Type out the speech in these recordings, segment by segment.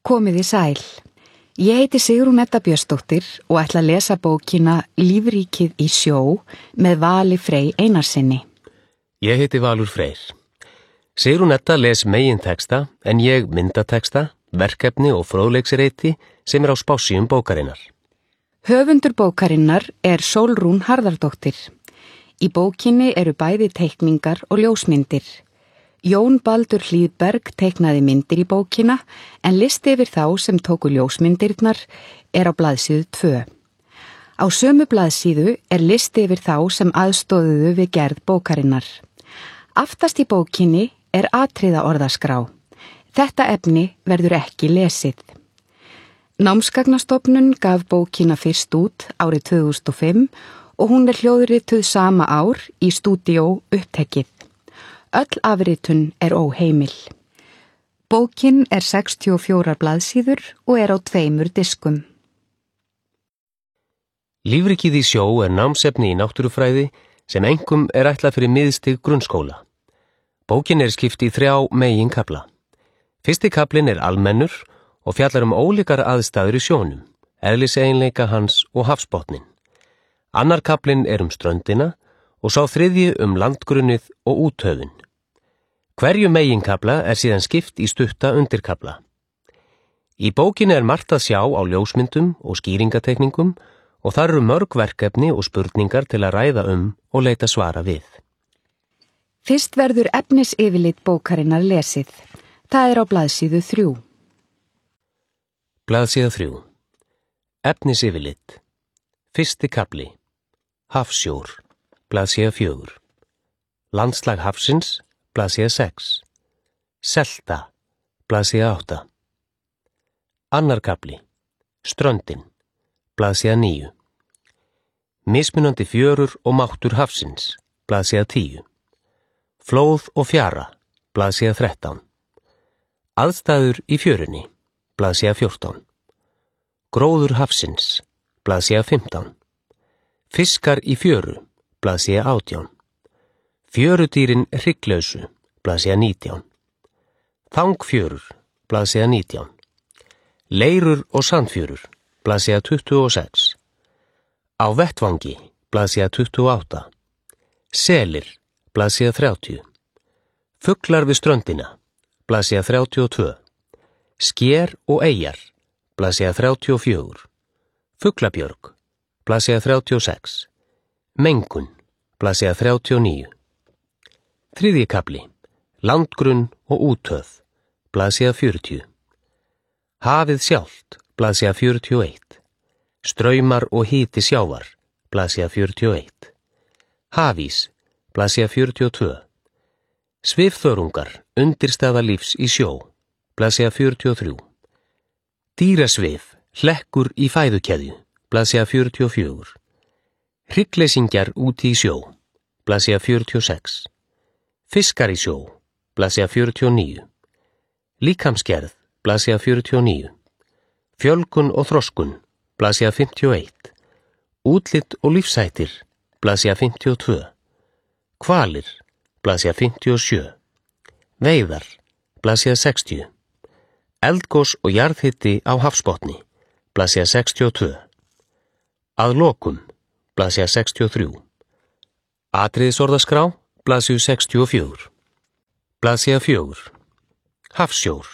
Komiði sæl. Ég heiti Sigrún Edda Björnsdóttir og ætla að lesa bókina Lífríkið í sjó með Vali Frey Einarsinni. Ég heiti Valur Freyr. Sigrún Edda les megintexta en ég myndateksta, verkefni og fróðleiksreiti sem á spássíum bókarinnar. Höfundur bókarinnar er Sólrún Harðardóttir. Í bókinni eru bæði teikningar og ljósmyndir. Jón Baldur Hlíðberg teiknaði myndir í bókina en listi yfir þá sem tóku ljósmyndirnar er á blaðsíðu 2. Á sömu blaðsíðu er listi yfir þá sem aðstóðuðu við gerð bókarinnar. Aftast í bókinni er atriðaorðaskrá. Þetta efni verður ekki lesið. Námsgagnastofnun gaf bókina fyrst út árið 2005 og hún er hljóðrituð sama ár í stúdíó upptekið. Öll afritun er óheimil. Bókin er 64 blaðsíður og er á 2 diskum. Lífríkið í sjó er námsefni í náttúrufræði sem einkum er ætlað fyrir miðstig grunnskóla. Bókin er skipt í 3 meginkafla. Fyrsti kaflinn er almennur og fjallar ólíkar aðstæður í sjónum, eðliseiginleika hans og hafsbotninn. Annar kaflinn er ströndina og sá þriðji landgrunnið og úthöfin. Hverju meginkafla er síðan skipt í stutta undirkafla. Í bókinni er margt að sjá á ljósmyndum og skýringatekningum og þar eru mörg verkefni og spurningar til að ræða og leita svara við. Fyrst verður efnisyfirlit bókarinnar lesið. Það er á blaðsíðu 3. Blaðsíða 3. Efnisyfirlit. Fyrsti kafli. Hafsjór. Blaðsíða 4. Landslag hafsins. Blaðsíða 6. Selta. Blaðsíða 8. Annar kafli. Ströndin. Blaðsíða 9. Mismunandi fjörur og máttur hafsins. Blaðsíða 10. Flóð og fjara. Blaðsíða 13. Aðstæður í fjörunni. Blaðsíða 14. Gróður hafsins. Blaðsíða 15. Fiskar í fjöru. Blaðsíða 18. Fjörudýrin hrygglausu. Blaðsíða 19. Þangfjörur. Blaðsíða 19. Leirur og sandfjörur. Blaðsíða 26. Á vettvangi. Blaðsíða 28. Selir. Blaðsíða 30. Fuglar við ströndina. Blaðsíða 32. Sker og eyjar. Blaðsíða 34. Fuglabjörg. Blaðsíða 36. Mengun. Blaðsíða 39. Þriðji kafli. Landgrunn og úthöf. Blaðsíða 40. Hafið sjálft. Blaðsíða 41. Straumar og hiti sjávar. Blaðsíða 41. Hafís. Blaðsíða 42. Svifþörungar. Undirstaða lífs í sjó. Blaðsíða 43. Dýrasvif. Hlekkur í fæðukeðju. Blaðsíða 44. Hryggleysingjar úti í sjó. Blaðsíða 46. Fiskar í sjó. Blaðsíða 49. Líkamsgerð. Blaðsíða 49. Fjölgun og þroskun. Blaðsíða 51. Útlit og lífshættir. Blaðsíða 52. Hvalir. Blaðsíða 57. Veiðar. Blaðsíða 60. Eldgos og jarðhiti á hafsbotni. Blaðsíða 62. Að lokum. Blaðsíða 63. Atriðisorðaskrá. Blaðsíðu 64. Blaðsíða 4. Hafsjór.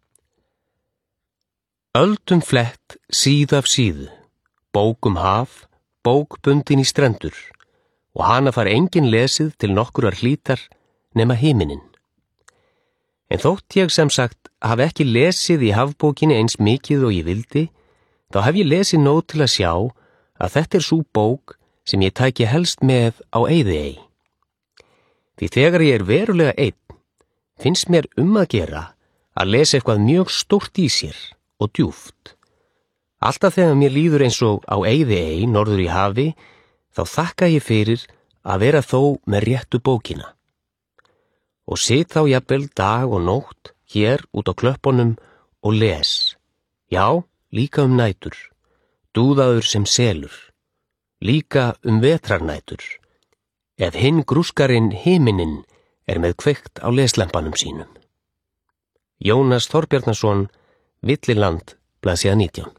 Öldum flett síð af síðu. Bók haf, bók bundin í strendur og hana far enginn lesið til nokkurar hlítar nema himinin. En þótt ég sem sagt hafi ekki lesið í hafbókinni eins mikið og ég vildi, þá hef ég lesið nóg til að sjá að þetta er sú bók sem ég tæki helst með á Eyðiey. Því þegar ég er verulega einn, finnst mér að gera að lesa eitthvað mjög stórt í sér og djúpt. Alltaf þegar mér líður eins og á Eyðiey norður í hafi, þá þakka ég fyrir að vera þó með réttu bókina. Og sit þá jafnvel dag og nótt hér út á klöppunum og les. Já, líka nætur, dúðaður sem selur, líka vetrarnætur, ef hinn grúskarinn himinin er með kveikt á leslampanum sínum. Jónas Þorbjarnason, Villiland, blaðsíða 19.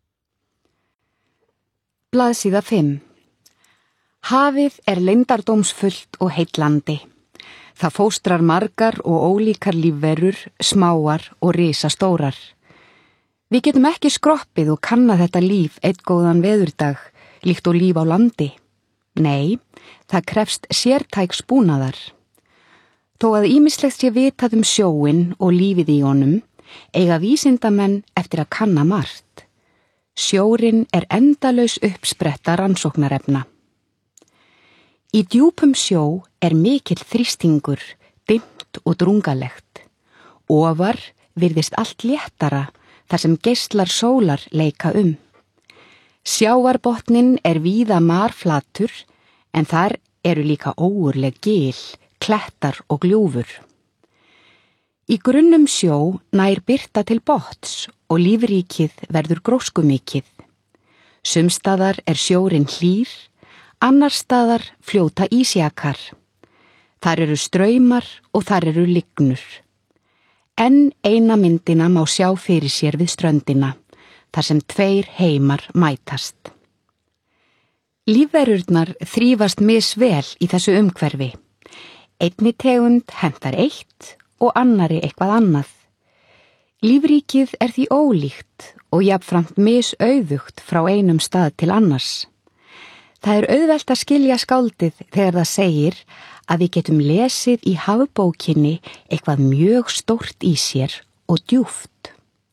Blaðsíða 5. Hafið er leyndardómsfullt og heillandi. Það fóstrar margar og ólíkar lífverur, smáar og risastórar. Við getum ekki skroppið og kannað þetta líf einn góðan veðurdag, líkt og líf á landi. Nei, það krefst sértæks búnaðar. Þó að ýmislegt sé vitað sjóinn og lífið í honum, eiga vísindamenn eftir að kanna margt. Sjórinn er endalaus uppspretta rannsóknarefna. Í djúpum sjó er mikill þrýstingur, dimmt og drungalegt. Ofar virðist allt léttara þar sem geislar sólar leika Sjávarbotninn er víða marflatur, en þar eru líka ógurleg gil, klettar og gljúfur. Í grunnum sjó nær birta til botns og lífríkið verður gróskumikið. Sumstaðar er sjórinn hlýr, annars staðar fljóta ísjakar. Þar eru straumar og þar eru lygnur. Enn eina myndina má sjá fyrir sér við ströndina, þar sem tveir heimar mætast. Lífverurnar þrífast misvel í þessu umhverfi. Einni tegund hentar eitt og annari eitthvað annað. Lífríkið er því ólíkt og jafnframt misauðugt frá einum stað til annars. Það er auðvelt að skilja skáldið þegar það segir að við getum lesið í hafbókinni eitthvað mjög stórt í sér og djúpt.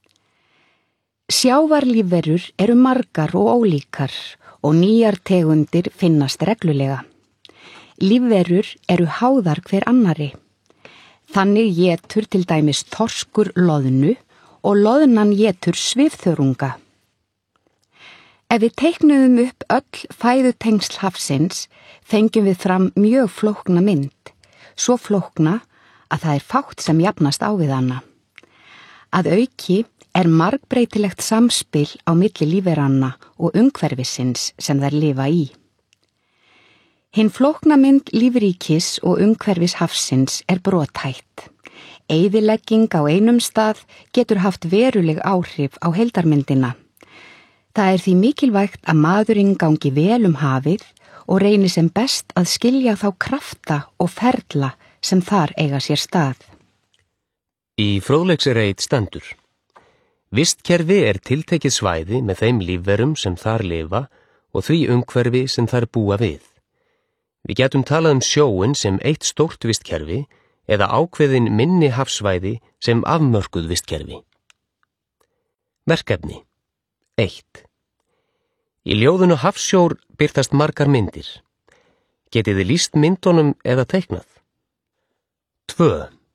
Sjávarlífverur eru margar og ólíkar og nýjar tegundir finnast reglulega. Lífverur eru háðar hver annari. Þannig étur til dæmis þorskur loðnu og loðnan étur svifþörunga. Ef við teiknuðum upp öll fæðutengsl hafsins, fengjum við fram mjög flókna mynd, svo flókna að það er fátt sem jafnast á við hana. Að auki er margbreytilegt samspil á milli lífveranna og umhverfisins sem þær lifa í. Hinn flókna mynd lífríkis og umhverfis hafsins er brothætt. Eyðilegging á einum stað getur haft veruleg áhrif á heildarmyndina. Það er því mikilvægt að maðurinn gangi vel hafið og reyni sem best að skilja þá krafta og ferla sem þar eiga sér stað. Í fróðleiksreit stendur: Vistkerfi er tiltekið svæði með þeim lífverum sem þar lifa og því umhverfi sem þar búa við. Við getum talað sjóinn sem eitt stórt vistkerfi eða ákveðin minni hafsvæði sem afmörkuð vistkerfi. Verkefni 1. Í ljóðinu Hafsjór birtast margar myndir. Getið þið lýst myndunum eða teiknað? 2.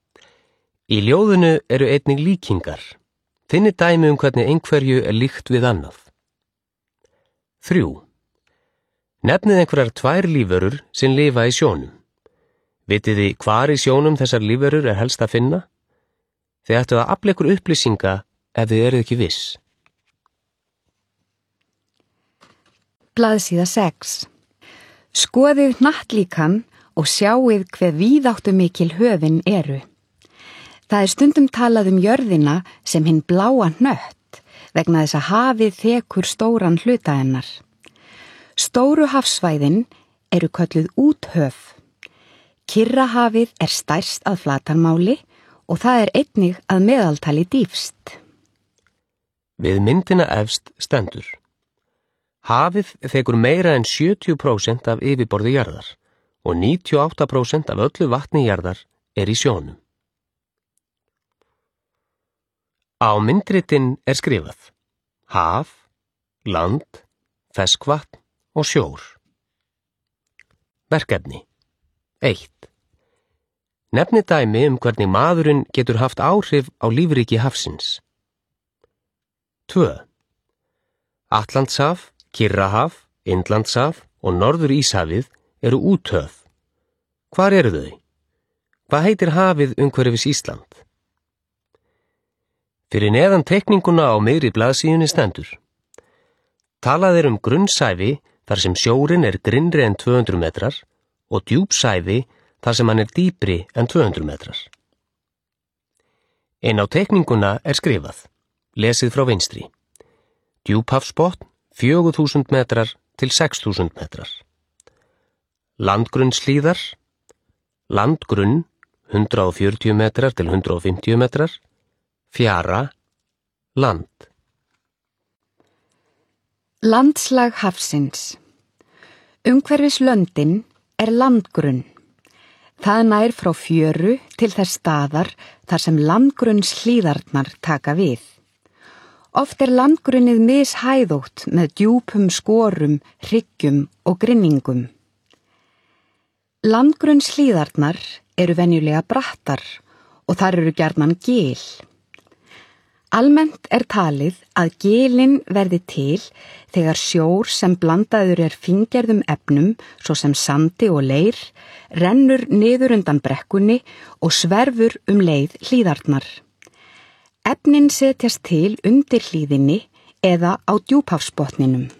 Í ljóðinu eru einnig líkingar. Finnið dæmi hvernig einhverju er líkt við annað. 3. Nefnið einhverjar 2 lífverur sem lifa í sjónum. Vitið þið hvar í sjónum þessar lífverur er helst að finna? Þið ættu að afla ykkur upplýsinga ef þið eruð ekki viss. Blaðsíða 6. Skoðið hnattlíkan og sjáið hve víðáttumikil höfin eru. Það er stundum talað jörðina sem hinn bláa hnött vegna þess að hafið þekur stóran hluta hennar. Stóru hafsvæðin eru kölluð úthöf. Kyrrahafið er stærst að flatarmáli og það er einnig að meðaltali dýpst. Við myndina efst stendur: Hafið þekur meira en 70% af yfirborði jarðar og 98% af öllu vatni jarðar er í sjónum. Á myndritin er skrifað: haf, land, ferskvatn og sjór. Verkefni 1. Nefnið dæmi hvernig maðurinn getur haft áhrif á lífríki hafsins. 2. Atlantshaf, Kyrrahaf, Indlandshaf og Norður-Íshafið eru úthöf. Hvar eru þau? Hvað heitir hafið umhverfis Ísland? Fyrir neðan teikninguna á miðri blaðsíðunni stendur: Talað er grunnsævi þar sem sjórinn er grynnri en 200 metrar og djúpsævi þar sem hann er dýpri en 200 metrar. Inn á teikninguna er skrifað: lesið frá vinstri. Djúphafsbotn 4000 metrar til 6000 metrar. Landgrunnshlíðar, landgrunn 140 metrar til 150 metrar, fjara, land. Landslag hafsins. Umhverfis löndin er landgrunn. Það nær frá fjöru til þess staðar þar sem landgrunnshlíðarnar taka við. Oft er landgrunnið mishæðótt með djúpum skorum, hryggjum og grynningum. Landgrunnshlíðarnar eru venjulega brattar og þar eru gjarnan gil. Almennt er talið að gilin verði til þegar sjór sem blandaður er fíngerðum efnum, svo sem sandi og leir, rennur niður undan brekkunni og sverfur leið hlíðarnar. Efnin setjast til undir hlíðinni eða á djúphafsbotninum.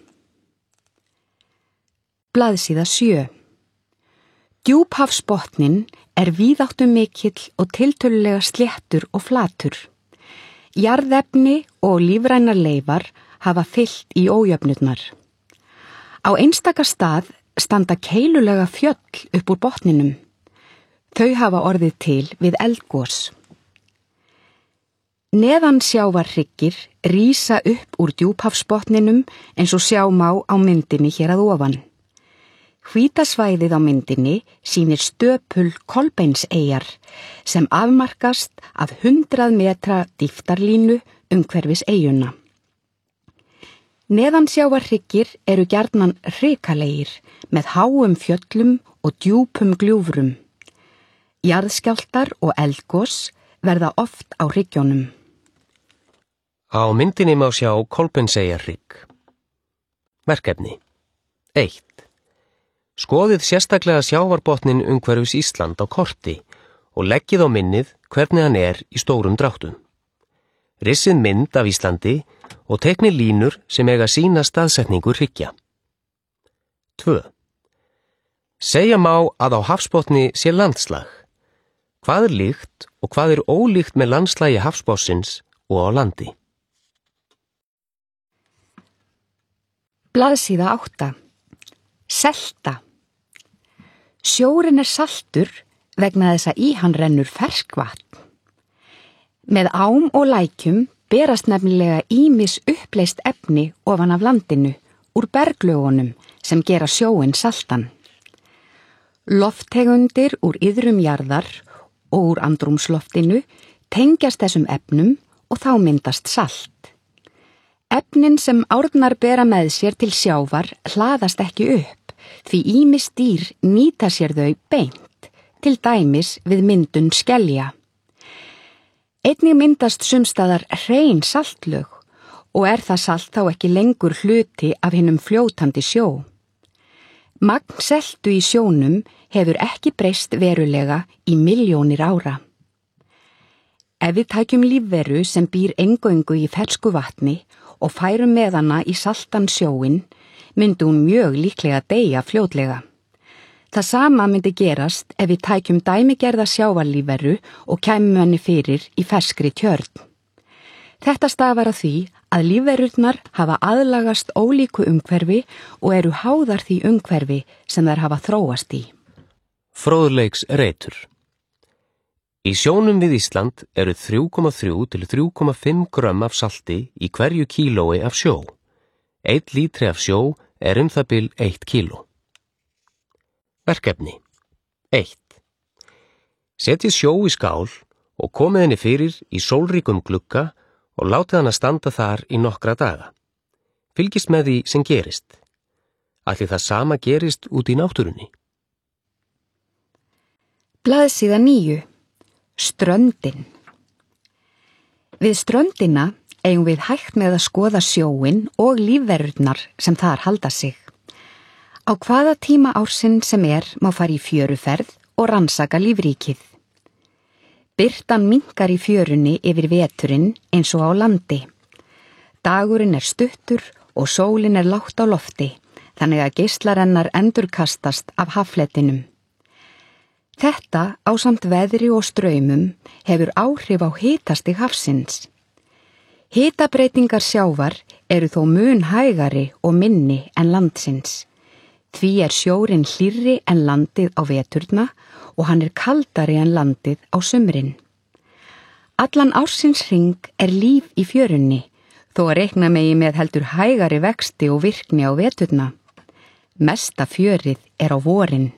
Blaðsíða 7. Djúphafsbotnin er víðáttumikill og tiltölulega sléttur og flatur. Jarðefni og lífrænar leifar hafa fyllt í ójöfnurnar. Á einstaka stað standa keilulega fjöll upp úr botninum. Þau hafa orðið til við eldgos. Neðansjávarhryggir rísa upp úr djúphafsbotninum eins og sjá má á myndinni hér að ofan. Hvítasvæðið á myndinni sýnir stöpul Kolbeinseyjar sem afmarkast af 100 metra dýftarlínu umhverfis eyjuna. Neðansjávarhryggir eru gjarnan hrikalegir með háum fjöllum og djúpum gljúfrum. Jarðskjálftar og eldgos verða oft á hryggjónum. Á myndinni má sjá Kolbeinseyjarhrygg. Verkefni 1. Skoðið sérstaklega sjávarbotnin umhverfis Ísland á korti og leggið á minnið hvernig hann er í stórum dráttum. Rissið mynd af Íslandi og teiknið línur sem eiga sína staðsetningu hryggja. 2. Segja má að á hafsbotni sé landslag. Hvað er líkt og hvað er ólíkt með landslagi hafsbotnsins og á landi? Blaðsíða 8. Selta. Sjórinn er saltur vegna þess að í hann rennur ferskvatn. Með ám og lækjum berast nefnilega ýmis uppleist efni ofan af landinu úr berglögunum sem gera sjóinn saltan. Lofttegundir úr iðrum jarðar og úr andrúmsloftinu tengjast þessum efnum og þá myndast salt. Efnin sem árnar bera með sér til sjávar hlaðast ekki upp, því ýmis dýr nýta sér þau beint, til dæmis við myndun skelja. Einnig myndast sumstaðar hrein saltlög og er það salt þá ekki lengur hluti af hinum fljótandi sjó. Magn seltu í sjónum hefur ekki breyst verulega í milljónir ára. Ef við tækjum lífveru sem býr eingöngu í fersku vatni og færum með hana í saltan sjóinn, myndi hún mjög líklega deyja fljótlega. Það sama myndi gerast ef við tækjum dæmigerða sjávarlífveru og kæmum henni fyrir í ferskri tjörn. Þetta stafar að því að lífverurnar hafa aðlagast ólíku umhverfi og eru háðar því umhverfi sem þær hafa þróast í. Fróðleiks reitur. Í sjónum við Ísland eru 3,3 til 3,5 grömm af salti í hverju kílói af sjó. 1 lítri af sjó er það bil 1 kíló. Verkefni 1. Setjið sjó í skál og komið henni fyrir í sólríkum glugga og látið hana standa þar í nokkra daga. Fylgist með því sem gerist. Ætli það sama gerist út í náttúrunni. Blaðsíða 9. Ströndin. Við ströndina eigum við hægt með að skoða sjóinn og lífverurnar sem þar halda sig. Á hvaða tíma ársins sem má fara í fjöruferð og rannsaka lífríkið. Birtan minnkar í fjörunni yfir veturinn eins og á landi. Dagurinn er stuttur og sólin er lágt á lofti, þannig að geislarennar endurkastast af haffletinum. Þetta ásamt veðri og straumum hefur áhrif á hitastig hafsins. Hitabreytingar sjávar eru þó mun hægari og minni en landsins. Því er sjórinn hlýrri en landið á veturna og hann er kaldari en landið á sumrin. Allan ársins hring er líf í fjörunni, þó að reikna megi með heldur hægari vexti og virkni á veturna. Mesta fjörið er á vorin.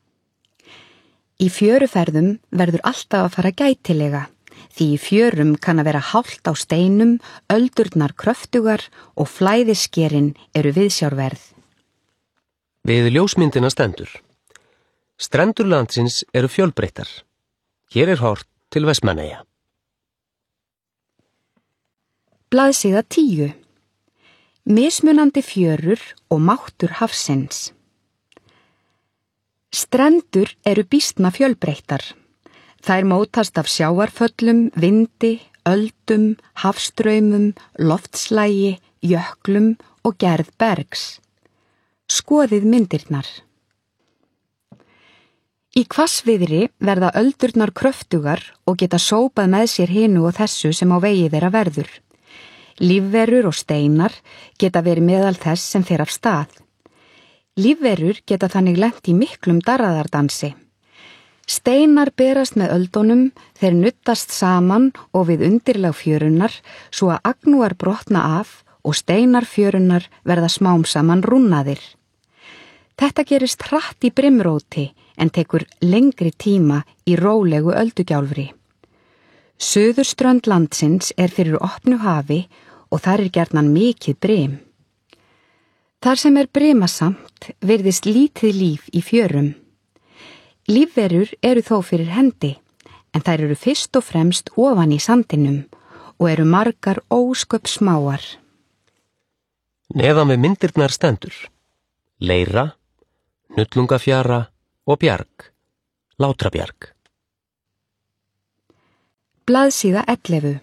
Í fjöruferðum verður alltaf að fara gætilega, því í fjörum kann að vera hált á steinum, öldurnar kröftugar og flæðiskerin eru viðsjárverð. Við ljósmyndina stendur. Strendur landsins eru fjölbreyttar. Hér er horft til Vestmannaeyja. Blaðsíða 10. Mismunandi fjörur og máttur hafsins. Strendur eru býsna fjölbreyttar. Þær mótast af sjávarföllum, vindi, öldum, hafstraumum, loftslægi, jöklum og gerð bergs. Skoðið myndirnar. Í hvassviðri verða öldurnar kröftugar og geta sópað með sér hinu og þessu sem á vegi þeirra verður. Lífverur og steinar geta verið meðal þess sem fer af stað. Lífverur geta þannig lent í miklum darraðardansi. Steinar berast með öldunum, þeir nuddast saman og við undirlag fjörunnar svo að agnúar brotna af og steinar fjörunnar verða smám saman rúnnaðir. Þetta gerist hratt í brimróti en tekur lengri tíma í rólegu öldugjálfri. Suðurströnd landsins er fyrir opnu hafi og þar er gjarnan mikið brim. Þar sem er brimasamt virðist lítið líf í fjörum. Lífverur eru þó fyrir hendi, en þær eru fyrst og fremst ofan í sandinum og eru margar ósköp smáar. Neðan við myndirnar stendur. Leira, Hnullungafjara og Bjarg, Látrabjarg. Blaðsíða 11.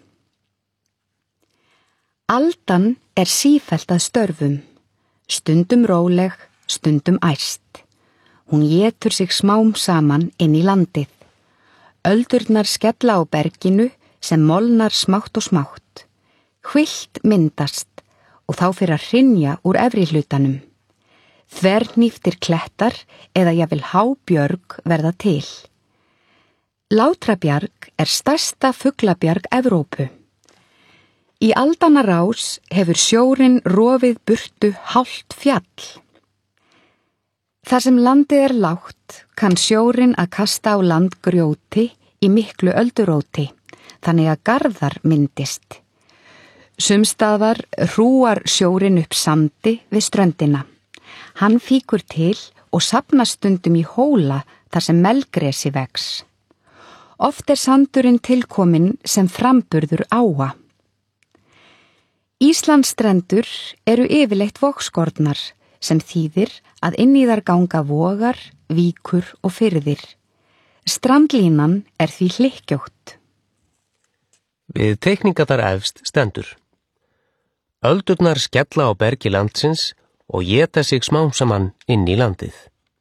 Aldan er sífellt að störfum, stundum róleg, stundum æst. Hún étur sig smám saman inn í landið. Öldurnar skella á berginu sem molnar smátt og smátt. Hvillt myndast og þá fyrir að hrynja úr efri hlutanum. Þvernýftir klettar eða jafnvel hábjörg verða til. Látrabjarg er stærsta fuglabjarg Evrópu. Í aldanna rás hefur sjórinn rofið burtu hálft fjall. Þar sem landið er lágt kann sjórinn að kasta á land grjóti í miklu ölduróti, þannig að garðar myndist. Sumstaðar hrúar sjórinn upp sandi við ströndina. Hann fíkur til og safnast stundum í hóla þar sem melgresi vex. Oft er sandurinn tilkominn sem framburður áa. Íslandsstrendur eru yfirleitt vogskornar sem þýðir að inn í þar ganga vogar, víkur og firðir. Strandlínan er því hlykkjótt. Við teikningarnar efst stendur. Öldurnar skella á bergi landsins og éta sig smám saman inn í landið.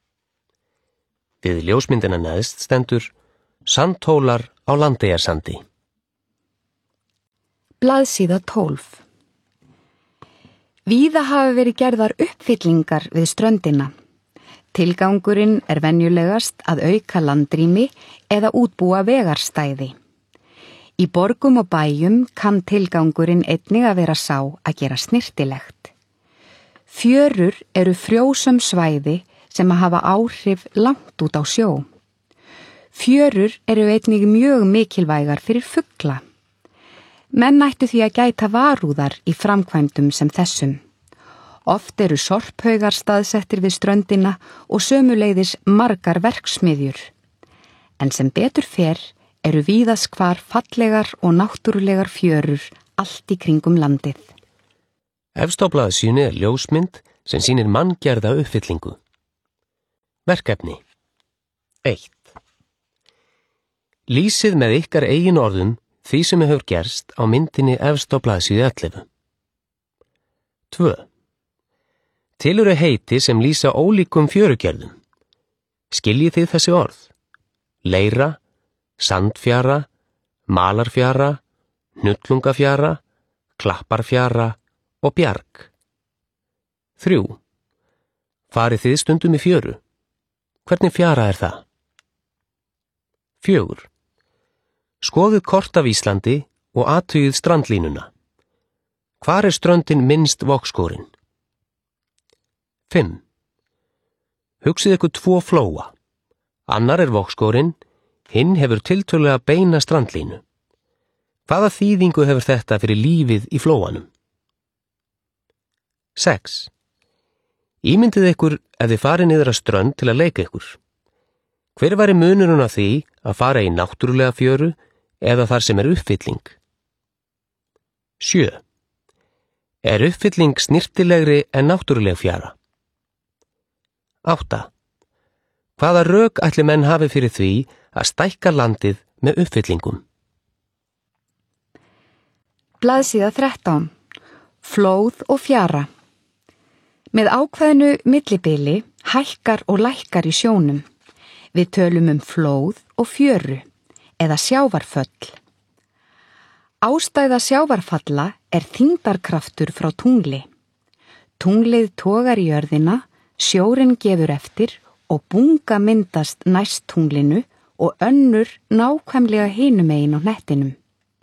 Við ljósmyndina neðst stendur sandhólar á Landeyjasandi. Blaðsíða 12. Víða hafa verið gerðar uppfyllingar við ströndina. Tilgangurinn er venjulegast að auka landrými eða útbúa vegarstæði. Í borgum og bæjum kann tilgangurinn einnig að vera sá að gera snyrtilegt. Fjörur eru frjósum svæði sem að hafa áhrif langt út á sjó. Fjörur eru einnig mjög mikilvægar fyrir fugla. Menn ættu því að gæta varúðar í framkvæmdum sem þessum. Oft eru sorphaugar staðsettir við ströndina og sömuleiðis margar verksmiðjur. En sem betur fer eru víðas hvar fallegar og náttúrulegar fjörur allt í kringum landið. Efst á blaðsíðunni er ljósmynd sem sýnir manngerða uppfyllingu. Verkefni 1. Lýsið með ykkar eigin orðum því sem hefur gerst á myndinni efst á blaðsíðu 11. 2. Til eru heiti sem lýsa ólíkum fjörugerðum. Skiljið þið þessi orð? Leira, sandfjara, malarfjara, hnullungafjara, Klapparfjara og Bjarg. 3. Farið þið stundum í fjöru? Hvernig fjara er það? 4. Skoðið kort af Íslandi og athugið strandlínuna. Hvar er ströndin minnst vogskórin? 5. Hugsið ykkur 2 flóa. Annar er vogskórin, hinn hefur tiltölulega beina strandlínu. Hvaða þýðingu hefur þetta fyrir lífið í flóanum? 6. Ímyndið ykkur ef þið farið niður að strönd til að leika ykkur. Hver væri munurinn á því að fara í náttúrulega fjöru eða þar sem er uppfylling? 7. Er uppfylling snirtilegri en náttúruleg fjara? 8. Hvaða rök ætli menn hafi fyrir því að stækka landið með uppfyllingum? Blaðsíða 13. Flóð og fjara. Með ákveðnu millibili hækkar og lækkar í sjónum. Við tölum flóð og fjöru eða sjávarföll. Ástæða sjávarfalla er þyngdarkraftur frá tungli. Tunglið togar í jörðina, sjórinn gefur eftir og bunga myndast næst tunglinu og önnur nákvæmlega hinum megin á hnettinum.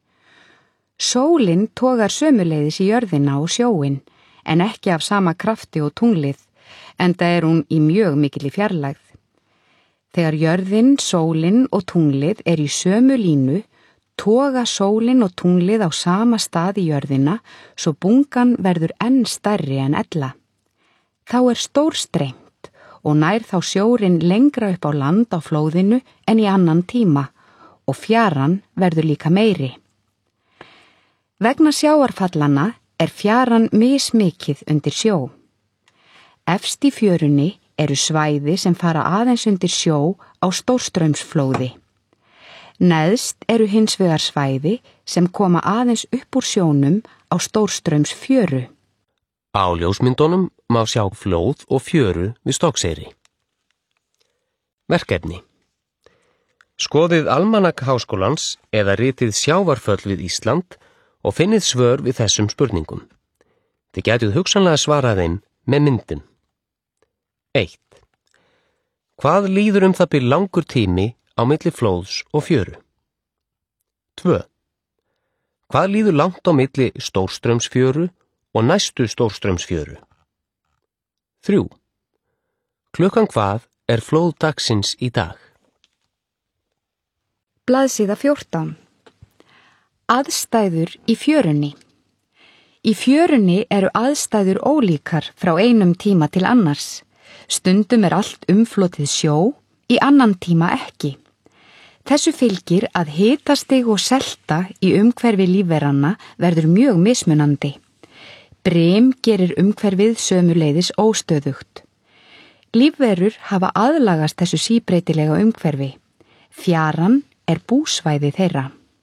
Sólin togar sömuleiðis í jörðina og sjóinn, en ekki af sama krafti og tunglið, enda er hún í mjög mikilli fjarlægð. Þegar jörðin, sólin og tunglið er í sömu línu, toga sólin og tunglið á sama stað í jörðina, svo bungan verður enn stærri en ella. Þá er stórstrengt og nær þá sjórinn lengra upp á land á flóðinu en í annan tíma og fjaran verður líka meiri. Vegna sjávarfallana er fjaran mismikið undir sjó. Efst í fjörunni eru svæði sem fara aðeins undir sjó á stórstraumsflóði. Neðst eru hins vegar svæði sem koma aðeins upp úr sjónum á stórstraumsfjöru. Á ljósmyndunum má sjá flóð og fjöru við Stokkseyri. Verkefni. Skoðið Almanak Háskólans eða ritið Sjávarföll við Ísland og finnið svör við þessum spurningum. Þið gætuð hugsanlega svarað þeim með myndum. 1. Hvað líður það bil langur tími á milli flóðs og fjöru? 2. Hvað líður langt á milli stórstraumsfjöru og næstu stórstraumsfjöru? 3. Klukkan hvað er flóð dagsins í dag? Blaðsíða 14. Aðstæður í fjörunni. Í fjörunni eru aðstæður ólíkar frá einum tíma til annars. Stundum er allt umflotið sjó, í annan tíma ekki. Þessu fylgir að hitastig og selta í umhverfi lífveranna verður mjög mismunandi. Brim gerir umhverfið sömuleiðis óstöðugt. Lífverur hafa aðlagast þessu síbreytilega umhverfi. Fjaran er búsvæði þeirra.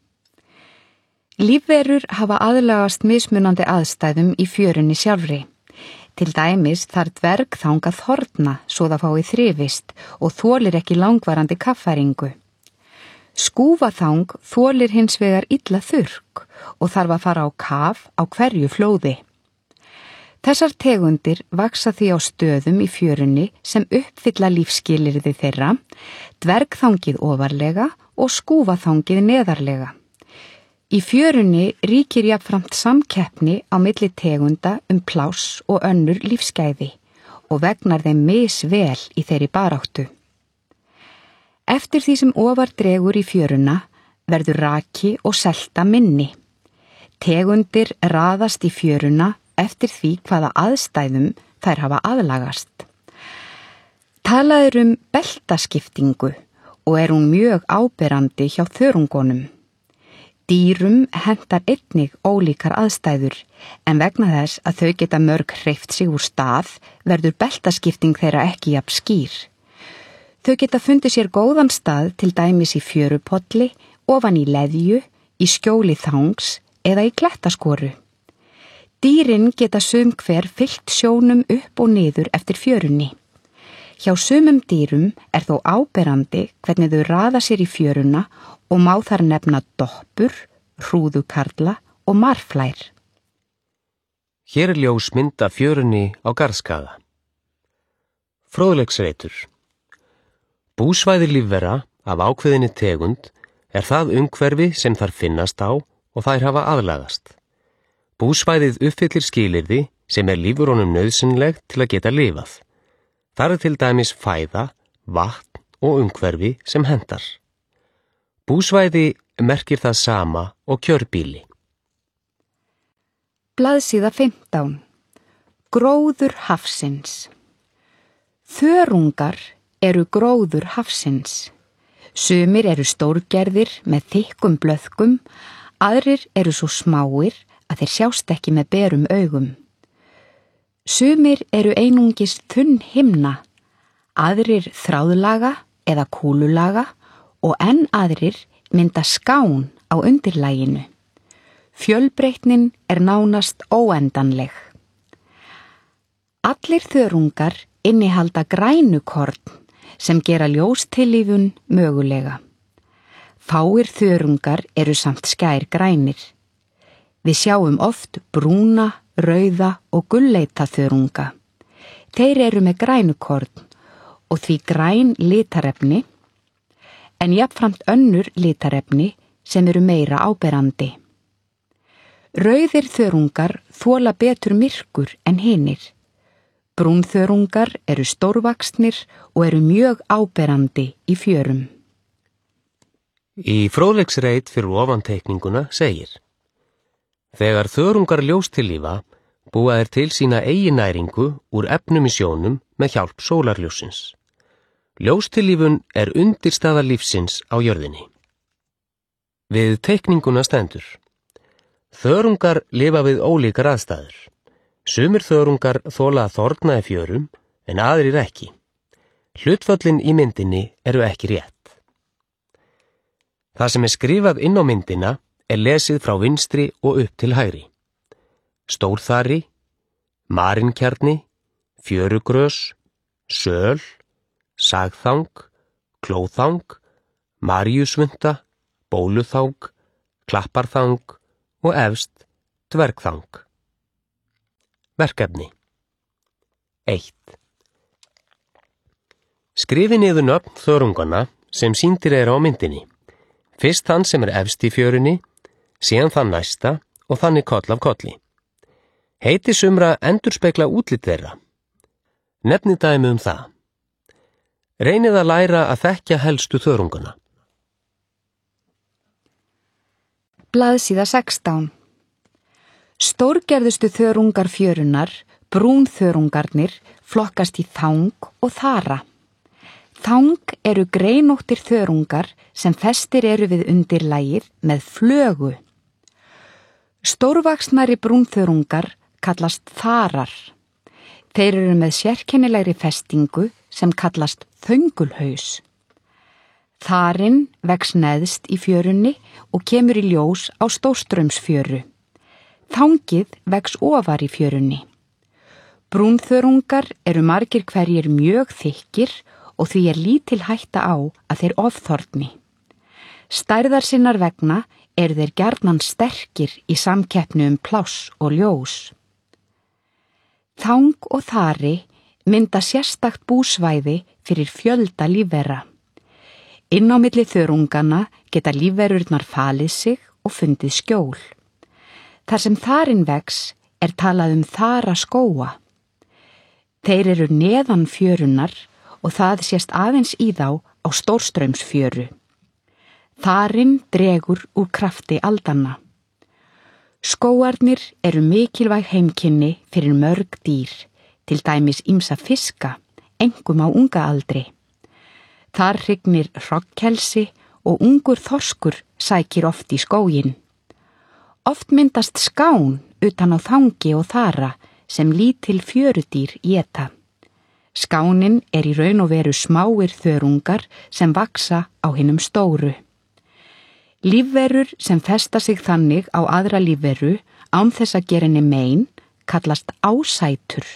Lífverur hafa aðlagast mismunandi aðstæðum í fjörunni sjálfri. Til dæmis þarf dvergþang að þorna svo það fái þrifist og þolir ekki langvarandi kaffæringu. Skúfaþang þolir hins vegar illa þurrk og þarf að fara á kaf á hverju flóði. Þessar tegundir vaxa því á stöðum í fjörunni sem uppfylla lífsskilyrði þeirra, dvergþangið ofarlega og skúfaþangið neðarlega. Í fjörunni ríkir jafnframt samkeppni á milli tegunda pláss og önnur lífsgæði og vegnar þeim misvel í þeirri baráttu. Eftir því sem ofar dregur í fjöruna verður raki og selta minni. Tegundir raðast í fjöruna eftir því hvaða aðstæðum þær hafa aðlagast. Talað er beltaskiptingu og er hún mjög áberandi hjá þörungunum. Dýrum hentar einnig ólíkar aðstæður, en vegna þess að þau geta mörg hreyft sig úr stað verður beltaskipting þeirra ekki jafn skýr. Þau geta fundið sér góðan stað til dæmis í fjörupolli, ofan í leðju, í skjóli þangs eða í klettaskoru. Dýrin geta sum hver fyllt sjónum upp og niður eftir fjörunni. Hjá sumum dýrum er þó áberandi hvernig þau raða sér í fjöruna og má þar nefna doppur, hrúðukarla og marflær. Hér er ljósmynd af fjörunni á Garðskaga. Fróðleiksreitur. Búsvæði lífvera af ákveðinni tegund er það umhverfi sem þær finnast á og þær hafa aðlagast. Búsvæðið uppfyllir skilyrði sem er lífverunum nauðsynleg til að geta lifað. Þar er til dæmis fæða, vatn og umhverfi sem hentar. Búsvæði merkir það sama og kjörbýli. Blaðsíða 15. Gróður hafsins. Þörungar eru gróður hafsins. Sumir eru stórgerðir með þykkum blöðkum, aðrir eru svo smáir að þeir sjást ekki með berum augum. Sumir eru einungis þunn himna, aðrir þráðlaga eða kúlulaga og enn aðrir mynda skán á undirlaginu. Fjölbreytnin er nánast óendanleg. Allir þörungar innihalda grænukorn sem gera ljóstillífun mögulega. Fáir þörungar eru samt skær grænir. Við sjáum oft brúna, rauða og gulleita þörunga. Þeir eru með grænukorn og því græn litarefni, en jafnframt önnur litarefni sem eru meira áberandi. Rauðir þörungar þola betur myrkur en hinir. Brúnþörungar eru stórvaxnir og eru mjög áberandi í fjörum. Í fróðleiksreit fyrir ofanteikninguna segir: Þegar þörungar ljóstillífa búa þeir til sína eigin næringu úr efnum í sjónum með hjálp sólarljóssins. Ljóstillífun er undirstaða lífsins á jörðinni. Við teikninguna stendur: Þörungar lifa við ólíkar aðstæður. Sumir þörungar þola að þorna í fjörum en aðrir ekki. Hlutföllin í myndinni eru ekki rétt. Það sem er skrifað inn á myndina er lesið frá vinstri og upp til hægri. Stórþari, marinkjarni, fjörugrös, söl, sagþang, klóþang, maríusvunta, bóluþang, klapparþang og efst dvergþang. Verkefni 1. Skrifi niður nöfn þörungana sem sýndir eru á myndinni. Fyrst þann sem er efst í fjörunni, síðan þann næsta og þannig koll af kolli. Heiti sumra endurspegla útlit þeirra. Nefnið dæmi það. Reynið að læra að þekkja helstu þörungana. Blaðsíða 16. Stórgerðustu þörungar fjörunar, brúnþörungarnir, flokkast í þang og þara. Þang eru greinóttir þörungar sem festir eru við undirlægir með flögu. Stórvaxnari brúnþörungar kallast þarar. Þeir eru með sérkennilegri festingu sem kallast þöngulhaus. Þarinn vex neðst í fjörunni og kemur í ljós á stórstraumsfjöru. Þangið vex ofar í fjörunni. Brúnþörungar eru margir hverjir mjög þykkir og því er lítil hætta á að þeir ofþorni. Stærðar sinnar vegna eru þeir gjarnan sterkir í samkeppni pláss og ljós. Þang og þari mynda sérstakt búsvæði fyrir fjölda lífvera. Inn á milli þörungana geta lífverurnar falið sig og fundið skjól. Þar sem þarinn vex er talað þaraskóga. Þeir eru neðan fjörunnar og það sést aðeins í þá á stórstraumsfjöru. Þarinn dregur úr krafti aldanna. Skógarnir eru mikilvæg heimkynni fyrir mörg dýr, til dæmis ýmsa fiska, einkum á unga aldri. Þar hrygnir hrognkelsi og ungur þorskur sækir oft í skóginn. Oft myndast skán utan á þangi og þara sem lítil fjörudýr éta. Skánin er í raun og veru smáir þörungar sem vaksa á hinum stóru. Lífverur sem festa sig þannig á aðra lífveru án þess að gera henni mein kallast ásætur.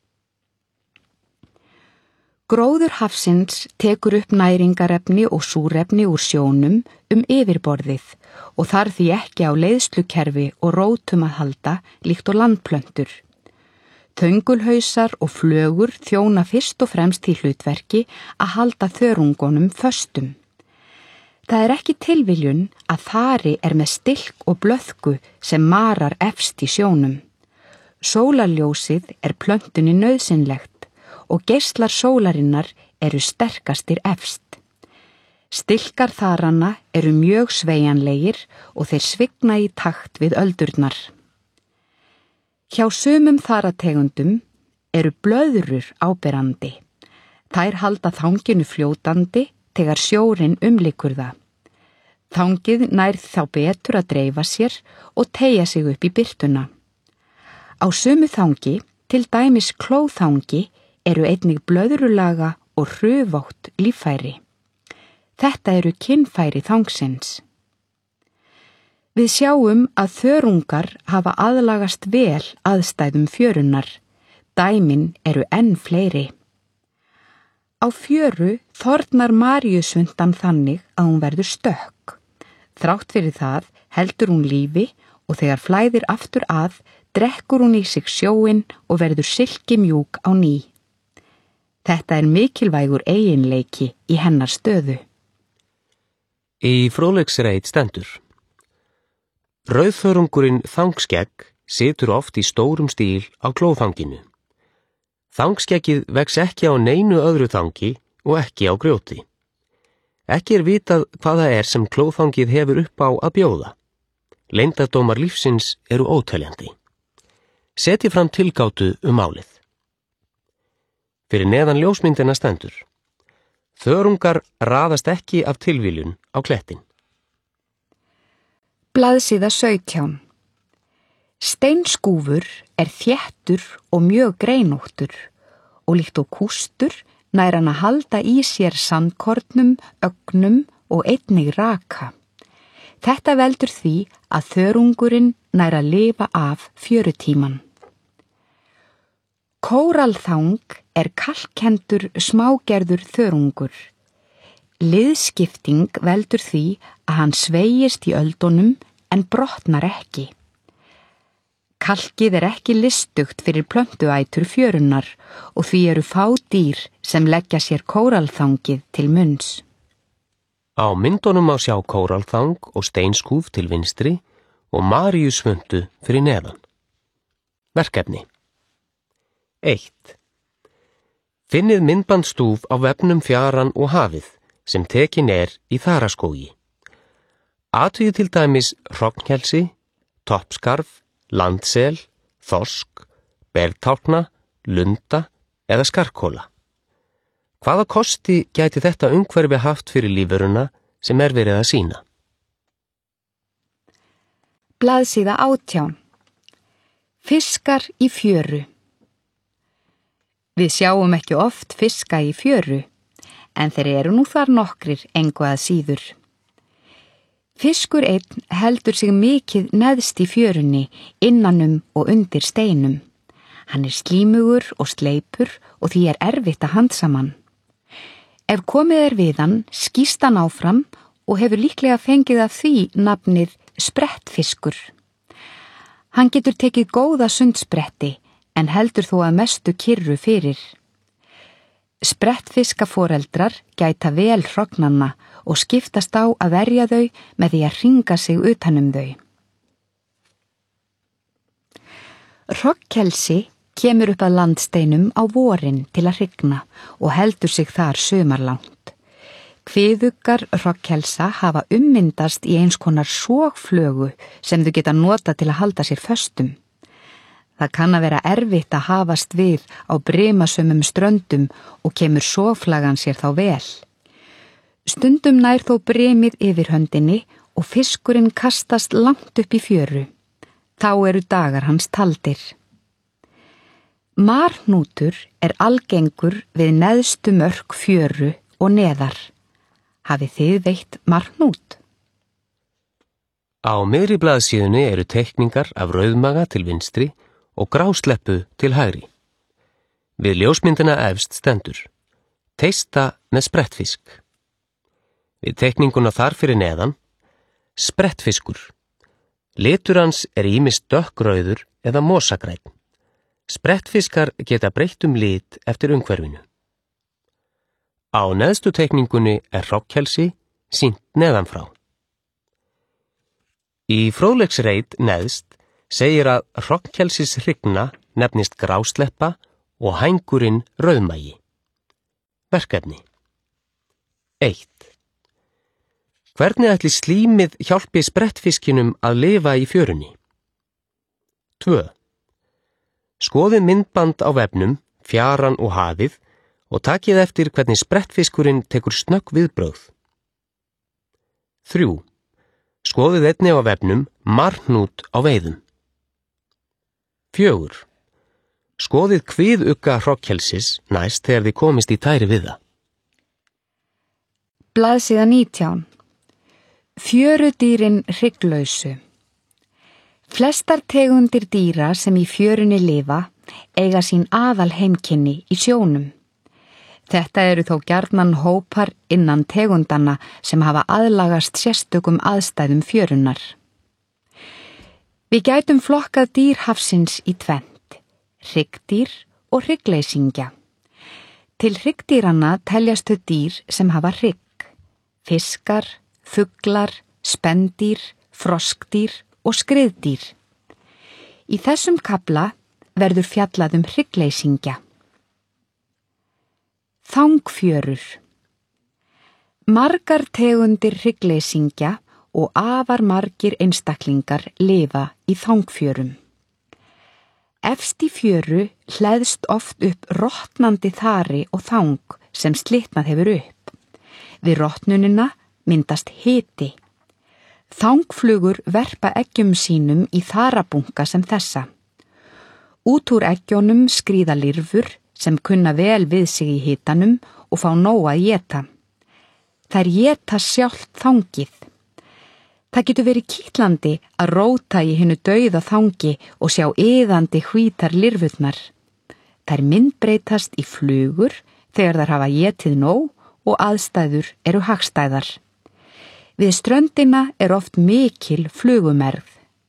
Gróður hafsins tekur upp næringarefni og súrefni úr sjónum yfirborðið og þarf því ekki á leiðslukerfi og rótum að halda líkt og landplöntur. Töngulhausar og flögur þjóna fyrst og fremst því hlutverki að halda þörungunum föstum. Það er ekki tilviljun að þari með stilk og blöðku sem marar efst í sjónum. Sólarljósið plöntunni nauðsynlegt og geislar sólarinnar eru sterkastir efst. Stilkar þaranna eru mjög sveigjanlegir og þeir svigna í takt við öldurnar. Hjá sumum þarategundum eru blöðrur áberandi. Þær halda þanginu fljótandi þegar sjórinn umlykur það. Þangið nær þá betur að dreifa sér og teygja sig upp í birtuna. Á sumu þangi, til dæmis klóþangi, eru einnig blöðrulaga og hrufótt líffæri. Þetta eru kynfæri þangsins. Við sjáum að þörungar hafa aðlagast vel aðstæðum fjörunnar. Dæmin eru enn fleiri. Á fjöru þornar maríusvundan þannig að hún verður stökk. Þrátt fyrir það heldur hún lífi og þegar flæðir aftur að, drekkur hún í sig sjóinn og verður silkimjúk á ný. Þetta mikilvægur eiginleiki í hennar stöðu. Í fróðleiksreit stendur: Rauðþörungurinn þangskegg situr oft í stórum stíl á klóþanginu. Þangskeggið vex ekki á neinu öðru þangi og ekki á grjóti. Ekki vitað hvað það sem klóþangið hefur upp á að bjóða. Leyndardómar lífsins eru óteljandi. Setji fram tilgátu málið. Fyrir neðan ljósmyndina stendur: Þörungar raðast ekki af tilviljun á klettin. Blaðsíða 17. Steinskúfur þéttur og mjög greinóttur og líkt og kústur nær hann að halda í sér sandkornum, ögnum og einnig raka. Þetta veldur því að þörungurinn nær að lifa af fjörutíman. Kóralþang kalkkendur smágerður þörungur. Liðskipting veldur því að hann sveigist í öldunum en brotnar ekki. Kalkið ekki listugt fyrir plöntuætur fjörunnar og því eru fá dýr sem leggja sér kóralþangið til munns. Á myndunum má sjá kóralþang og steinskúf til vinstri og maríusvundu fyrir neðan. Verkefni 1. Finnið myndbandstúf á vefnum Fjaran og hafið sem tekin í Þaraskógi. Athugið til dæmis hrognkjelsi, toppskarf, landsel, þorsk, bergtálkna, lunda eða skarkóla. Hvaða kosti gæti þetta umhverfi haft fyrir lífveruna sem verið að sýna? Blaðsíða 18. Fiskar í fjöru. Við sjáum ekki oft fiska í fjöru, en þeir eru nú þar nokkrir engu að síður. Fiskur einn heldur sig mikið neðst í fjörunni, innanum og undir steinum. Hann slímugur og sleipur og því erfitt að handsama hann. Ef komið við hann, skýst hann áfram og hefur líklega fengið af því nafnið sprettfiskur. Hann getur tekið góða sundspretti, en heldur þó að mestu kyrru fyrir. Sprettfiskaforeldrar gæta vel hrognanna og skiptast á að verja þau með því að hringa sig utanum þau. Hrognkelsi kemur upp að landsteinum á vorin til að hrygna og heldur sig þar sumarlangt. Kviðuggar hrognkelsa hafa ummyndast í eins konar sogflögu sem þau geta nota til að halda sér föstum. Það kann að vera erfitt að hafast við á brimasömmum ströndum og kemur sogflagan sér þá vel. Stundum nær þó brimið yfir höndinni og fiskurinn kastast langt upp í fjöru. Þá eru dagar hans taldir. Marhnútur algengur við neðstu mörk fjöru og neðar. Hafið þið veitt marhnút? Á miðri blaðsíðunni eru teikningar af rauðmaga til vinstri og grásleppu til hægri. Við ljósmyndina efst stendur: Teista með sprettfisk. Við teikninguna þar fyrir neðan: Sprettfiskur. Litur hans ýmist dökkrauður eða mosagrænn. Sprettfiskar geta breytt lit eftir umhverfinu. Á neðstu teikningunni hrognkelsi sýnt neðanfrá. Í fróðleiksreit neðst segir að hrognkelsis hrygna nefnist grásleppa og hængurinn rauðmagi. Verkefni 1. Hvernig ætli slímið hjálpi sprettfiskinum að lifa í fjörunni? 2. Skoðið myndband á vefnum, fjaran og hafið og takið eftir hvernig sprettfiskurinn tekur snögg viðbrögð. 3. Skoðið einnig á vefnum marhnút á veiðum. 4. Skoðið kviðugga hrognkelsis næst þegar þið komist í tæri við það. Blaðsíða 19. Fjörudýrin hrygglausu. Flestar tegundir dýra sem í fjörunni lifa eiga sín aðal heimkynni í sjónum. Þetta eru þó gjarnan hópar innan tegundanna sem hafa aðlagast sérstökum aðstæðum fjörunnar. Við gætum flokkað dýr hafsins í tvennt, hryggdýr og hryggleysingja. Til hryggdýranna teljast þau dýr sem hafa hrygg, fiskar, fuglar, spendýr, froskdýr og skriðdýr. Í þessum kafla verður fjallað hryggleysingja. Þangfjörur. Margar tegundir hryggleysingja og afar margir einstaklingar lifa í þangfjörum. Efst í fjöru hleðst oft upp rotnandi þari og þang sem slitnað hefur upp. Við rotnunina myndast hiti. Þangflugur verpa eggjum sínum í þarabunka sem þessa. Út úr eggjónum skríða lirfur sem kunna vel við sig í hitanum og fá nóg að éta. Þær éta sjálft þangið. Það getur verið kitlandi að róta í hinu dauða þangi og sjá iðandi hvítar lirfurnar. Þær myndbreytast í flugur þegar þær hafa étið nóg og aðstæður eru hagstæðar. Við ströndina oft mikil flugumerð.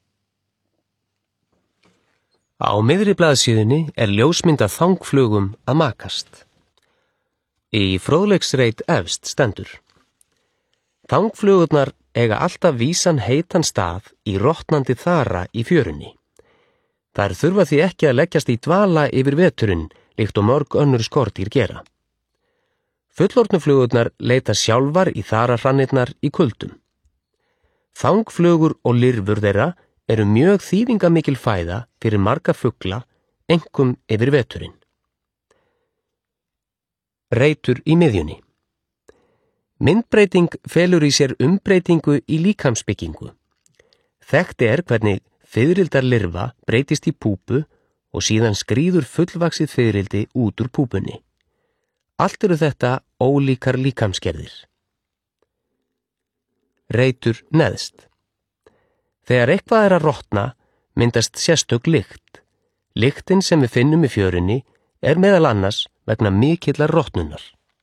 Á miðri blaðsíðunni ljósmynd af þangflugum að makast. Í fróðleiksreit efst stendur: Þangflugurnar eiga alltaf vísan heitan stað í rotnandi þara í fjörunni. Þær þurfa því ekki að leggjast í dvala yfir veturinn líkt og mörg önnur skordýr gera. Fullorðnu flugurnar leita sjálfar í þarahranirnar í kuldum. Þangflugur og lirfur þeirra eru mjög þýðingamikil fæða fyrir marga fugla, einkum yfir veturinn. Reitur í miðjunni. Myndbreyting felur í sér umbreytingu í líkamsbyggingu. Þekkt hvernig fiðrildar lirfa breytist í púpu og síðan skríður fullvaxið fiðrildi út úr púpunni. Allt eru þetta ólíkar líkamsgerðir. Reitur neðst. Þegar eitthvað að rotna, myndast sérstök lykt. Lyktin sem við finnum í fjörunni meðal annars vegna mikillar rotnunar.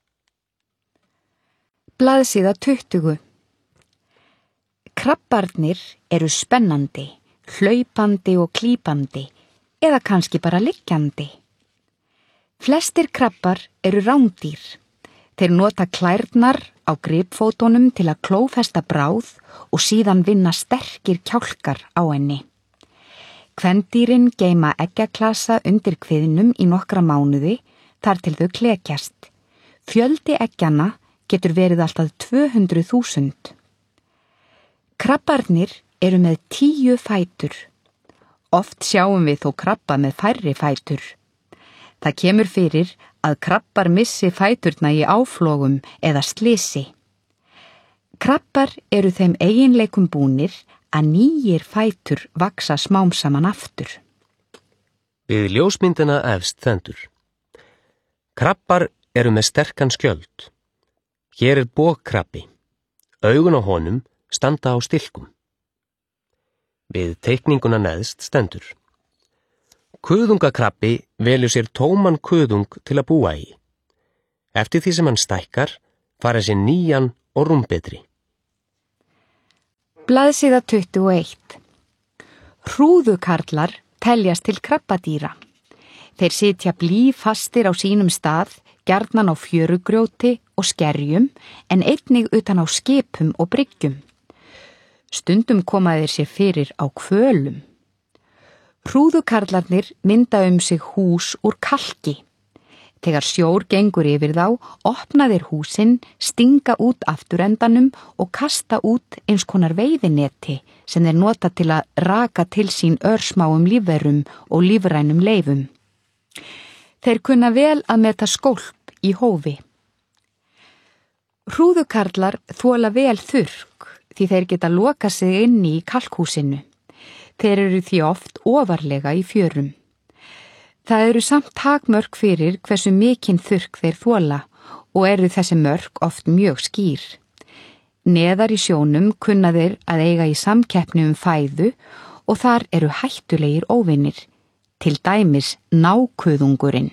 Blaðsíða 20. Krabbarnir eru spennandi, hlaupandi og klípandi eða kannski bara liggjandi. Flestir krabbar eru rándýr. Þeir nota klærnar á gripfótunum til að klófesta bráð og síðan vinna sterkir kjálkar á henni. Kvendýrin geyma eggjaklasa undir kviðnum í nokkra mánuði þar til þau klekjast. Fjöldi eggjana getur verið alltaf 200.000. Krabbarnir eru með 10 fætur. Oft sjáum við þó krabba með færri fætur. Það kemur fyrir að krabbar missi fæturna í áflogum eða slysi. Krabbar eru þeim eiginleikum búnir að nýjir fætur vaksa smám saman aftur. Við ljósmyndina efst stendur: Krabbar eru með sterkan skjöld. Hér bogkrabbi. Augun á honum standa á stilkum. Við teikninguna neðst stendur: Kuðungakrabbi velur sér tóman kuðung til að búa í. Eftir því sem hann stækkar, fara sér nýjan og rúmbetri. Blaðsíða 21. Hrúðukarlar teljast til krabbadýra. Þeir sitja blýfastir á sínum stað, gjarnan á fjörugrjóti og skerjum, en einnig utan á skipum og bryggjum. Stundum koma þeir sér fyrir á hvölum. Hrúðukarlarnir mynda sig hús úr kalki. Þegar sjór gengur yfir þá, opna þeir húsin, stinga út afturendanum og kasta út eins konar veiðineti sem þeir nota til að raka til sín örsmáum lífverum og lífrænum leifum. Þeir kunna vel að meta skólp í hófi. Hrúðukarlar þola vel þurrk því þeir geta lokað sig inni í kalkhúsinu. Þeir eru því oft ofarlega í fjörum. Það eru samt takmörk fyrir hversu mikinn þurrk þeir þola og eru þessi mörk oft mjög skýr. Neðar í sjónum kunna þeir að eiga í samkeppni fæðu og þar eru hættulegir óvinir, til dæmis nákuðungurinn.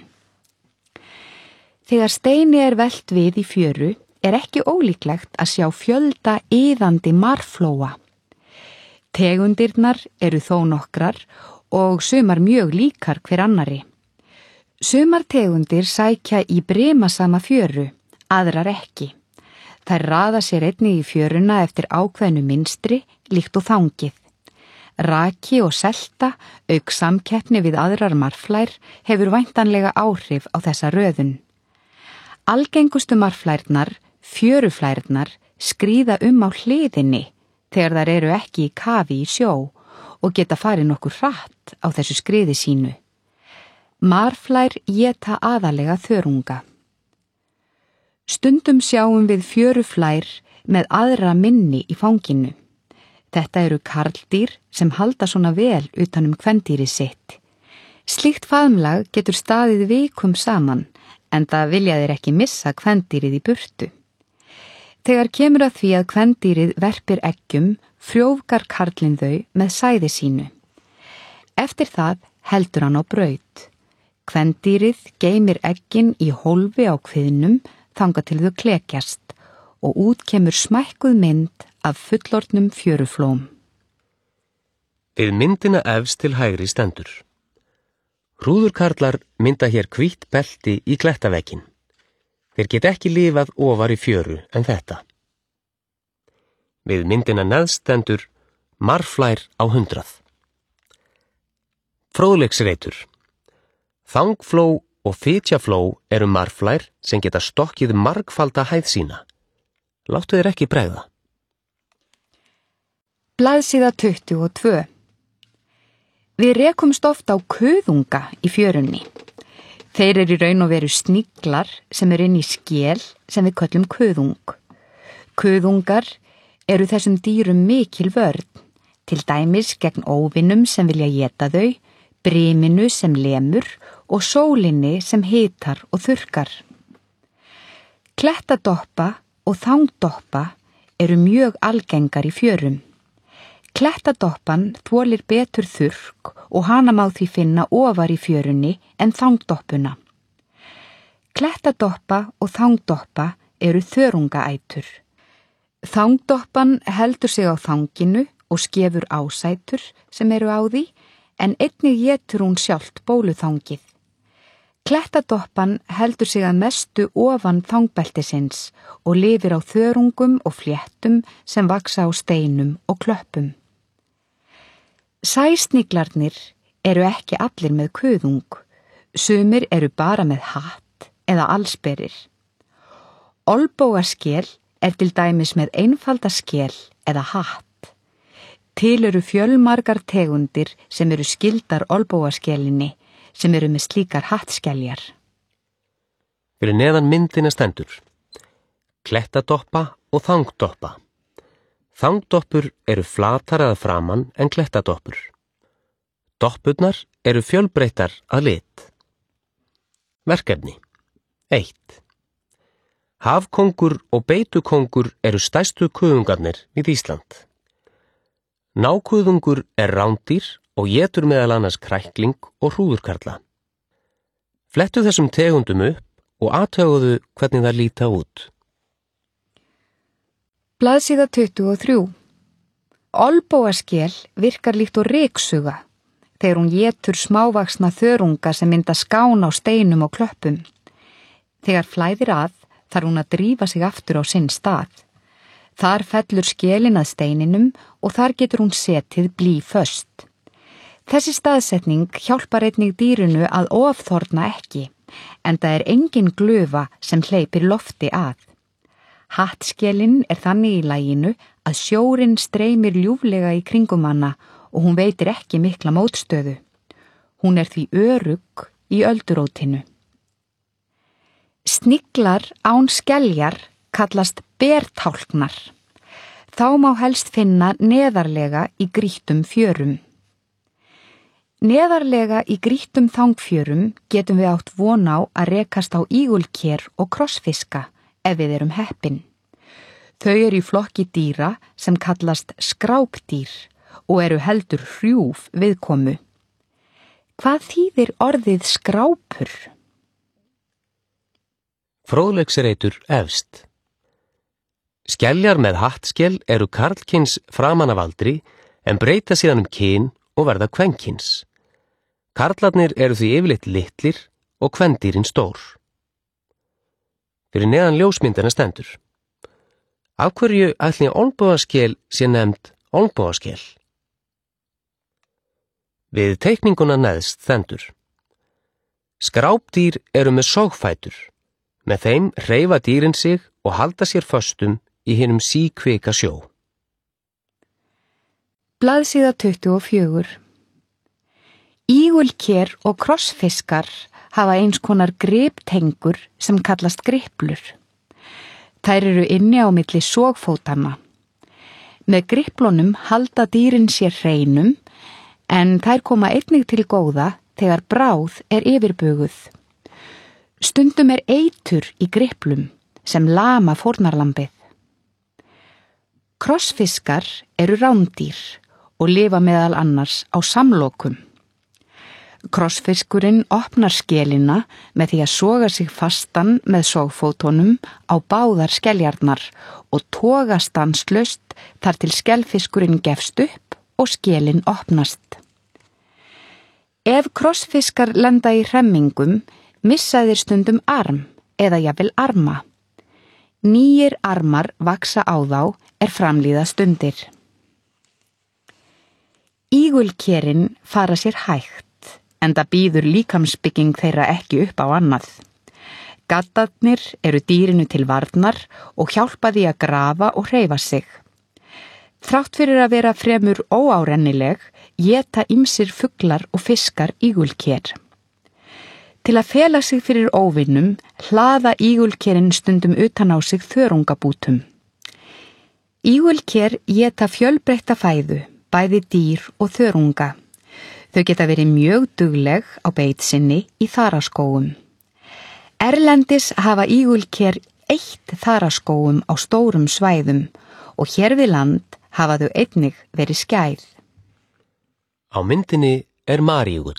Þegar steini er velt við í fjöru er ekki ólíklegt að sjá fjölda iðandi marflóa. Tegundirnar eru þó nokkrar og sumar mjög líkar hver annari. Sumar tegundir sækja í brimasama fjöru, aðrar ekki. Þær raða sér einnig í fjöruna eftir ákveðnu mynstri, líkt og þangið. Raki og selta, auk samkeppni við aðrar marflær, hefur væntanlega áhrif á þessa röðun. Algengustu marflærnar, fjöruflærnar, skríða á hliðinni þegar þær eru ekki í kafi í sjó og geta farið nokkur hratt á þessu skriði sínu. Marflær éta aðalega þörunga. Stundum sjáum við fjöruflær með aðra minni í fanginu. Þetta eru karldýr sem halda svona vel utan kvendýri sitt. Slíkt faðmlag getur staðið vikum saman, en það vilja þeir ekki missa kvendýrið í burtu. Þegar kemur að því að kvendýrið verpir eggjum, frjóvgar karlinn þau með sæði sínu. Eftir það heldur hann á braut. Kvendýrið geymir eggin í hólfi á kviðnum þangað til þau klekjast og út kemur smækkuð mynd af fullorðnum fjöruflóm. Við myndina efst til hægri stendur. Hrúðurkarlar mynda hér hvítt belti í klettaveginn. Þeir geta ekki lifað ofar í fjöru en þetta. Við myndina neðst stendur marflær á 100. Fróðleiksreitur. Þangfló og fitjafló eru marflær sem geta stokkið margfalda hæð sína. Láttu þeir ekki bregða. Blaðsíða 22. Við rekumst oft á kuðunga í fjörunni. Þeir eru í raun og veru sniglar sem eru inn í skél sem við köllum kuðung. Kuðungar eru þessum dýrum mikil vörn, til dæmis gegn óvinum sem vilja éta þau, briminu sem lemur og sólinni sem hitar og þurrkar. Klettadoppa og þangdoppa eru mjög algengar í fjörum. Klettadoppan þolir betur þurrk og hana má því finna ofar í fjörunni en þangdoppuna. Klettadoppa og þangdoppa eru þörungaætur. Þangdoppan heldur sig á þanginu og skefur ásætur sem eru á því, en einnig étur hún sjálft bóluþangið. Klettadoppan heldur sig að mestu ofan þangbeltisins og lifir á þörungum og fléttum sem vaxa á steinum og klöppum. Sæsniglarnir eru ekki allir með kuðung, sumir eru bara með hatt eða allsberir. Olnbogaskel er til dæmis með einfalda skel eða hatt. Til eru fjölmargar tegundir sem eru skyldar olnbogaskelinni sem eru með slíkar hattskeljar. Fyrir neðan myndina stendur klettadoppa og þangdoppa. Þangdoppur eru flatar að framan en klettadoppur. Doppurnar eru fjölbreyttar að lit. Verkefni 1. Hafkóngur og beitukóngur eru stærstu kuðungarnir við Ísland. Nákuðungur er rándýr og étur meðal annars krækling og hrúðurkarla. Flettu þessum tegundum upp og athuguðu hvernig það líta út. Blaðsíða 23. Olnbogaskel virkar líkt og ryksuga. þegar hún étur smávaxna þörunga sem mynda skán á steinum og klöppum. Þegar flæðir að, þarf hún að drífa sig aftur á sinn stað. Þar fellur skelin að steininum og þar getur hún setið blýföst. Þessi staðsetning hjálpar einnig dýrinu að ofþorna ekki, enda engin glufa sem hleypir lofti að. Hattskelin þannig í laginu að sjórinn streymir ljúflega í kringum hana og hún veitir ekki mikla mótstöðu. Hún því örugg í öldurótinu. Sniglar án skeljar kallast bertálknar. Þá má helst finna neðarlega í grýttum fjörum. Neðarlega í grýttum þangfjörum getum við átt von á að rekast á ígulker og krossfiska ef við erum heppin. Þau í flokki dýra sem kallast skrápdýr og heldur hrjúf viðkomu. Hvað þýðir orðið skrápur? Fróðleiksreitur efst. Skeljar með hattskel karlkyns framan af aldri en breyta síðan kyn og verða kvenkyns. Karlarnir því yfirleitt litlir og kvendýrin stór. Fyrir neðan ljósmyndina stendur: Af hverju ætli olnbogaskel sé nefnt olnbogaskel? Við teikninguna neðst stendur: Skrápdýr með sogfætur. Með þeim hreyfa dýrin sig og halda sér föstum í hinum síkvika sjó. Blaðsíða 24. Ígulker og krossfiskar hafa eins konar griptengur sem kallast griplur. Þær inni á milli sogfótanna. Með griplunum halda dýrin sér hreinum, en þær koma einnig til góða þegar bráð yfirbuguð. Stundum eitur í griplum sem lama fórnarlambið. Krossfiskar rándýr og lifa meðal annars á samlokum. Krossfiskurinn opnar skelina með því að soga sig fastan með sogfótunum á báðar skeljarnar og toga stanslaust þar til skelfiskurinn gefst upp og skelin opnast. Ef krossfiskar lenda í hremmingum, missa þeir stundum arm eða jafnvel arma. Nýir armar vaxa á þá framlíða stundir. Ígulkerin fara sér hægt, enda býður líkamsbygging þeirra ekki upp á annað. Gaddarnir dýrinu til varnar og hjálpa því að grafa og hreyfa sig. Þrátt fyrir að vera fremur óárennileg, éta ýmsir fuglar og fiskar ígulker. Til að fela sig fyrir óvinnum, hlaða ígulkerin stundum utan á sig þörungabútum. Ígulker éta fjölbreytta fæðu, bæði dýr og þörunga. Þau geta verið mjög dugleg á beit sinni í þaraskógum. Erlendis hafa ígulker eytt þaraskógum á stórum svæðum og hér við land hafa þau einnig verið skæð. Á myndinni maríugull.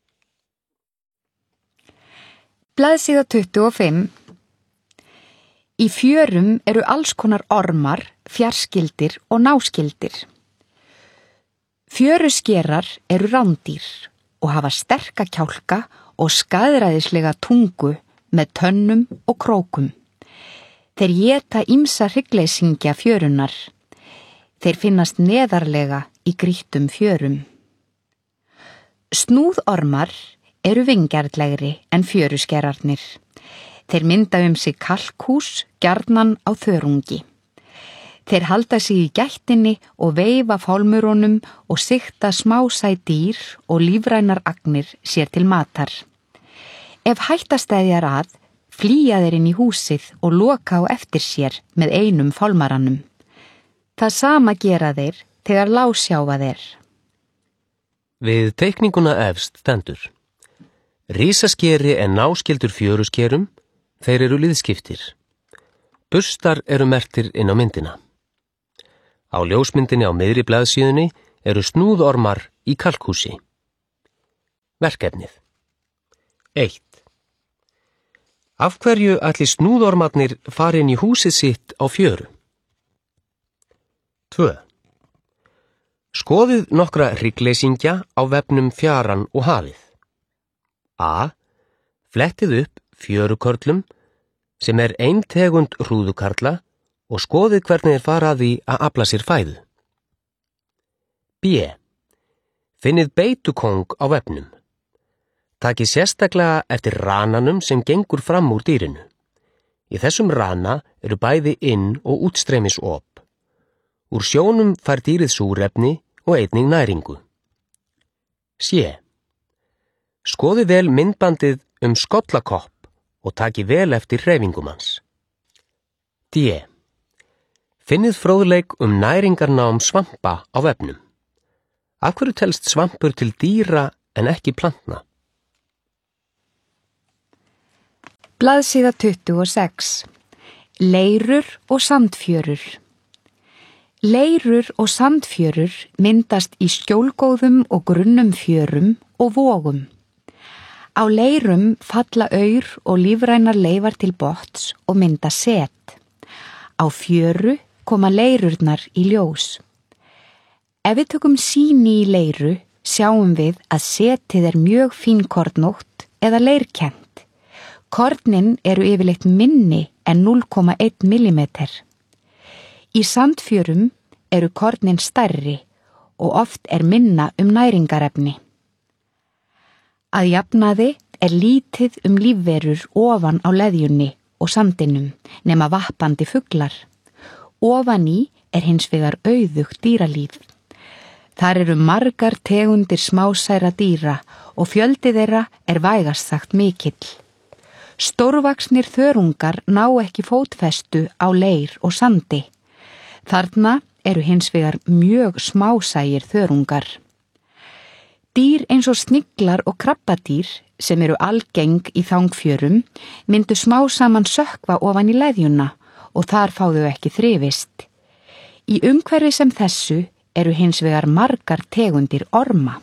Blaðsíða 25. Í fjörum alls konar ormar, fjarskyldir og náskyldir. Fjöruskerar rándýr og hafa sterka kjálka og skaðræðislega tungu með tönnum og krókum. Þeir éta ýmsa hryggleysingja fjörunar. Þeir finnast neðarlega í grýttum fjörum. Snúðormar vingjarnlegri en fjöruskerarnir. Þeir mynda sig kalkhús gjarnan á þörungi. Þeir halda sig í gættinni og veifa fálmurunum og sigta smásæ dýr og lífrænar agnir sér til matar. Ef hætta steðjar að, flýja þeir inn í húsið og loka á eftir sér með einum fálmaranum. Það sama gera þeir þegar lásjáfa þeir. Við teikninguna efst stendur: Rísaskeri náskyldur fjöruskerum, þeir liðskiptir. Burstar merktir inn á myndina. Á ljósmyndinni á miðri blaðsíðunni snúðormar í kalkhúsi. Verkefnið: 1. Af hverju ætli snúðormarnir fari inn í húsið sitt á fjöru? 2. Skoðið nokkra hryggleysingja á vefnum Fjaran og hafið. A. Flettið upp fjörukörlum sem er ein tegund hrúðukarla og skoðið hvernig þeir fara að því að afla sér fæðu. B. Finnið beitukóng á vefnum. Takið sérstaklega eftir rananum sem gengur fram úr dýrinu. Í þessum rana eru bæði inn- og útstreymisop. Úr sjónum fær dýrið súrefni og einnig næringu. C. Skoðið vel myndbandið skollakopp og takið vel eftir hreyfingum hans. D. Finnið fróðleik næringarnám svampa á vefnum. Af hverju telst svampur til dýra en ekki plantna? Blaðsíða 26. Leirur og sandfjörur. Leirur og sandfjörur myndast í skjólgóðum og grunnum fjörum og vogum. Á leirum falla aur og lífrænar leifar til botns og mynda set. Á fjöru koma leirurnar í ljós. Ef við tökum sýni í leiru, sjáum við að setið er mjög fínkornótt eða leirkennt. Kornin eru yfirleitt minni en 0,1 millimeter. Í sandfjörum eru kornin stærri og oft er minna næringarefni. Að jafnaði er lítið lífverur ofan á leðjunni og sandinum nema vappandi fuglar. Ofan í er hins vegar auðugt dýralíf. Þar eru margar tegundir smásæra dýra og fjöldi þeirra er vægast sagt mikill. Stórvaxnir þörungar ná ekki fótfestu á leir og sandi. Þarna eru hins vegar mjög smásægir þörungar. Dýr eins og sniglar og krabbadýr sem eru algeng í þangfjörum myndu smá saman sökkva ofan í leðjuna og þar fá þau ekki þrifist. Í umhverfi sem þessu eru hins vegar margar tegundir orma.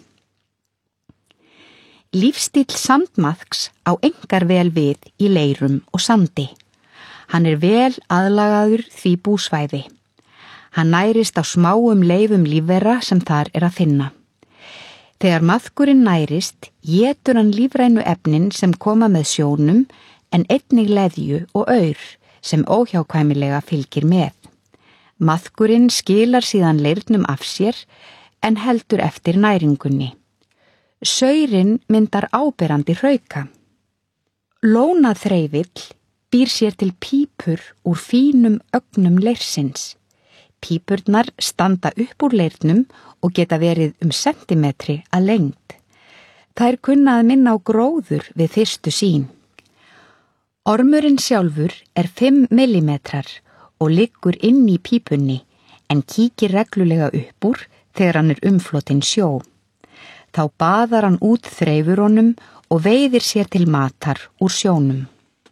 Lífstíll sandmaðks á engar vel við í leirum og sandi. Hann er vel aðlagaður því búsvæði. Hann nærist á smáum leifum lífvera sem þar er að finna. Þegar maðkurinn nærist, étur hann lífrænu efnin sem koma með sjónum en einnig leðju og aur sem óhjákvæmilega fylgir með. Maðkurinn skilar síðan leirnum af sér en heldur eftir næringunni. Saurinn myndar áberandi hrauka. Lónaþreifill býr sér til pípur úr fínum ögnum leirsins. Pípurnar standa upp úr leirnum og geta verið sentimetri að lengd. Þær kunna að minna á gróður við fyrstu sýn. Ormurinn sjálfur er 5 millimetrar og liggur inn í pípunni en kíkir reglulega upp úr þegar hann er umflotinn sjó. Þá baðar hann út þreifurunum og veiðir sér til matar úr sjónum.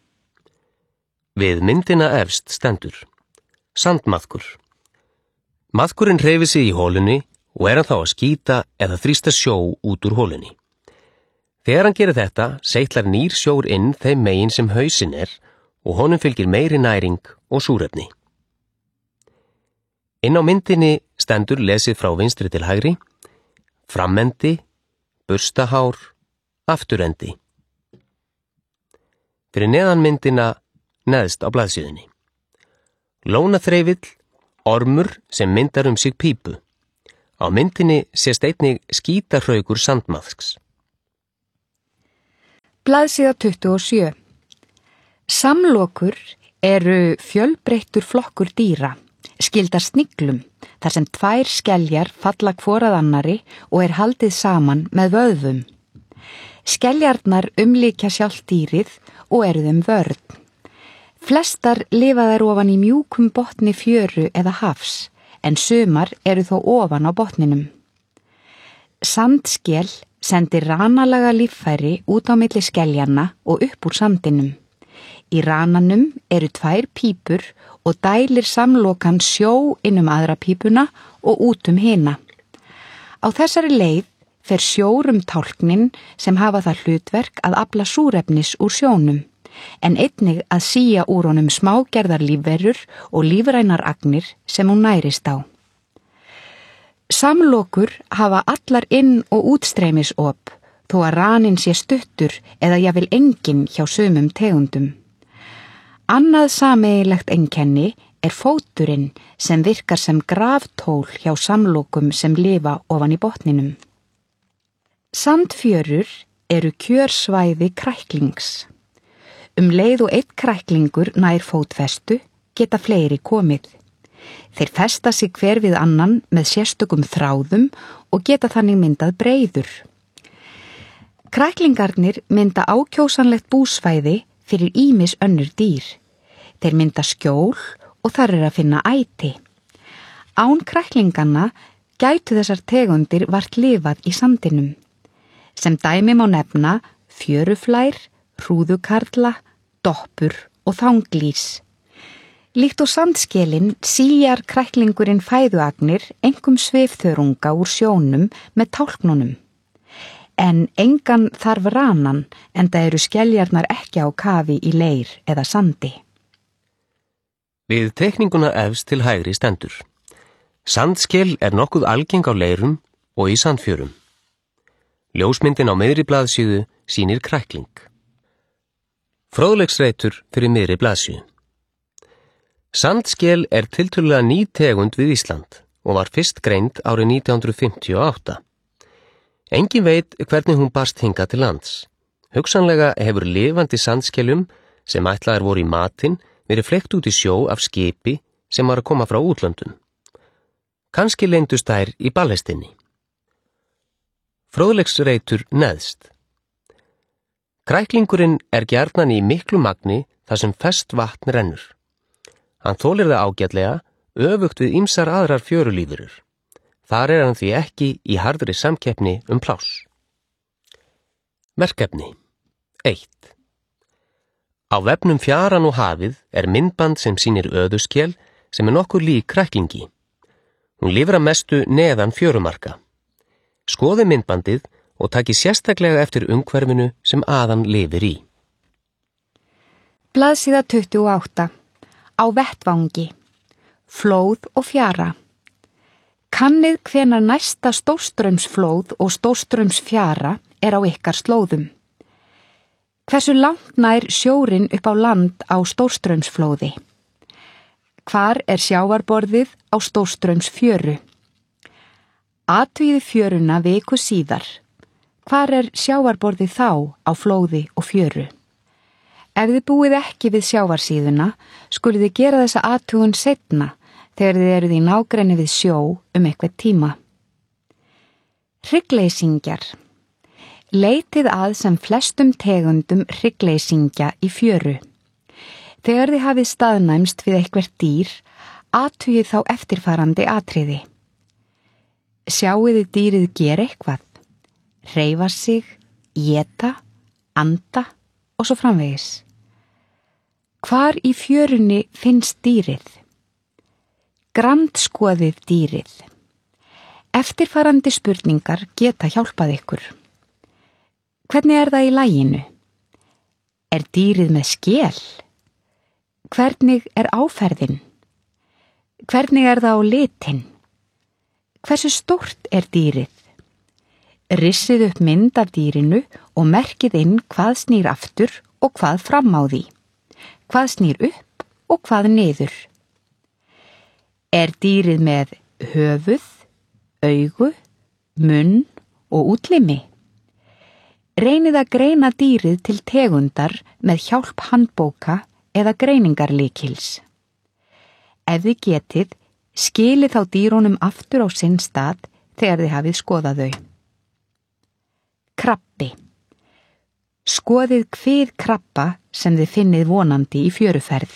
Við myndina efst stendur sandmaðkur. Maðkurinn hreyfir sig í hólunni og er hann þá að skýta eða þrýsta sjó út úr hólunni. Þegar hann gerir þetta, seytlar nýr sjór inn þeim megin sem hausinn er og honum fylgir meiri næring og súrefni. Inn á myndinni stendur lesið frá vinstri til hægri, framendi, burstahár, afturendi. Fyrir neðan myndina neðst á blaðsíðunni. Lónaþreifill, ormur sem myndar sig pípu. Á myndinni sést einnig skítarhraukur sandmaðks. Blaðsíða 27. Samlokur eru fjölbreyttur flokkur dýra, skildar sniglum, þar sem 2 skeljar falla hvor að annari og er haldið saman með vöðvum. Skeljarnar umlykja sjálft dýrið og eru þeim vörn. Flestar lifa þær ofan í mjúkum botni fjöru eða hafs, en sumar eru þó ofan á botninum. Sandskel sendir ranalega líffæri út á milli skeljanna og upp úr sandinum. Í rananum eru 2 pípur og dælir samlokan sjó inn aðra pípuna og út hina. Á þessari leið fer sjór tálknin sem hafa það hlutverk að afla súrefnis úr sjónum, en einnig að sía úr honum smágerðar lífverur og lífrænar agnir sem hún nærist á. Samlokur hafa allar inn- og útstreymisop þó að raninn sé stuttur eða jafnvel enginn hjá sumum tegundum. Annað sameiginlegt einkenni er fóturinn sem virkar sem graftól hjá samlokum sem lifa ofan í botninum. Sandfjörur eru kjörsvæði kræklings. Leið og einn kræklingur nær fótfestu geta fleiri komið. Þeir festa sig hver við annan með sérstökum þráðum og geta þannig myndað breiður. Kræklingarnir mynda ákjósanlegt búsvæði fyrir ýmis önnur dýr. Þeir mynda skjól og þar að finna æti. Án kræklinganna gætu þessar tegundir vart lifað í sandinum. Sem dæmi má nefna fjöruflær, hrúðukarla, doppur og þanglís. Líkt og sandskelin síjar kræklingurinn fæðuagnir einkum svifþörunga úr sjónum með tálknunum. En engan þarf ranan enda eru skeljarnar ekki á kafi í leir eða sandi. Við teikninguna efst til hægri stendur. Sandskel er nokkuð algeng á leirum og í sandfjörum. Ljósmyndin á miðri blaðsíðu sýnir krækling. Fróðleiksreitur fyrir miðri blaðsíðu. Sandskel er tiltölulega ný tegund við Ísland og var fyrst greind árið 1958. Engin veit hvernig hún barst hingað til lands. Hugsanlega hefur lifandi sandskelum sem ætlaðar voru í matinn verið fleygt út í sjó af skipi sem var að koma frá útlöndum. Kannski leyndust þær í ballhestinni. Fróðleiksreitur neðst. Kræklingurinn er gjarnan í miklu magni þar sem ferskt vatn rennur. Hann þolir það ágætlega, öfugt við ýmsar aðrar fjörulífurur. Þar er hann því ekki í harðri samkeppni pláss. Verkefni 1. Á vefnum Fjaran og hafið er myndband sem sýnir öðuskel sem er nokkur lík kræklingi. Hún lifir að mestu neðan fjörumarka. Skoði myndbandið og taki sérstaklega eftir umhverfinu sem aðan lifir í. Blaðsíða 28. Á vettvangi. Flóð og fjara. Kannið hvenær næsta stórstraumsflóð og stórstraumsfjara er á ykkar slóðum. Hversu langt nær sjórinn upp á land á stórstraumsflóði? Hvar er sjávarborðið á stórstraumsfjöru? Athugið fjöruna viku síðar. Hvar er sjávarborðið þá á flóði og fjöru? Ef þið búið ekki við sjávarsíðuna, skulið þið gera þessa athugun seinna þegar þið eruð í nágrenni við sjó eitthvað tíma. Hryggleysingjar. Leitið að sem flestum tegundum hryggleysingja í fjöru. Þegar þið hafið staðnæmst við eitthvert dýr, athugið þá eftirfarandi atriði. Sjáið þið dýrið gera eitthvað, hreyfa sig, éta, anda og svo framvegis. Hvar í fjörunni finnst dýrið? Grandskoðið dýrið. Eftirfarandi spurningar geta hjálpað ykkur. Hvernig er það í laginu? Er dýrið með skel? Hvernig er áferðin? Hvernig er það á litin? Hversu stórt er dýrið? Rissið upp mynd af dýrinu og merkið inn hvað snýr aftur og hvað fram á því. Hvað snýr upp og hvað niður. Er dýrið með höfuð, augu, munn og útlimi? Reynið að greina dýrið til tegundar með hjálp handbóka eða greiningarlykils. Ef þið getið, skilið þá dýrunum aftur á sinn stað þegar þið hafið skoðað þau. Krabbi. Skoðið hvið krabba sem þið finnið vonandi í fjöruferð.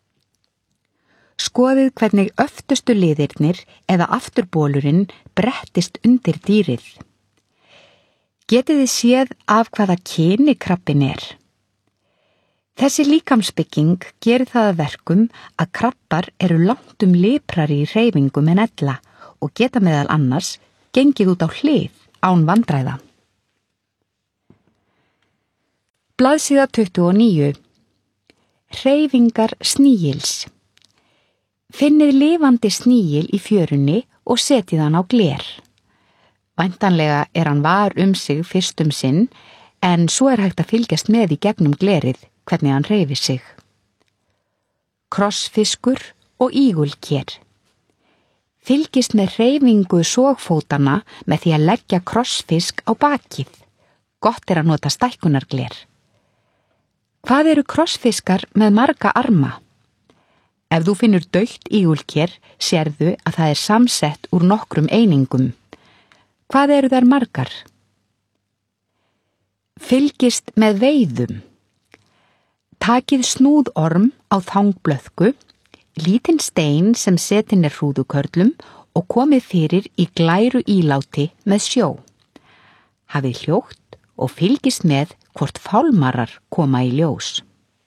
Skoðið hvernig öftustu liðirnir eða afturbólurinn brettist undir dýrið. Getið þið séð af hvaða kyni krabbin er. Þessi líkamsbygging gerir það að verkum að krabbar eru langt liprari í hreyfingum en ella og geta meðal annars gengið út á hlið án vandræða. Blaðsíða 29. Hreyfingar snígils. Finnið lifandi snígil í fjörunni og setið hann á gler. Væntanlega hann var sig fyrst sinn, en svo hægt að fylgjast með í gegnum glerið hvernig hann hreyfir sig. Krossfiskur og ígulker. Fylgist með hreyfingu sogfótanna með því að leggja krossfisk á bakið. Gott að nota stækkunargler. Hvað eru krossfiskar með marga arma? Ef þú finnur dautt ígulker, sérðu að það samsett úr nokkrum einingum. Hvað eru þær margar? Fylgist með veiðum. Takið snúðorm á þangblöðku, lítinn stein sem setin hrúðukörlum og komið fyrir í glæru íláti með sjó. Hafið hljótt og fylgist með hvort fálmarar koma í ljós.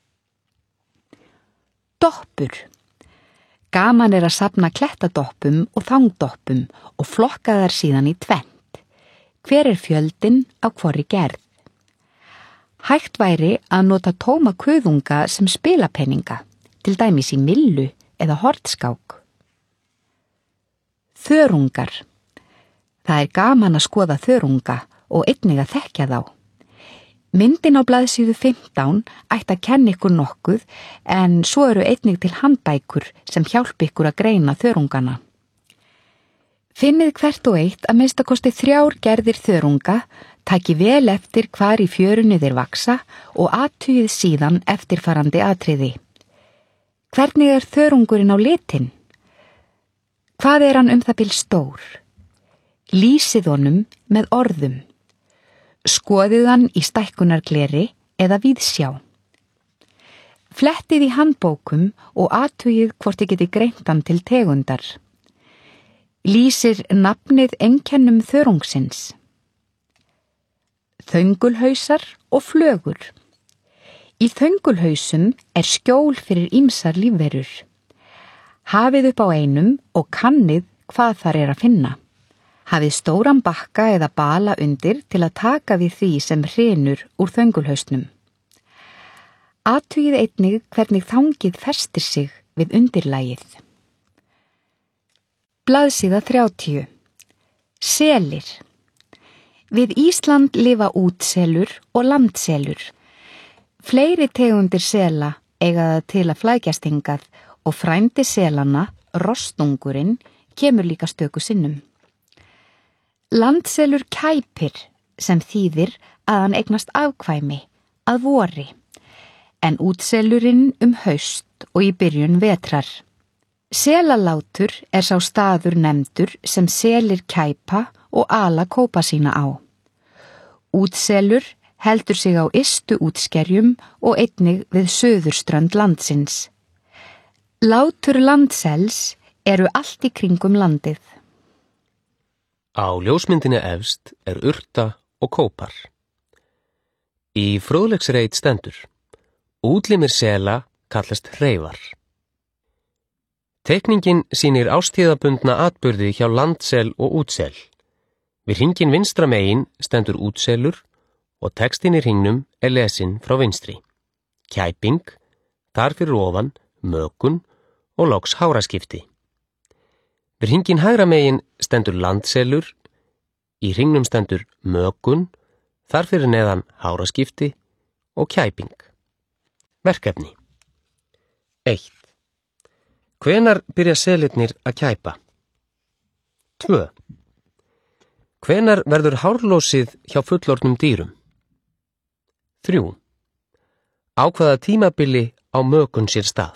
Doppur. Gaman að safna klettadoppum og þangdoppum og flokka þær síðan í tvennt. Hver fjöldinn á hvorri gerð? Hægt væri að nota tóma kuðunga sem spilapenninga, til dæmis í millu eða hortskák. Þörungar. Það gaman að skoða þörunga og einnig að þekkja þá. Myndin á blaðsíðu 15 ætti að kenna ykkur nokkuð, en svo eru einnig til handbækur sem hjálpa ykkur að greina þörungana. Finnið hvert og eitt að minnsta kosti 3 gerðir þörunga, taki vel eftir hvar í fjörunni þeir vaksa og athugið síðan eftirfarandi atriði. Hvernig þörungurinn á litinn? Hvað hann það bil stór? Lýsið honum með orðum. Skoðið hann í stækkunargleri eða víðsjá. Flettið í handbókum og athugið hvort þið geti greint hann til tegundar. Lýsir nafnið einkennum þörungsins. Þöngulhausar og flögur. Í þöngulhausum skjól fyrir ýmsar lífverur. Hafið upp á einum og kannið hvað þar að finna. Hafið stóran bakka eða bala undir til að taka við því sem hrynur úr þöngulhausnum. Athugið einnig hvernig þangið festir sig við undirlagið. Blaðsíða 30. Selir. Við Ísland lifa útselur og landselur. Fleiri tegundir sela eiga það til að flækjast hingað og frændi selanna, rostungurinn, kemur líka stöku sinnum. Landselur kæpir, sem þýðir að hann eignast afkvæmi, að vori, en útselurinn haust og í byrjun vetrar. Selalátur sá staður nefndur sem selir kæpa og ala kópa sína á. Útselur heldur sig á ystu útskerjum og einnig við suðurströnd landsins. Látur landsels allt í kringum landið. Á ljósmyndinni efst urta og kópar. Í fróðleiksreit stendur: útlimir sela kallast hreifar. Teikningin sýnir ástíðabundna atburði hjá landsel og útsel. Við hringinn vinstra megin stendur útselur og textin í hringnum lesin frá vinstri. Kæping, þar fyrir ofan, mökun og loks háraskipti. Við hringinn hægra megin stendur landselur, í hringnum stendur mökun, þar fyrir neðan háraskipti og kæping. Verkefni. 1. Hvenær byrja selirnir að kæpa? 2. Hvenær verður hárlósið hjá fullorðnum dýrum? 3. Á hvaða tímabili á mökun sér stað?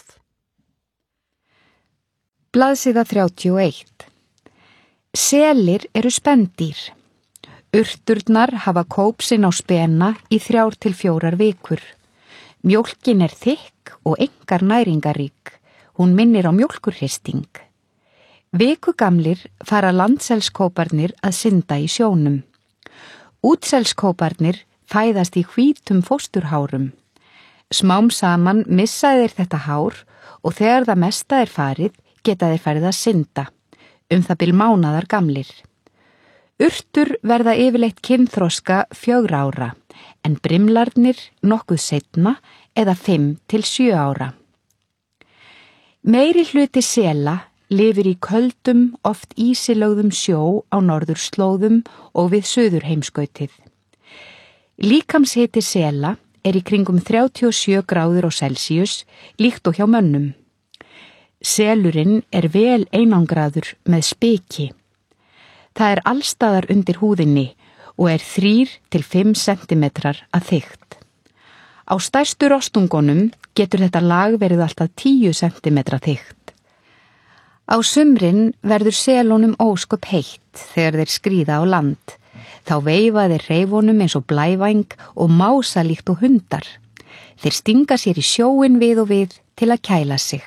Blaðsíða 31. Selir spendýr. Urturnar hafa kóp sinn á spena í 3 til 4 vikur. Mjólkin þykk og engar næringarík. Hún minnir á mjólkurhristing. Vikugamlir fara landselskóparnir að synda í sjónum. Útselskóparnir fæðast í hvítum fósturhárum. Smám saman missa þeir þetta hár og þegar það mesta farið geta þeir farið að synda, það bil mánaðar gamlir. Urtur verða yfirleitt kynþroska 4 ára, en brimlarnir nokkuð seinna eða 5 til 7 ára. Meiri hluti sela lifir í köldum, oft ísilögðum sjó á norðurslóðum og við suðurheimskautið. Líkamshiti sela er í kringum 37 gráður Celsius, líkt og hjá mönnum. Selurinn er vel einangraður með spiki. Það er allstaðar undir húðinni og er 3 til 5 sentimetrar að þykkt. Á stærstu rostungunum getur þetta lag verið alltaf 10 sentimetra þykkt. Á sumrin verður selunum ósköp heitt þegar þeir skríða á land. Þá veifa þeir reifunum eins og blævæng og mása líkt og hundar. Þeir stinga sér í sjóin við og við til að kæla sig.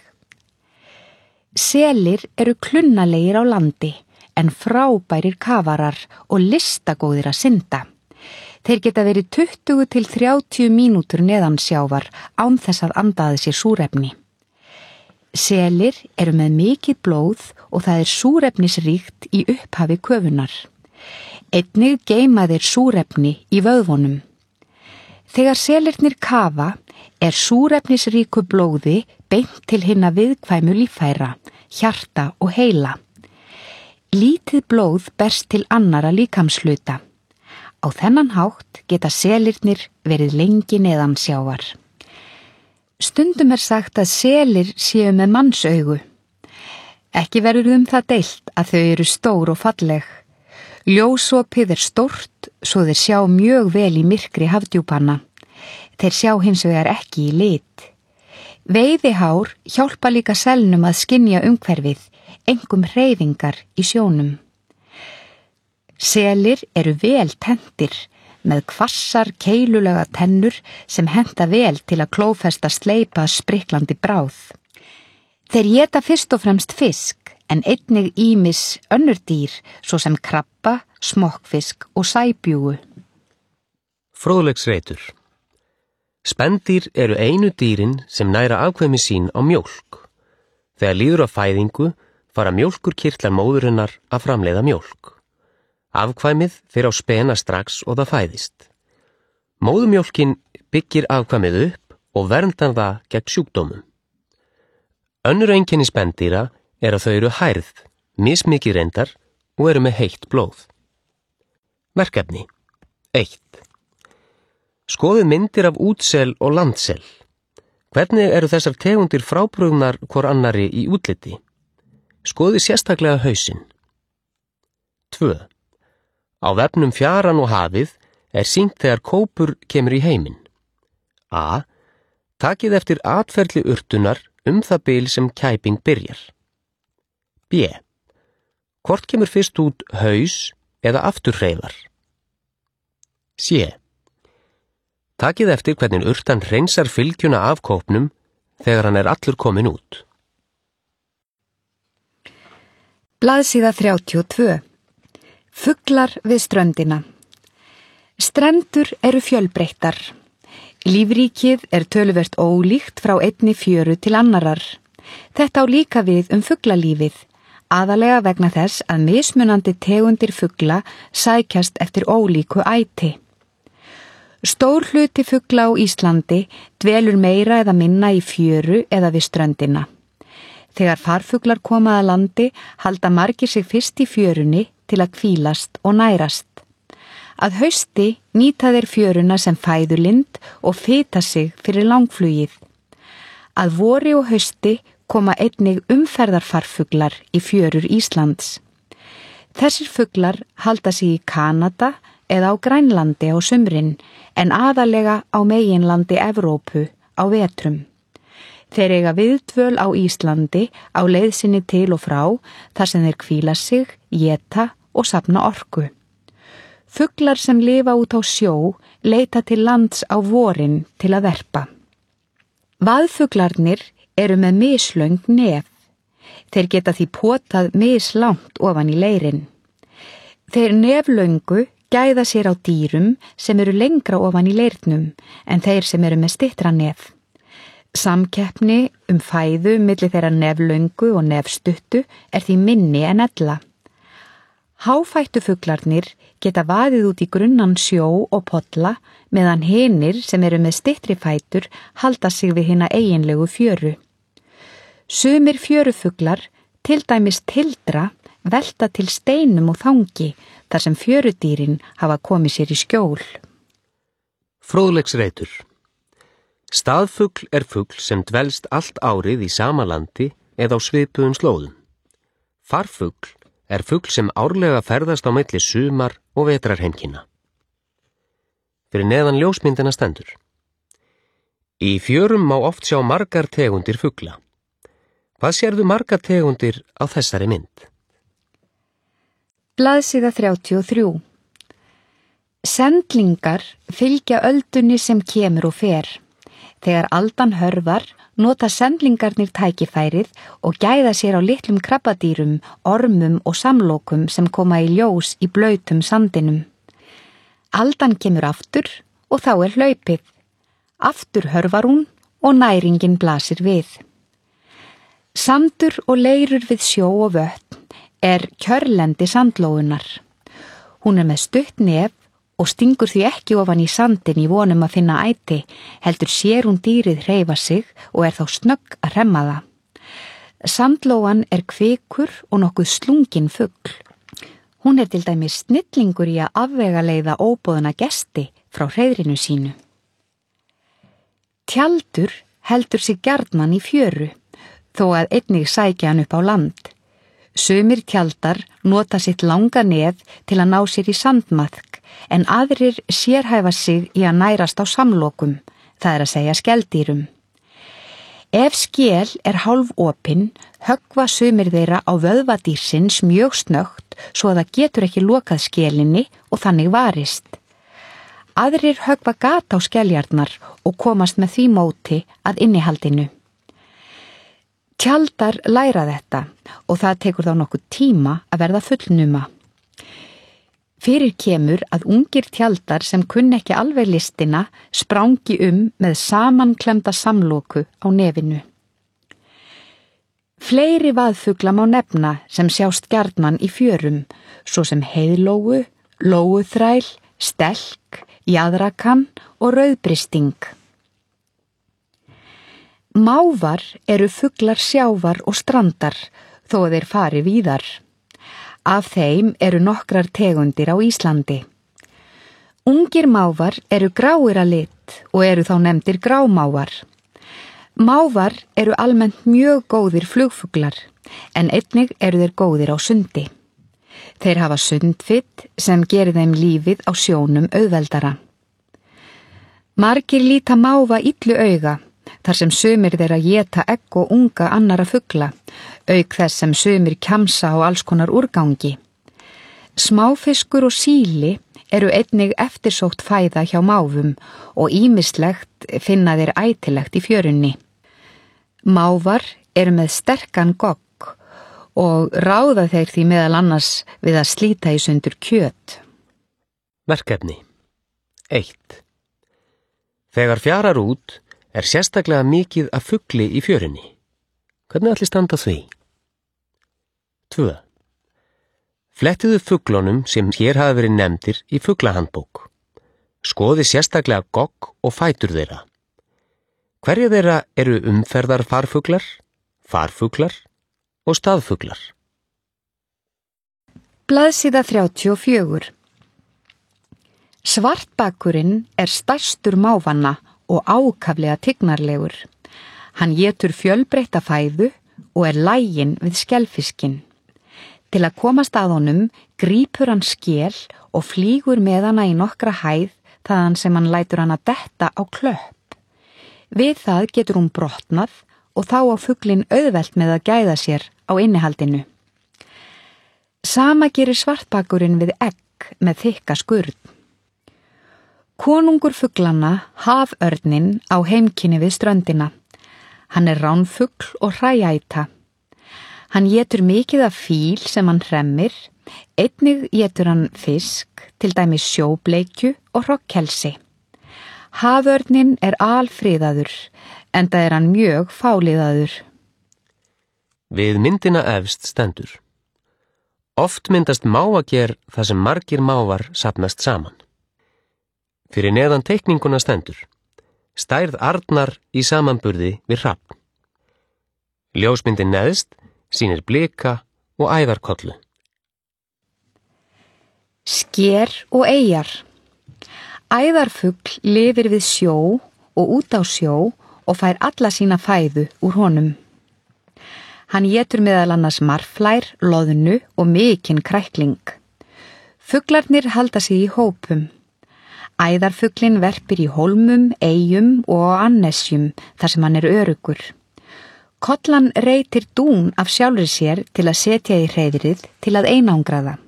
Selir eru klunnalegir á landi en frábærir kafarar og listagóðir að synda. Þeir geta verið 20 til 30 mínútur neðan sjávar án þess að andaði sér súrefni. Selir eru með mikið blóð og það er súrefnisríkt í upphafi köfunar. Einnig geyma þeir súrefni í vöðvunum. Þegar selirnir kafa er súrefnisríku blóði beint til hinna viðkvæmu líffæra, hjarta og heila. Lítið blóð berst til annara líkamshluta. Á þennan hátt geta selirnir verið lengi neðan sjávar. Stundum er sagt að selir séu með mannsaugu. Ekki verður það deilt að þau eru stór og falleg. Ljósopið er stórt svo þeir sjá mjög vel í myrkri hafdjúpanna. Þeir sjá hins vegar ekki í lit. Veiðihár hjálpa líka selnum að skynja umhverfið, einkum hreyfingar í sjónum. Selir eru vel tenntir með hvassar keilulega tennur sem henta vel til að klófesta sleipa spriklandi bráð. Þeir éta fyrst og fremst fisk en einnig ýmis önnur dýr svo sem krabba, smokkfisk og sæbjúgu. Fróðleiksreitur. Spendýr eru einu dýrin sem næra afkvæmi sín á mjólk. Þegar líður á fæðingu fara mjólkurkirtlar móðurinnar að framleiða mjólk. Afkvæmið fer á spena strax og það fæðist. Móðurmjólkin byggir afkvæmið upp og verndar það gegn sjúkdómum. Önnur einkenni spendýra er að þau eru hærð, mismikið reyndar og eru með heitt blóð. Verkefni 1. Skoðið myndir af útsel og landsel. Hvernig eru þessar tegundir frábrugðnar hvor annari í útliti? Skoðið sérstaklega hausinn. 2. Á vefnum Fjaran og hafið er sýnt þegar kópur kemur í heiminn. A. Takið eftir atferli urtunar það bil sem kæping byrjar. B. Hvort kemur fyrst út haus eða afturhreifar? C. Takið eftir hvernig urtan hreinsar fylgjuna af kópnum þegar hann er allur komin út. Blaðsíða 32. Fuglar við ströndina. Strendur eru fjölbreyttar. Lífríkið er töluvert ólíkt frá einni fjöru til annarar. Þetta á líka við fuglalífið, aðalega vegna þess að mismunandi tegundir fugla sækjast eftir ólíku æti. Stór hluti fugla á Íslandi dvelur meira eða minna í fjöru eða við ströndina. Þegar farfuglar koma að landi halda margir sig fyrst í fjörunni til að hvílast og nærast. Að hausti nýta þeir fjöruna sem fæðulind og fita sig fyrir langflugið. Að vori og hausti koma einnig umferðarfarfuglar í fjörur Íslands. Þessir fuglar halda sig í Kanada eða á Grænlandi á sumrin en aðalega á meginlandi Evrópu á vetrum. Þeir eiga viðdvöl á Íslandi á leið sinni til og frá þar sem þeir hvíla sig, éta og safna orku. Fuglar sem lifa út á sjó leita til lands á vorin til að verpa. Vaðfuglarnir eru með mislöng nef. Þeir geta því potað mislangt ofan í leirinn. Þeir neflöngu gæða sér á dýrum sem eru lengra ofan í leirnum en þeir sem eru með styttra nef. Samkeppni fæðu milli þeirra neflöngu og nefstuttu er því minni en ella. Háfættufuglarnir geta vaðið út í grunnan sjó og polla meðan hinir sem eru með styttri fætur halda sig við hina eiginlegu fjöru. Sumir fjörufuglar til dæmis tildra velta til steinum og þangi þar sem fjörudýrin hafa komið sér í skjól. Fróðleiksreitur. Staðfugl er fugl sem dvelst allt árið í sama landi eða á svipuðum slóðum. Farfugl er fugl sem árlega ferðast á milli sumar- og vetrarheimkynna. Fyrir neðan ljósmyndina stendur: Í fjörum má oft sjá margar tegundir fugla. Hvað sérðu margar tegundir á þessari mynd? Blaðsíða 33. Sendlingar fylgja öldunni sem kemur og fer. Þegar aldan hörfar, nota sendlingarnir tækifærið og gæða sér á litlum krabbadýrum, ormum og samlokum sem koma í ljós í blautum sandinum. Aldan kemur aftur og þá er hlaupið. Aftur hörfar hún og næringin blasir við. Sandur og leirur við sjó og vötn er kjörlendi sandlóunar. Hún er með stutt nef og stingur því ekki ofan í sandin í vonum að finna æti, heldur sér hún dýrið hreyfa sig og er þá snögg að hremma það. Sandlóan er kvikur og nokkuð slungin fugl. Hún er til dæmis snillingur í að afvegaleiða óboðna gesti frá hreiðrinu sínu. Tjaldur heldur sig gjarnan í fjöru, þó að einnig sækja hann upp á land. Sumir tjaldar nota sitt langa nef til að ná sér í sandmaðk, en aðrir sérhæfa sig í að nærast á samlokum, það er að segja skeldýrum. Ef skel er hálfopinn, höggva sumir þeirra á vöðvadýrsins mjög snöggt svo að það getur ekki lokað skelinni og þannig varist. Aðrir höggva gat á skeljarnar og komast með því móti að innihaldinu. Tjaldar læra þetta og það tekur þá nokkuð tíma að verða fullnuma. Fyrir kemur að ungir tjaldar sem kunni ekki alveg listina sprangi með samanklemda samloku á nefinu. Fleiri vaðfugla má nefna sem sjást gjarnan í fjörum, svo sem heiðlóu, lóuþræl, stelk, jaðrakann og rauðbristing. Mávar eru fuglar sjávar og strandar, þó að þeir fari víðar. Af þeim eru nokkrar tegundir á Íslandi. Ungir mávar eru gráir að lit og eru þá nefndir grámávar. Mávar eru almennt mjög góðir flugfuglar, en einnig eru þeir góðir á sundi. Þeir hafa sundfitt sem gerir þeim lífið á sjónum auðveldara. Margir líta máva illu auga, þar sem sumir þeirra éta egg og unga annara fugla, auk þess sem sumir kjamsa á alls konar úrgangi. Smáfiskur og síli eru einnig eftirsótt fæða hjá máfum og ýmislegt finna þeir ætilegt í fjörunni. Mávar eru með sterkan gogg og ráða þeir því meðal annars við að slíta í sundur kjöt. Verkefni 1. Þegar fjarar út er sérstaklega mikið af fugli í fjörunni. Hvernig ætli standa því? 2. Flettiðu fuglunum sem hér hafa verið nefndir í fuglahandbók. Skoði sérstaklega gogg og fætur þeirra. Hverja þeirra eru umferðar farfuglar, farfuglar og staðfuglar? Blaðsíða 34. Svartbakurinn er stærstur mávanna og ákaflega tignarlegur. Hann étur fjölbreytta fæðu og er laginn við skelfiskinn. Til að komast að honum grípur hann skel og flýgur með hana í nokkra hæð þaðan sem hann lætur hana detta á klöpp. Við það getur hún brotnað og þá á fuglinn auðvelt með að gæða sér á innihaldinu. Sama gerir svartbakurinn við egg með þykka skurn. Konungur fuglanna, haförninn, á heimkynni við ströndina. Hann er ránfugl og hrææta. Hann étur mikið af fíl sem hann hremmir, einnig étur hann fisk, til dæmis sjóbleikju og hrognkelsi. Haförninn er alfriðaður, enda er hann mjög fáliðaður. Við myndina efst stendur: Oft myndast mávager þar sem margir mávar safnast saman. Fyrir neðan teikninguna stendur: Stærð arnar í samanburði við hrafn. Ljósmyndin neðst sýnir blika og æðarkollu. Sker og eyjar. Æðarfugl lifir við sjó og út á sjó og fær alla sína fæðu úr honum. Hann étur meðal annars marflær, loðnu og mikinn krækling. Fuglarnir halda sig í hópum. Æðarfuglinn verpir í hólmum, eyjum og á annesjum þar sem hann er öruggur. Kollan reytir dún af sjálfri sér til að setja í hreiðrið til að einangra það.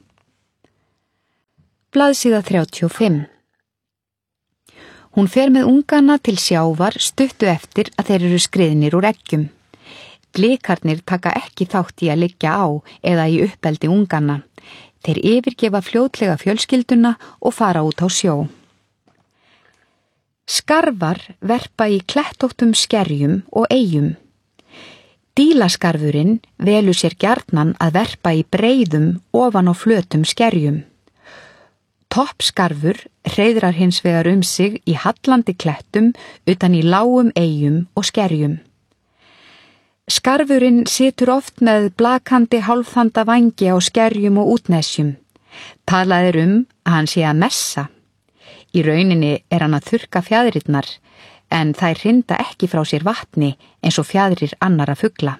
Blaðsíða 35. Hún fer með ungana til sjávar stuttu eftir að þeir eru skriðnir úr eggjum. Blikarnir taka ekki þátt í að liggja á eða í uppeldi ungana. Þeir yfirgefa fljótlega fjölskylduna og fara út á sjó. Skarfar verpa í klettóttum skerjum og eyjum. Dílaskarfurinn velur sér gjarnan að verpa í breiðum ofan á flötum skerjum. Toppskarfur hreiðrar hins vegar sig í hallandi klettum utan í lágum eyjum og skerjum. Skarfurinn situr oft með blakandi hálfþanda vangi á skerjum og útnesjum. Talað að hann sé að messa. Í rauninni er hann að þurrka fjaðrirnar, en þær hrinda ekki frá sér vatni eins og fjaðrir annara fugla.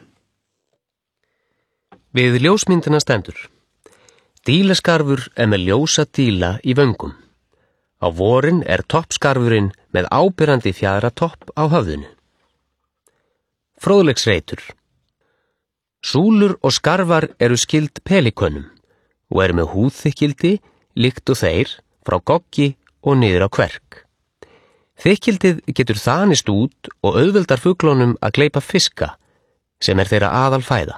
Við ljósmyndina stendur: Dílaskarfur er með ljósa díla í vöngum. Á vorin er toppskarfurinn með áberandi fjaðratopp á höfðinu. Fróðleiksreitur. Súlur og skarfar eru skyld pelikönnum og eru með húðþykkildi líkt og þeir frá goggi og niður á kverk. Þykkildið getur þanist út og auðveldar fuglunum að gleypa fiska sem er þeirra aðalfæða.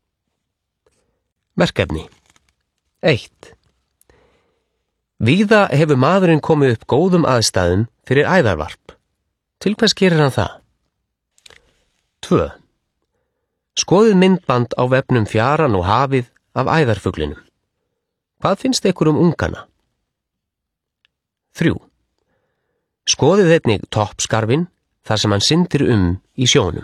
Verkefni 1. Víða hefur maðurinn komið upp góðum aðstæðum fyrir æðarvarp. Til hvers gerir hann það? 2. Skoðið myndband á vefnum Fjaran og hafið af æðarfuglinum. Hvað finnst ykkur ungana? 3. Skoðið einnig toppskarfinn þar sem hann syndir í sjónum.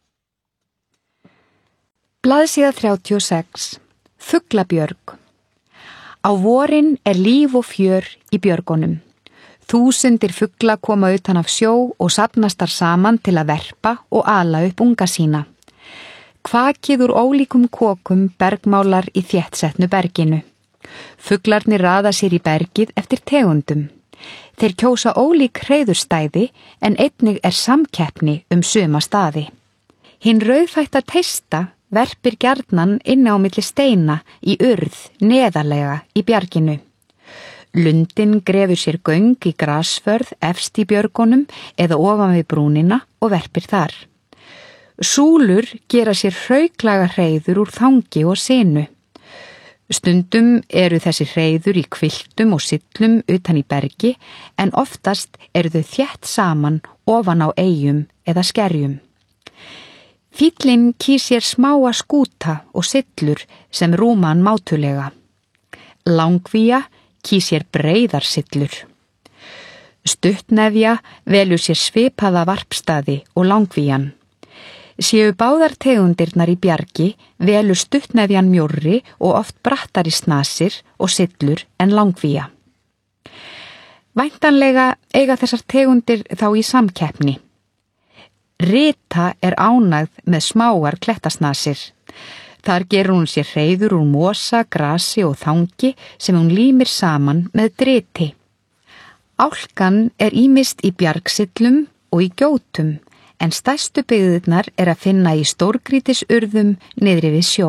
Blaðsíða 36. Fuglabjörg. Á vorin er líf og fjör í björgunum. Þúsundir fugla koma utan af sjó og safnastar saman til að verpa og ala upp unga sína. Kvakið úr ólíkum kokum bergmálar í þéttsetnu berginu. Fuglarnir raða sér í bergið eftir tegundum. Þeir kjósa ólík hreiðurstæði en einnig er samkeppni suma staði. Hinn rauðfætta teista verpir gjarnan inni á milli steina í urð neðarlega í bjarginu. Lundin grefur sér göng í grasförð efst í björgunum eða ofan við brúnina og verpir þar. Súlur gera sér hrauklaga hreiður úr þangi og sinu. Stundum eru þessi hreiður í kviltum og syllum utan í bergi en oftast eru þau þétt saman ofan á eyjum eða skerjum. Fíllinn kýs sér smáa skúta og syllur sem rúma hann mátulega. Langvíja kýs sér breiðar syllur. Stuttnefja velur sér svipaða varpstaði og langvíjan. Séu báðar tegundirnar í bjargi velur stuttnefjan mjórri og oft brattari snasir og syllur en langvíja. Væntanlega eiga þessar tegundir þá í samkeppni. Rita er ánægð með smáar klettasnasir. Þar gerur hún sér hreiður úr mosa, grasi og þangi sem hún límir saman með driti. Álkan er ýmist í bjargsyllum og í gjótum, en stærstu byggðirnar er að finna í stórgrýtisurðum niðri við sjó.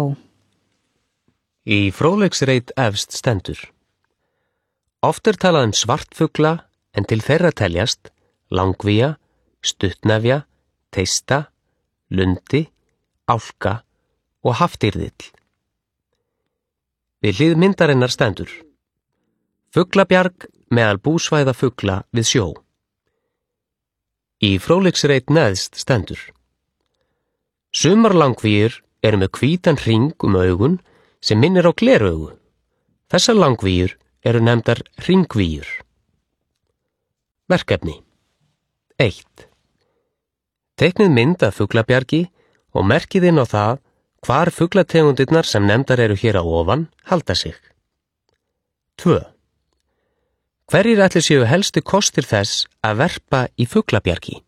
Í fróðleiksreit efst stendur: Oft er talað svartfugla en til þeirra teljast langvíja, stuttnefja, teista, lundi, álka og haftyrðill. Við hlið myndarinnar stendur: Fuglabjarg meðal búsvæða fugla við sjó. Í fróðleiksreit neðst stendur: Sumar langvíur eru með hvítan hring augun sem minnir á gleraugu. Þessar langvíur eru nefndar hringvíur. Verkefni 1. Teiknið mynd af fuglabjargi og merkið inn á það Hvar fuglategundirnar sem nefndar eru hér að ofan halda sig? 2. Hverjir ætli séu helstu kostir þess að verpa í fuglabjargi?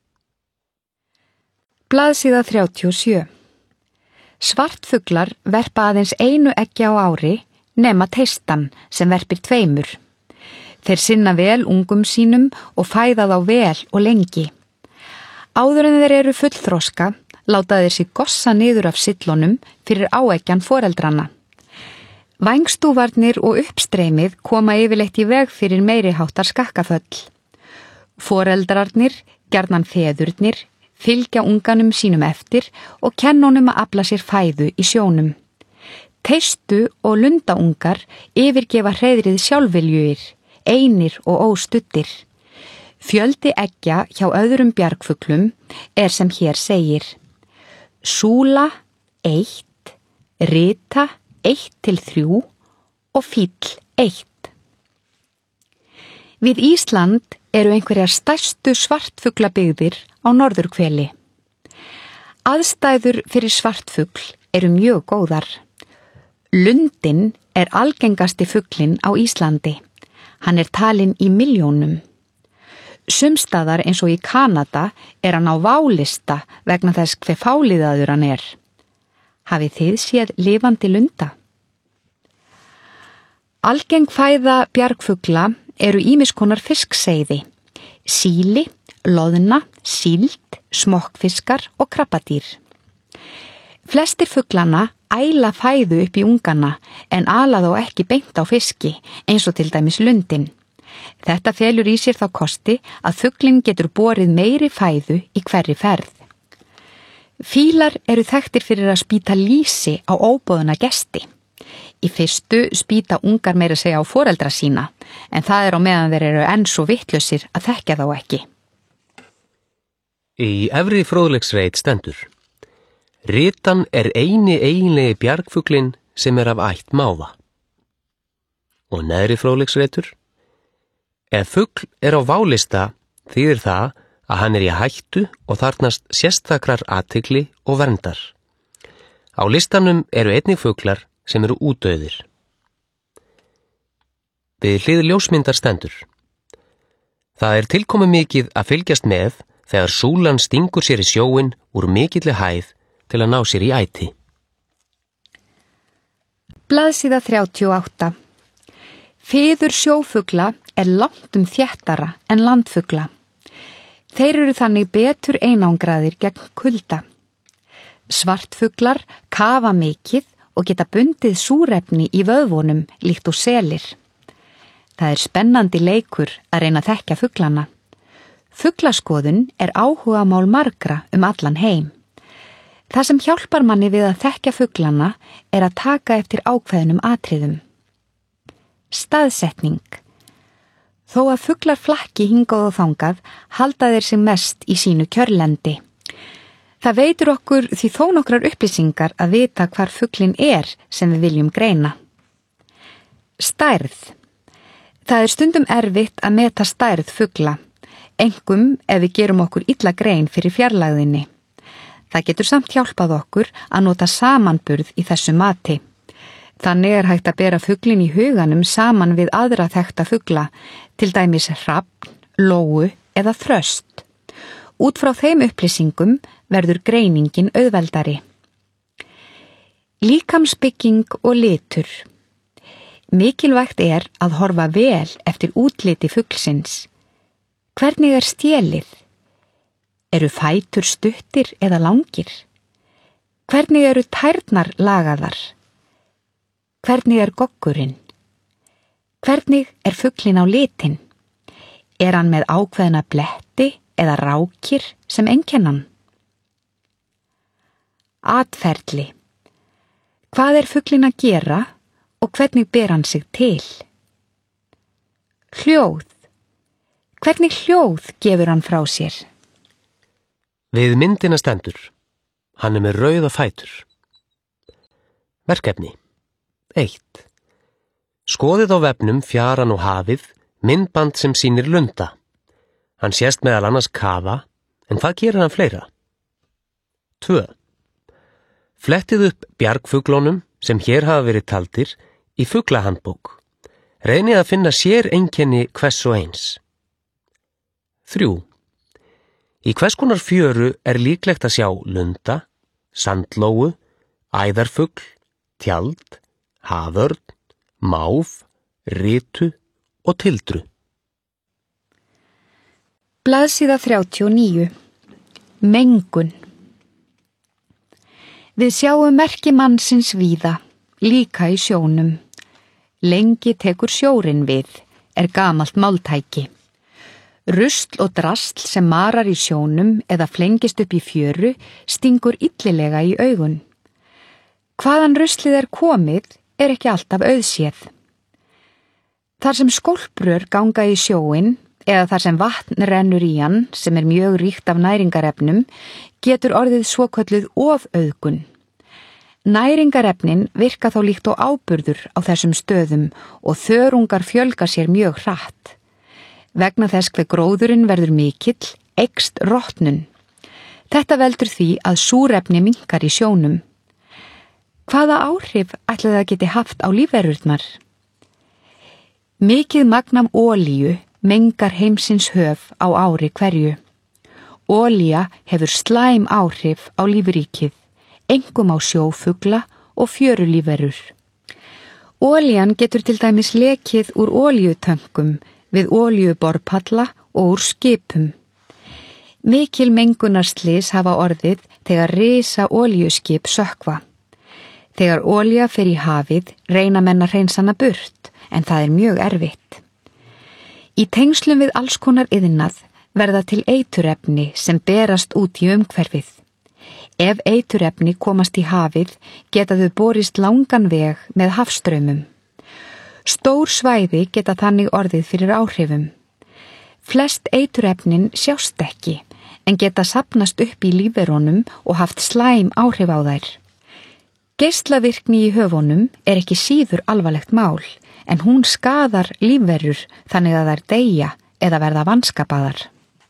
Blaðsíða 37. Svartfuglar verpa aðeins einu eggi á ári nema teistan sem verpir 2. Þeir sinna vel ungum sínum og fæða þá vel og lengi. Áður en þeir eru fullþroska láta þeir sig gossa niður af syllunum fyrir áeggjan foreldranna. Vængstúfarnir og uppstreymið koma yfirleitt í veg fyrir meiri háttar skakkaföll. Foreldrarnir, gjarnan feðurnir, fylgja unganum sínum eftir og kenna honum að afla sér fæðu í sjónum. Teistu og lundaungar yfirgefa hreiðrið sjálfviljugir, einir og óstuddir. Fjöldi eggja hjá öðrum bjargfuglum er sem hér segir: súla 1, rita 1-3 og fíll 1. Við Ísland eru einhverjar stærstu svartfuglabyggðir á norðurhveli. Aðstæður fyrir svartfugl eru mjög góðar. Lundinn er algengasti fuglinn á Íslandi. Hann er talinn í milljónum. Sumstaðar eins og í Kanada er hann á válista vegna þess hve fáliðaður hann er. Hafið þið séð lifandi lunda? Algeng fæða bjargfugla eru ýmiss konar fiskseiði, síli, loðna, síld, smokkfiskar og krabbadýr. Flestir fuglana æla fæðu upp í ungana en ala þó ekki beint á fiski eins og til dæmis lundinn. Þetta felur í sér þá kosti að fuglinn getur borið meiri fæðu í hverri ferð. Fílar eru þekktir fyrir að spýta lýsi á óboðna gesti. Í fyrstu spýta ungar meira segja á foreldra sína, en það er á meðan þeir eru enn svo vittlausir að þekkja þá ekki. Í efri fróðleiksreit stendur: ritan er eini eiginlegi bjargfuglinn sem er af ætt máva. Og neðri fróðleiksreitur: ef fugl er á válista þýðir það að hann er í hættu og þarfnast sérstakrar athygli og verndar. Á listanum eru einnig fuglar sem eru útdauðir. Við hlið ljósmyndar stendur: það er tilkomið mikið að fylgjast með þegar súlan stingur sér í sjóinn úr mikilli hæð til að ná sér í æti. Blaðsíða 38. Fiður sjófugla er langt þéttara en landfugla. Þeir eru þannig betur einangraðir gegn kulda. Svartfuglar kafa mikið og geta bundið súrefni í vöðvunum líkt og selir. Það er spennandi leikur að reyna að þekkja fuglana. Fuglaskoðun er áhugamál margra allan heim. Það sem hjálpar manni við að þekkja fuglana er að taka eftir ákveðnum atriðum. Staðsetning. Þó að fuglar flakki hingað og þangað halda þeir sig mest í sínu kjörlendi. Það veitir okkur því þó nokkrar upplýsingar að vita hvar fuglinn er sem við viljum greina. Stærð. Það er stundum erfitt að meta stærð fugla, einkum ef við gerum okkur illa grein fyrir fjarlægðinni. Það getur samt hjálpað okkur að nota samanburð í þessu mati. Þannig er hægt að bera fuglinn í huganum saman við aðra þekkta fugla, til dæmis hrafn, lóu eða þröst. Út frá þeim upplýsingum verður greiningin auðveldari. Líkamsbygging og litur. Mikilvægt er að horfa vel eftir útliti fuglsins. Hvernig er stélið? Eru fætur stuttir eða langir? Hvernig eru tærnar lagaðar? Hvernig er goggurinn? Hvernig er fuglinn á litin? Er hann með ákveðna bletti eða rákir sem einkenna hann? Atferli. Hvað er fuglinn að gera og hvernig ber hann sig til? Hljóð. Hvernig hljóð gefur hann frá sér? Við myndina stendur: hann er með rauða fætur. Verkefni 1. Skoðið á vefnum Fjaran og hafið myndband sem sýnir lunda. Hann sést meðal annars kafa, en hvað gerir hann fleira? 2. Flettið upp bjargfuglunum sem hér hafa verið taldir í fuglahandbók. Reynið að finna sér einkenni hvers og eins. 3. Í hvers konar fjöru er líklegt að sjá lunda, sandlóu, æðarfugl, tjald, haförn, máf, ritu og tildru. Blaðsíða 39. Mengun. Við sjáum merki mannsins víða, líka í sjónum. Lengi tekur sjórinn við, er gamalt máltæki. Rusl og drasl sem marar í sjónum eða flengist upp í fjöru stingur illilega í augun. Hvaðan ruslið er komið er ekki alltaf auðséð. Þar sem skólprör ganga í sjóinn eða þar sem vatn rennur í hann sem er mjög ríkt af næringarefnum getur orðið svokölluð ofauðgun. Næringarefnin virka þá líkt og áburður á þessum stöðum og þörungar fjölga sér mjög hratt. Vegna þess hve gróðurinn verður mikill, eykst rotnun. Þetta veldur því að súrefni minnkar í sjónum. Hvaða áhrif ætli það geti haft á lífverurnar? Mikið magn af olíu mengar heimsins höf á ári hverju. Olía hefur slæm áhrif á lífríkið, einkum á sjófugla og fjörulífverur. Olían getur til dæmis lekið úr olíutönkum við olíuborpalla og úr skipum. Mikil mengunarslys hafa orðið þegar risa olíuskip sökkva. Þegar olía fer í hafið reyna menn að hreinsa hana burt, en það er mjög erfitt. Í tengslum við alls konar iðnað verða til eiturefni sem berast út í umhverfið. Ef eiturefni komast í hafið geta þau borist langan veg með hafstraumum. Stór svæði geta þannig orðið fyrir áhrifum. Flest eiturefnin sjást ekki, en geta safnast upp í lífverunum og haft slæm áhrif á þær. Geislavirkni í höfunum er ekki síður alvarlegt mál, en hún skaðar lífverur þannig að þær deyja eða verða vanskapaðar.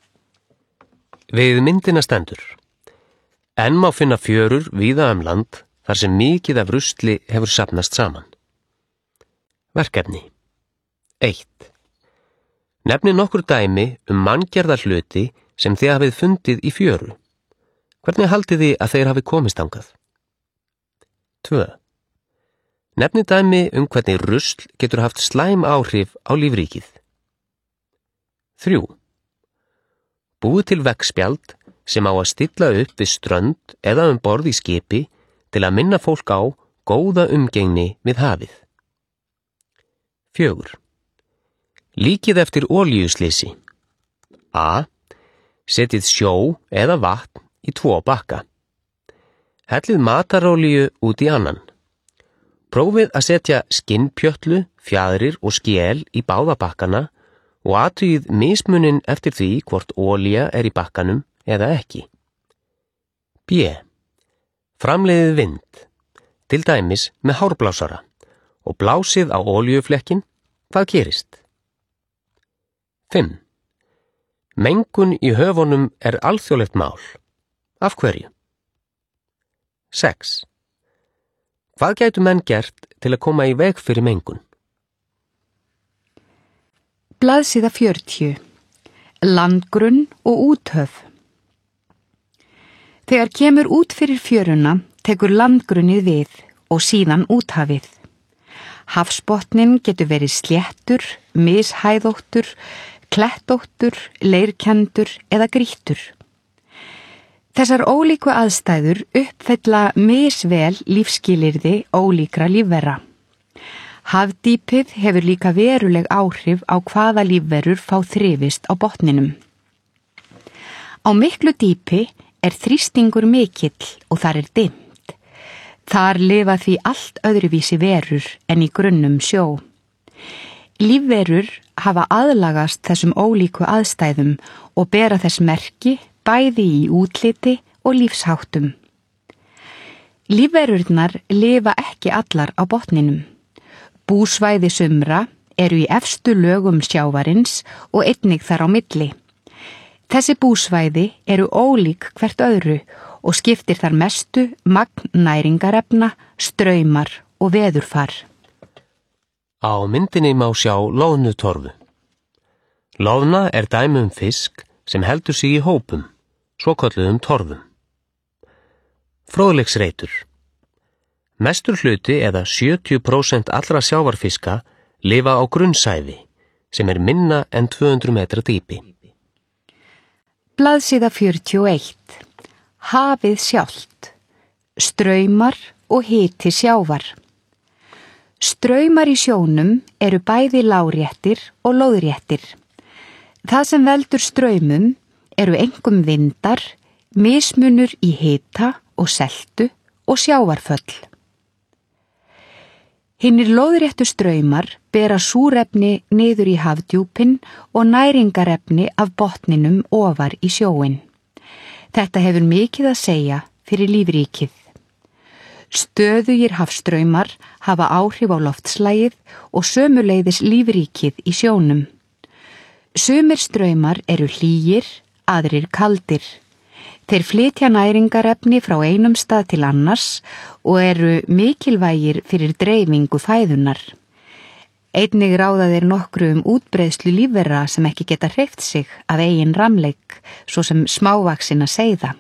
Við myndina stendur. Enn má finna fjörur víða land þar sem mikið af rusli hefur safnast saman. Verkefni 1. Nefni nokkur dæmi manngerða hluti sem þið hafið fundið í fjöru. Hvernig haldið þið að þeir hafi komist þangað? 2. Nefni dæmi hvernig rusl getur haft slæm áhrif á lífríkið. 3. Búið til veggspjald sem á að stilla upp við strönd eða borð í skipi til að minna fólk á góða umgengni við hafið. 4. Líkið eftir olíuslysi. A. Setið sjó eða vatn í 2 bakka. Hellið matarolíu út í annan. Prófið að setja skinnpjötlu, fjaðrir og skél í báða bakkana og athugið mismuninn eftir því hvort olía er í bakkanum eða ekki. B. Framleiðið vind, til dæmis með hárblásara, og blásið á olíuflekkin, hvað gerist? 5. Mengun í höfunum er alþjóðlegt mál. Af hverju? 6. Hvað gætu menn gert til að koma í veg fyrir mengun? Blaðsíða 40. Landgrunn og úthöf. Þegar kemur út fyrir fjöruna tekur landgrunnið við og síðan úthafið. Hafsbotninn getur verið sléttur, mishæðóttur, klettóttur, leirkendur eða grýttur. Þessar ólíku aðstæður uppfella misvel lífsskilyrði ólíkra lífvera. Hafdýpið hefur líka veruleg áhrif á hvaða lífverur fá þrifist á botninum. Á miklu dýpi er þrýstingur mikill og þar er dimmt. Þar lifa því allt öðruvísi verur en í grunnum sjó. Lífverur hafa aðlagast þessum ólíku aðstæðum og bera þess merki bæði í útliti og lífsháttum. Lífverurnar lifa ekki allar á botninum. Búsvæði sumra eru í efstu lögum sjávarins og einnig þar á milli. Þessi búsvæði eru ólík hvert öðru og skiptir þar mestu magn næringarefna, straumar og veðurfar. Á myndinni má sjá loðnutorfu. Loðna er dæmi fisk sem heldur sig í hópum, svokölluðum torfum. Fróðleiksreitur. Mestur hluti eða 70% allra sjávarfiska lifa á grunnsævi, sem er minna en 200 metra dýpi. Blaðsíða 41. Hafið sjálft. Straumar og hiti sjávar. Straumar í sjónum eru bæði láréttir og lóðréttir. Það sem veldur straumum eru einkum vindar, mismunur í hita og seltu og sjávarföll. Hinnir lóðréttu straumar bera súrefni niður í hafdjúpin og næringarefni af botninum ofar í sjóinn. Þetta hefur mikið að segja fyrir lífríkið. Stöðugir hafstraumar hafa áhrif á loftslagið og sömuleiðis lífríkið í sjónum. Sumir straumar eru hlýir, aðrir kaldir. Þeir flytja næringarefni frá einum stað til annars og eru mikilvægir fyrir dreifingu fæðunar. Einnig ráða þeir nokkru útbreiðslu lífvera sem ekki geta hreyft sig af eigin ramleik, svo sem smávaxina seiða.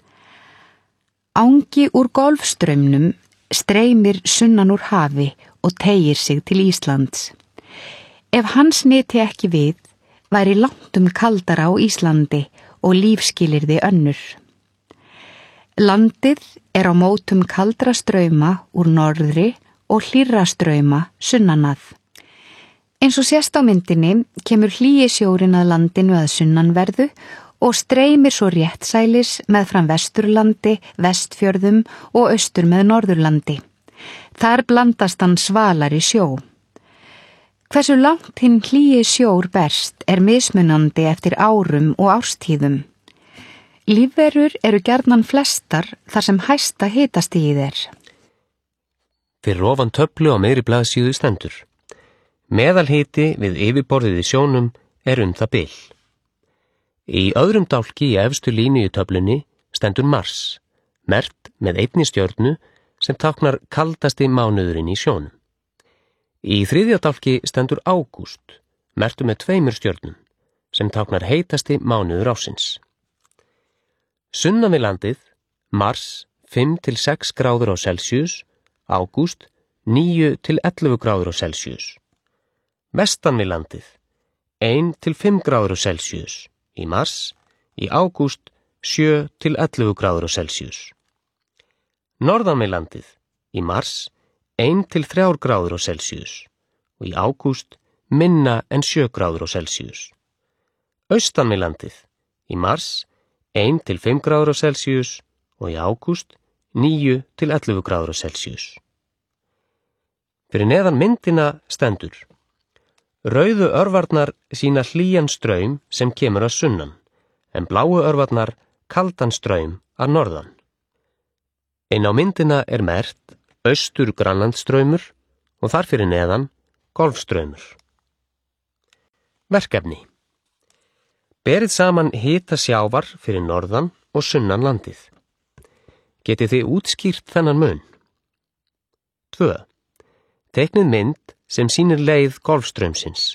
Angi úr Golfstraumnum streymir sunnan úr hafi og teygir sig til Íslands. Ef hans nyti ekki við, væri langt kaldara á Íslandi og lífskilyrði önnur. Landið er á mótum kaldra strauma úr norðri og hlýrra strauma sunnanað. Eins og sést á myndinni kemur hlýjisjórinn að landinu að sunnanverðu og streymir svo réttsælis meðfram Vesturlandi, Vestfjörðum og austur með Norðurlandi. Þar blandast hann svalari sjó. Hversu langt hinn hlýji sjór berst er mismunandi eftir árum og árstíðum. Lífverur eru gjarnan flestar þar sem hæsta hitastigið er. Fyrir ofan töflu á miðri blaðsíðu stendur. Meðalhiti við yfirborðið í sjónum er það bil. Í öðrum dálki í efstu línu í töflunni stendur Mars, merkt með einni stjörnu sem táknar kaldasti mánuðurinn í sjónum. Í þriðja dálki stendur Ágúst, merktur með 2 stjörnum, sem táknar heitasti mánuður ársins. Sunnan við landið, Mars 5 til 6 gráður á Celsius, Ágúst 9 til 11 gráður á Celsius. Vestan við landið, 1 til 5 gráður á Celsius, í Mars, í Ágúst 7 til 11 gráður á Celsius. Norðan við landið, í Mars, 1 til 3 gráður á Celsius og í ágúst minna en 7 gráður á Celsius. Austan við landið, í mars 1 til 5 gráður á Celsius og í ágúst 9 til 11 gráður á Celsius. Fyrir neðan myndina stendur: Rauðu örvarnar sína hlýjan straum sem kemur að sunnan, en bláu örvarnar kaldan straum að norðan. Inn á myndina er merkt austur Grænlandsstraumur og þar fyrir neðan Golfstraumur. Verkefni: Berið saman hita sjávar fyrir norðan og sunnan landið. Getið þið útskýrt þennan mun? 2. Teiknið mynd sem sýnir leið Golfstraumsins.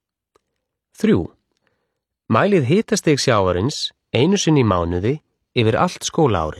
3. Mælið hitastig sjávarins einu sinni í mánuði yfir allt skólaárið.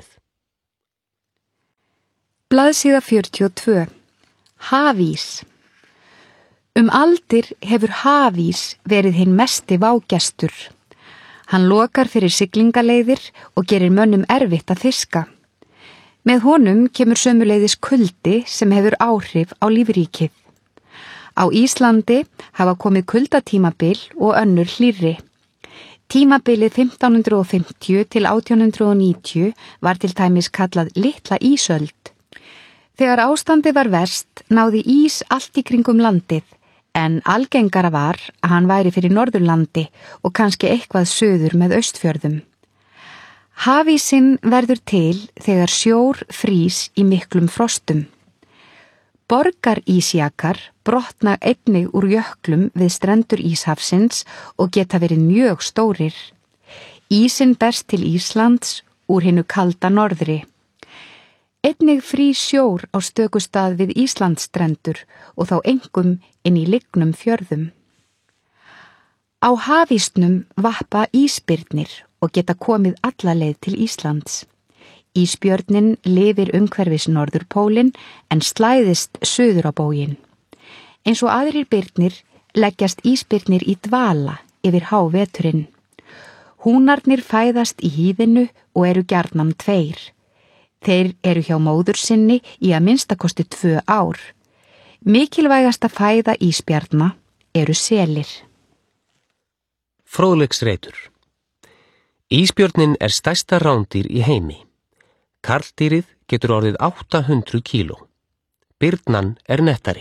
Blaðsíða 42. Hafís. Aldir hefur hafís verið hinn mesti vágestur. Hann lokar fyrir siglingaleiðir og gerir mönnum erfitt að fiska. Með honum kemur sömuleiðis kuldi sem hefur áhrif á lífríkið. Á Íslandi hafa komið kuldatímabil og önnur hlýrri. Tímabilið 1550 til 1890 var til dæmis kallað litla ísöld. Þegar ástandið var verst náði ís allt í kringum landið, en algengara var að hann væri fyrir Norðurlandi og kannski eitthvað suður með Austfjörðum. Hafísinn verður til þegar sjór frýs í miklum frostum. Borgarísjakar brotna einnig úr jöklum við strendur Íshafsins og geta verið mjög stórir. Ísinn berst til Íslands úr hinu kalda norðri. Einnig frís sjór á stökustað við Íslandsstrendur og þá engum inn í lygnum fjörðum. Á hafísnum vappa ísbirnir og geta komið alla leið til Íslands. Ísbjörnin lifir umhverfis norðurpólinn en slæðist suður á bóginn. Eins og aðrir birnir leggjast ísbirnir í dvala yfir háveturinn. Húnarnir fæðast í hýðinu og eru gjarnan 2. Þeir eru hjá móður sinni í að minnstakosti 2 ár. Mikilvægasta fæða ísbjarna eru selir. Fróðleiksreitur. Ísbjörnin er stærsta rándýr í heimi. Karldýrið getur orðið 800 kíló. Birnan er nettari.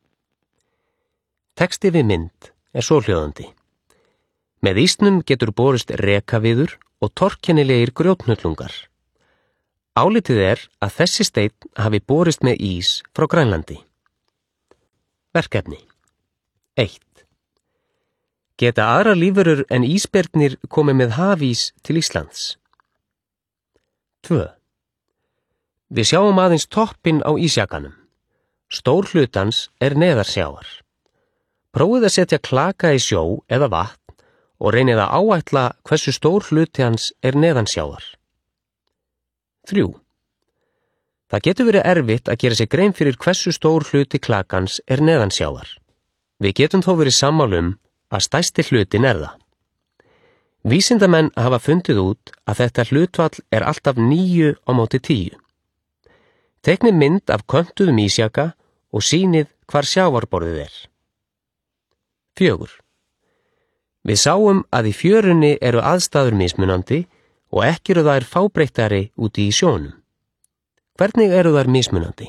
Texti við mynd er svohljóðandi. Með ísnum getur borist rekaviður og torkennilegir grjótnullungar. Álitið er að þessi steinn hafi borist með ís frá Grænlandi. Verkefni 1. Geta aðrar lífverur en ísbirnir komið með hafís til Íslands? 2. Við sjáum aðeins toppinn á ísjakanum. Stór hlutans er neðarsjávar. Prófið að setja klaka í sjó eða vatn og reynið að áætla hversu stór hluti hans er neðansjávar. 3. Það getur verið erfitt að gera sér grein fyrir hversu stór hluti klakans er neðansjávar. Við getum þó verið sammálum að stærsti hlutin er það. Vísindamenn hafa fundið út að þetta hlutfall er alltaf 9/10. Teiknið mynd af köntuðum ísjaka og sýnið hvar sjávarborðið er. 4. Við sáum að í fjörunni eru aðstæður mismunandi og ekki eru þær fábreyttari úti í sjónum. Hvernig eru þær mismunandi?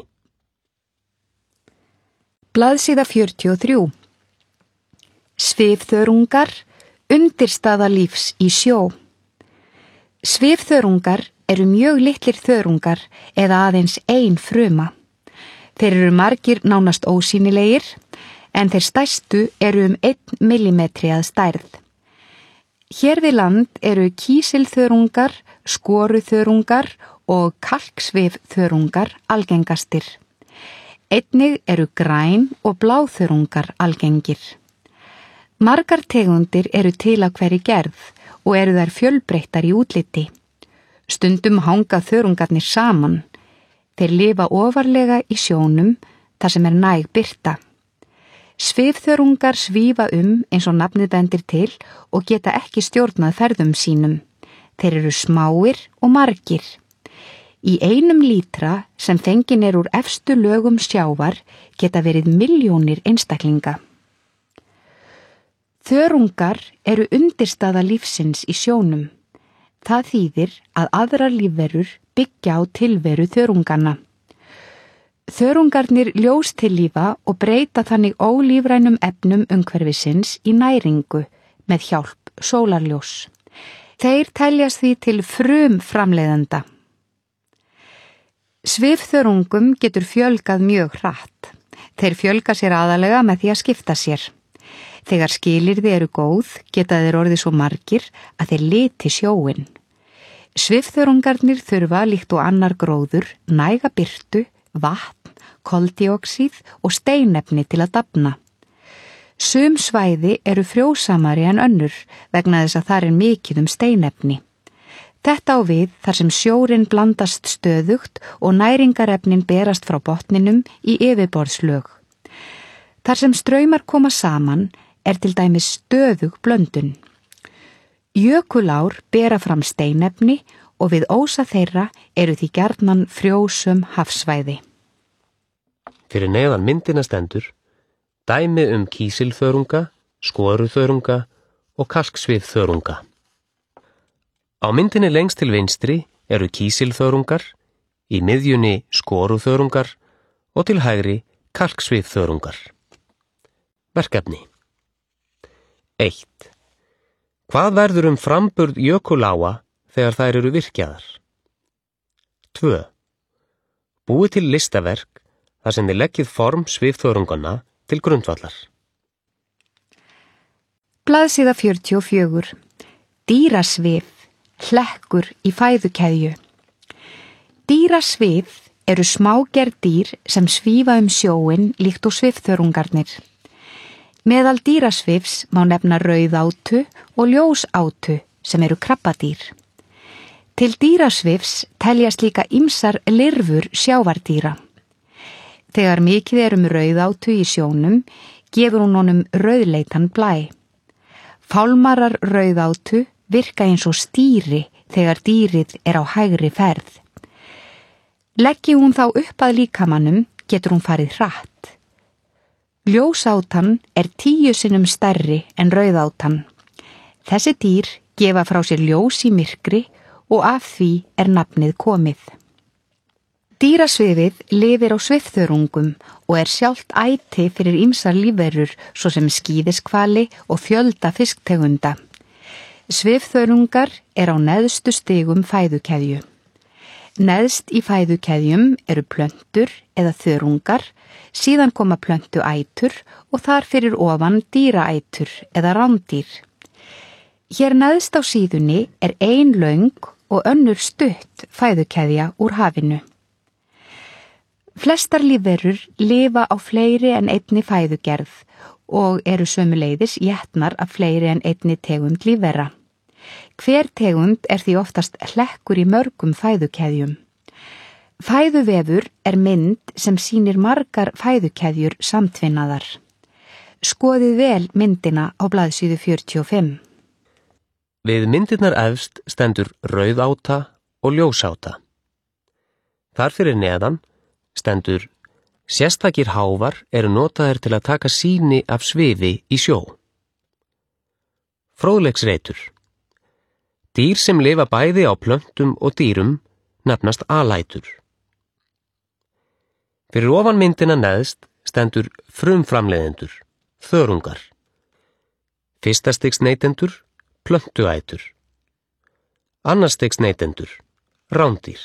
Blaðsíða 43. Svifþörungar, undirstaða lífs í sjó. Svifþörungar eru mjög litlir þörungar eða aðeins 1 fruma. Þeir eru margir nánast ósýnilegir, en þeir stærstu eru 1 millimetri að stærð. Hér við land eru kísilþörungar, skoruþörungar og kalksvifþörungar algengastir. Einnig eru græn- og bláþörungar algengir. Margar tegundir eru til á hverri gerð og eru þær fjölbreyttar í útliti. Stundum hanga þörungarnir saman. Þeir lifa ofarlega í sjónum þar sem er næg birta. Svifþörungar svífa eins og nafnið bendir til og geta ekki stjórnað ferðum sínum. Þeir eru smáir og margir. Í 1 lítra sem fengin er úr efstu lögum sjávar geta verið milljónir einstaklinga. Þörungar eru undirstaða lífsins í sjónum. Það þýðir að aðrar lífverur byggja á tilveru þörunganna. Þörungarnir ljóstillífa og breyta þannig ólífrænum efnum umhverfisins í næringu með hjálp sólarljós. Þeir teljast því til frumframleiðenda. Svifþörungum getur fjölgað mjög hratt. Þeir fjölga sér aðalega með því að skipta sér. Þegar skilyrði eru góð geta þeir orðið svo margir að þeir liti sjóinn. Svifþörungarnir þurfa líkt og annar gróður næga birtu, vatn, koldíoxíð og steinefni til að dafna. Sum svæði eru frjósamari en önnur vegna þess að þar er mikið steinefni. Þetta á við þar sem sjórinn blandast stöðugt og næringarefnin berast frá botninum í yfirborðslög. Þar sem straumar koma saman er til dæmis stöðug blöndun. Jökulár bera fram steinefni og við ósa þeirra eru því gjarnan frjósum hafsvæði. Fyrir neðan myndina stendur dæmi kísilþörunga, skoruþörunga og kalksvifþörunga. Á myndinni lengst til vinstri eru kísilþörungar, í miðjunni skoruþörungar og til hægri kalksvifþörungar. Verkefni 1. Hvað verður framburð jökuláa þegar þær eru virkjaðar? 2. Búið til listaverk þar sem þið leggið form svifþörunganna til grundvallar. Blaðsíða 44. Dýrasvif, hlekkur í fæðukeðju. Dýrasvif eru smágerð dýr sem svífa sjóinn líkt og svifþörungarnir. Meðal dýrasvifs má nefna rauðátu og ljósátu sem eru krabbadýr. Til dýrasvifs teljast líka ýmsar lirfur sjávardýra. Þegar mikið rauðátu í sjónum, gefur hún honum rauðleitan blæ. Fálmarar rauðátu virka eins og stýri þegar dýrið á hægri ferð. Leggi hún þá upp að líkamanum, getur hún farið hratt. Ljósátan 10 sinnum stærri en rauðátan. Þessi dýr gefa frá sér ljós í myrkri og af því nafnið komið. Dýrasvifið lifir á svifþörungum og sjálft æti fyrir ýmsar lífverur svo sem skíðishvali og fjölda fisktegunda. Svifþörungar á neðstu stigum fæðukeðju. Neðst í fæðukeðjum eru plöntur eða þörungar, síðan koma plöntuætur og þar fyrir ofan dýraætur eða rándýr. Hér neðst á síðunni ein löng og önnur stutt fæðukeðja úr hafinu. Flestar lífverur lifa á fleiri en einni fæðugerð og eru sömuleiðis étnar af fleiri en einni tegund lífvera. Hver tegund því oftast hlekkur í mörgum fæðukeðjum. Fæðuvefur mynd sem sýnir margar fæðukeðjur samtvinnaðar. Skoðið vel myndina á blaðsíðu 45. Við myndirnar efst stendur rauðáta og ljósáta. Þar fyrir neðan stendur sérstakir háfar notaðir til að taka sýni af svifi í sjó. Fróðleiksreitur. Dýr sem lifa bæði á plöntum og dýrum nefnast alætur. Fyrir ofan myndina neðst stendur frumframleiðendur, þörungar. Fyrsta stigs neytendur, plöntuætur. Annars stigs neytendur, rándýr.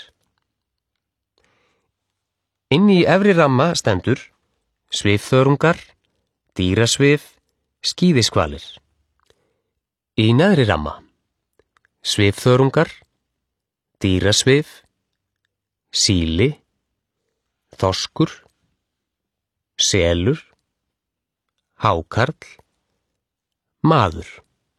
Inni í efri ramma stendur svifþörungar, dýrasvif, skíðishvalir. Í neðri ramma svifþörungar, dýrasvif, síli, þorskur, selur, hákarl, maður.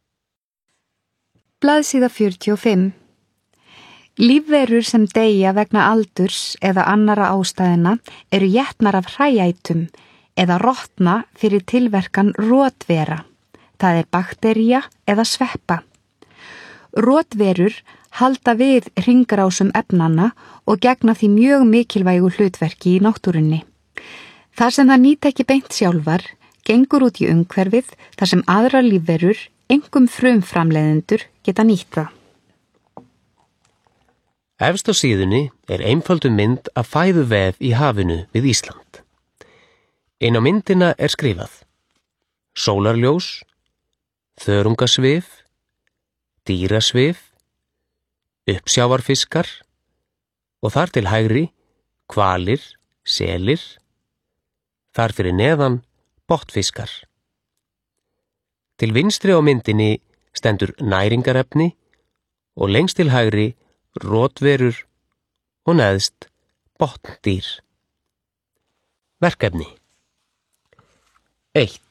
Blaðsíða 45. Lífverur sem deyja vegna aldurs eða annara ástæðina étnar af hræætum eða rotna fyrir tilverkan rotvera. Það baktería eða sveppa. Rotverur halda við hringrásum efnanna og gegna því mjög mikilvægu hlutverki í náttúrunni. Þar sem það nýta ekki beint sjálfar, gengur út í umhverfið þar sem aðrar lífverur, einkum frumframleiðendur, geta nýtt það. Efst á síðunni einföldu mynd af fæðuvef í hafinu við Ísland. Inn á myndina skrifað sólarljós, þörungasvif, dýrasvif, uppsjávarfiskar og þar til hægri hvalir, selir, þar fyrir neðan botnfiskar. Til vinstri á myndinni stendur næringarefni og lengst til hægri rotverur og neðst botndýr. Verkefni 1.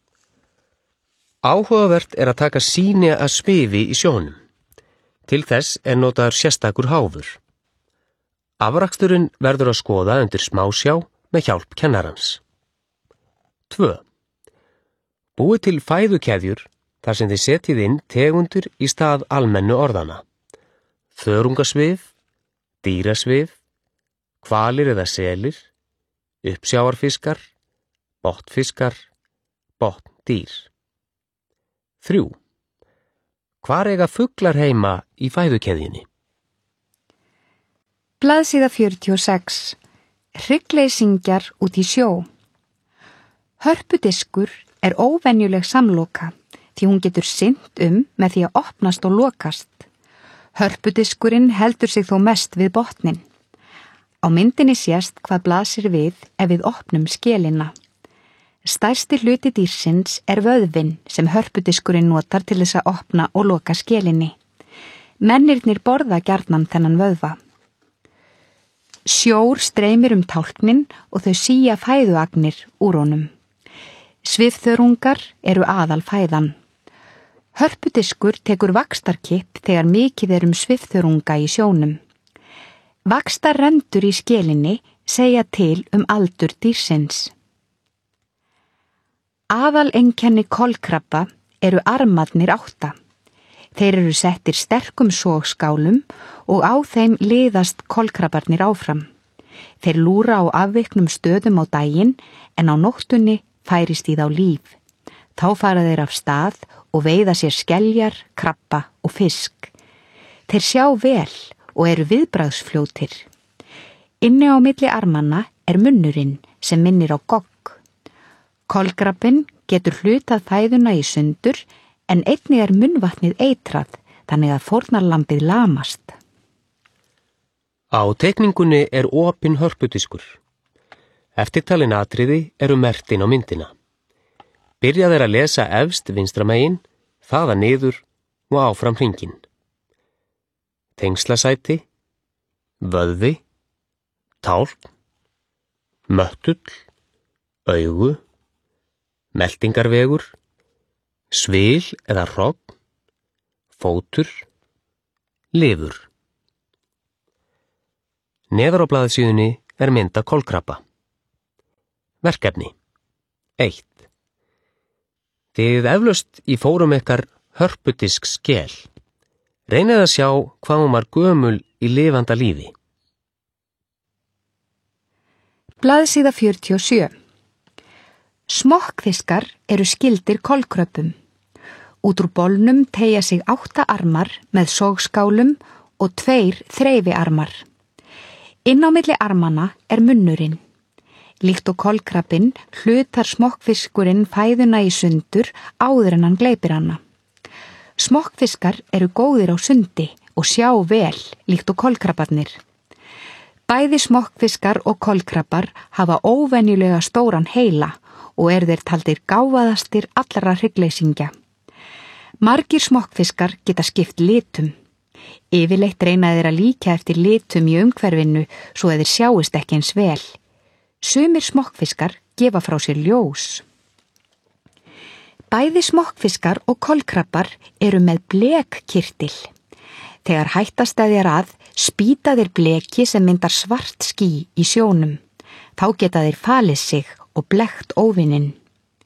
Áhugavert að taka sýni af svifi í sjónum. Til þess notaður sérstakur háfur. Afraksturinn verður að skoða undir smásjá með hjálp kennarans. 2. Búið til fæðukeðjur þar sem þið setjið inn tegundur í stað almennu orðana. Þörungasvif, dýrasvif, hvalir eða selir, uppsjávarfiskar, botnfiskar, botndýr. 3. Hvar fuglar heima í fæðukeðjunni? Blaðsíða 46. Hryggleysingjar út í sjó. Hörpudiskur óvenjuleg samloka því hún getur synt með því að opnast og lokast. Hörpudiskurinn heldur sig þó mest við botnin. Á myndinni sést hvað blasir við ef við opnum skelina. Stærsti hluti dýrsins vöðvinn sem hörpudiskurinn notar til þess að opna og loka skelinni. Mennirnir borða gjarnan þennan vöðva. Sjór streymir tálknin og þau sía fæðuagnir úr honum. Svifþörungar eru aðal fæðan. Hörpudiskur tekur vaxtarkipp þegar mikið svifþörunga í sjónum. Vaxtarrendur í skelinni segja til aldur dýrsins. Aðaleinkenni kolkrabba eru armarnir 8. Þeir eru settir sterkum sogskálum og á þeim liðast kolkrabbarnir áfram. Þeir lúra á afviknum stöðum á daginn en á nóttunni færist í þá líf. Þá fara þeir af stað og veiða sér skeljar, krabba og fisk. Þeir sjá vel og eru viðbragðsfljótir. Inni á milli armanna munnurinn sem minnir á gogg. Kolkrabbinn getur hlutað fæðuna í sundur en einnig munnvatnið eitrað þannig að fórnarlambið lamast. Á teikningunni opinn hörpudiskur. Eftirtalin atriði eru merkt inn á myndina. Byrjað að lesa efst vinstra megin, þaðan niður og áfram hringinn. Tengslasæti, vöðvi, tálkn, möttull, augu, meltingarvegur, svil eða hrogn, fótur, lifur. Neðar á blaðsíðunni mynd af kolkrabba. Verkefni 1. Þið eflaust í fórum ykkar hörpudisk skel. Reynið að sjá hvað hún var gömul í lifanda lífi. Blaðsíða 47. Smokkfiskar eru skyldir kolkröbbum. Út úr bolnum teygja sig 8 armar með sogskálum og 2 þreifiarmar. Inn á milli armanna munnurinn. Líkt og kolkrabbinn hlutar smokkfiskurinn fæðuna í sundur áður en hann gleypir hana. Smokkfiskar eru góðir á sundi og sjá vel líkt og kolkrabbarnir. Bæði smokkfiskar og kolkrabbar hafa óvenjulega stóran heila og þeir taldir gáfaðastir allra hryggleysingja. Margir smokkfiskar geta skipt litum. Yfirleitt reyna þeir að líkja eftir litum í umhverfinu svo þeir sjáist ekki eins vel. Sumir smokkfiskar gefa frá sér ljós. Bæði smokkfiskar og kolkrabbar eru með blekkirtil. Þegar hætta steðjar að, spýta þeir bleki sem myndar svart ský í sjónum. Þá geta þeir falið sig og blekt óvininn.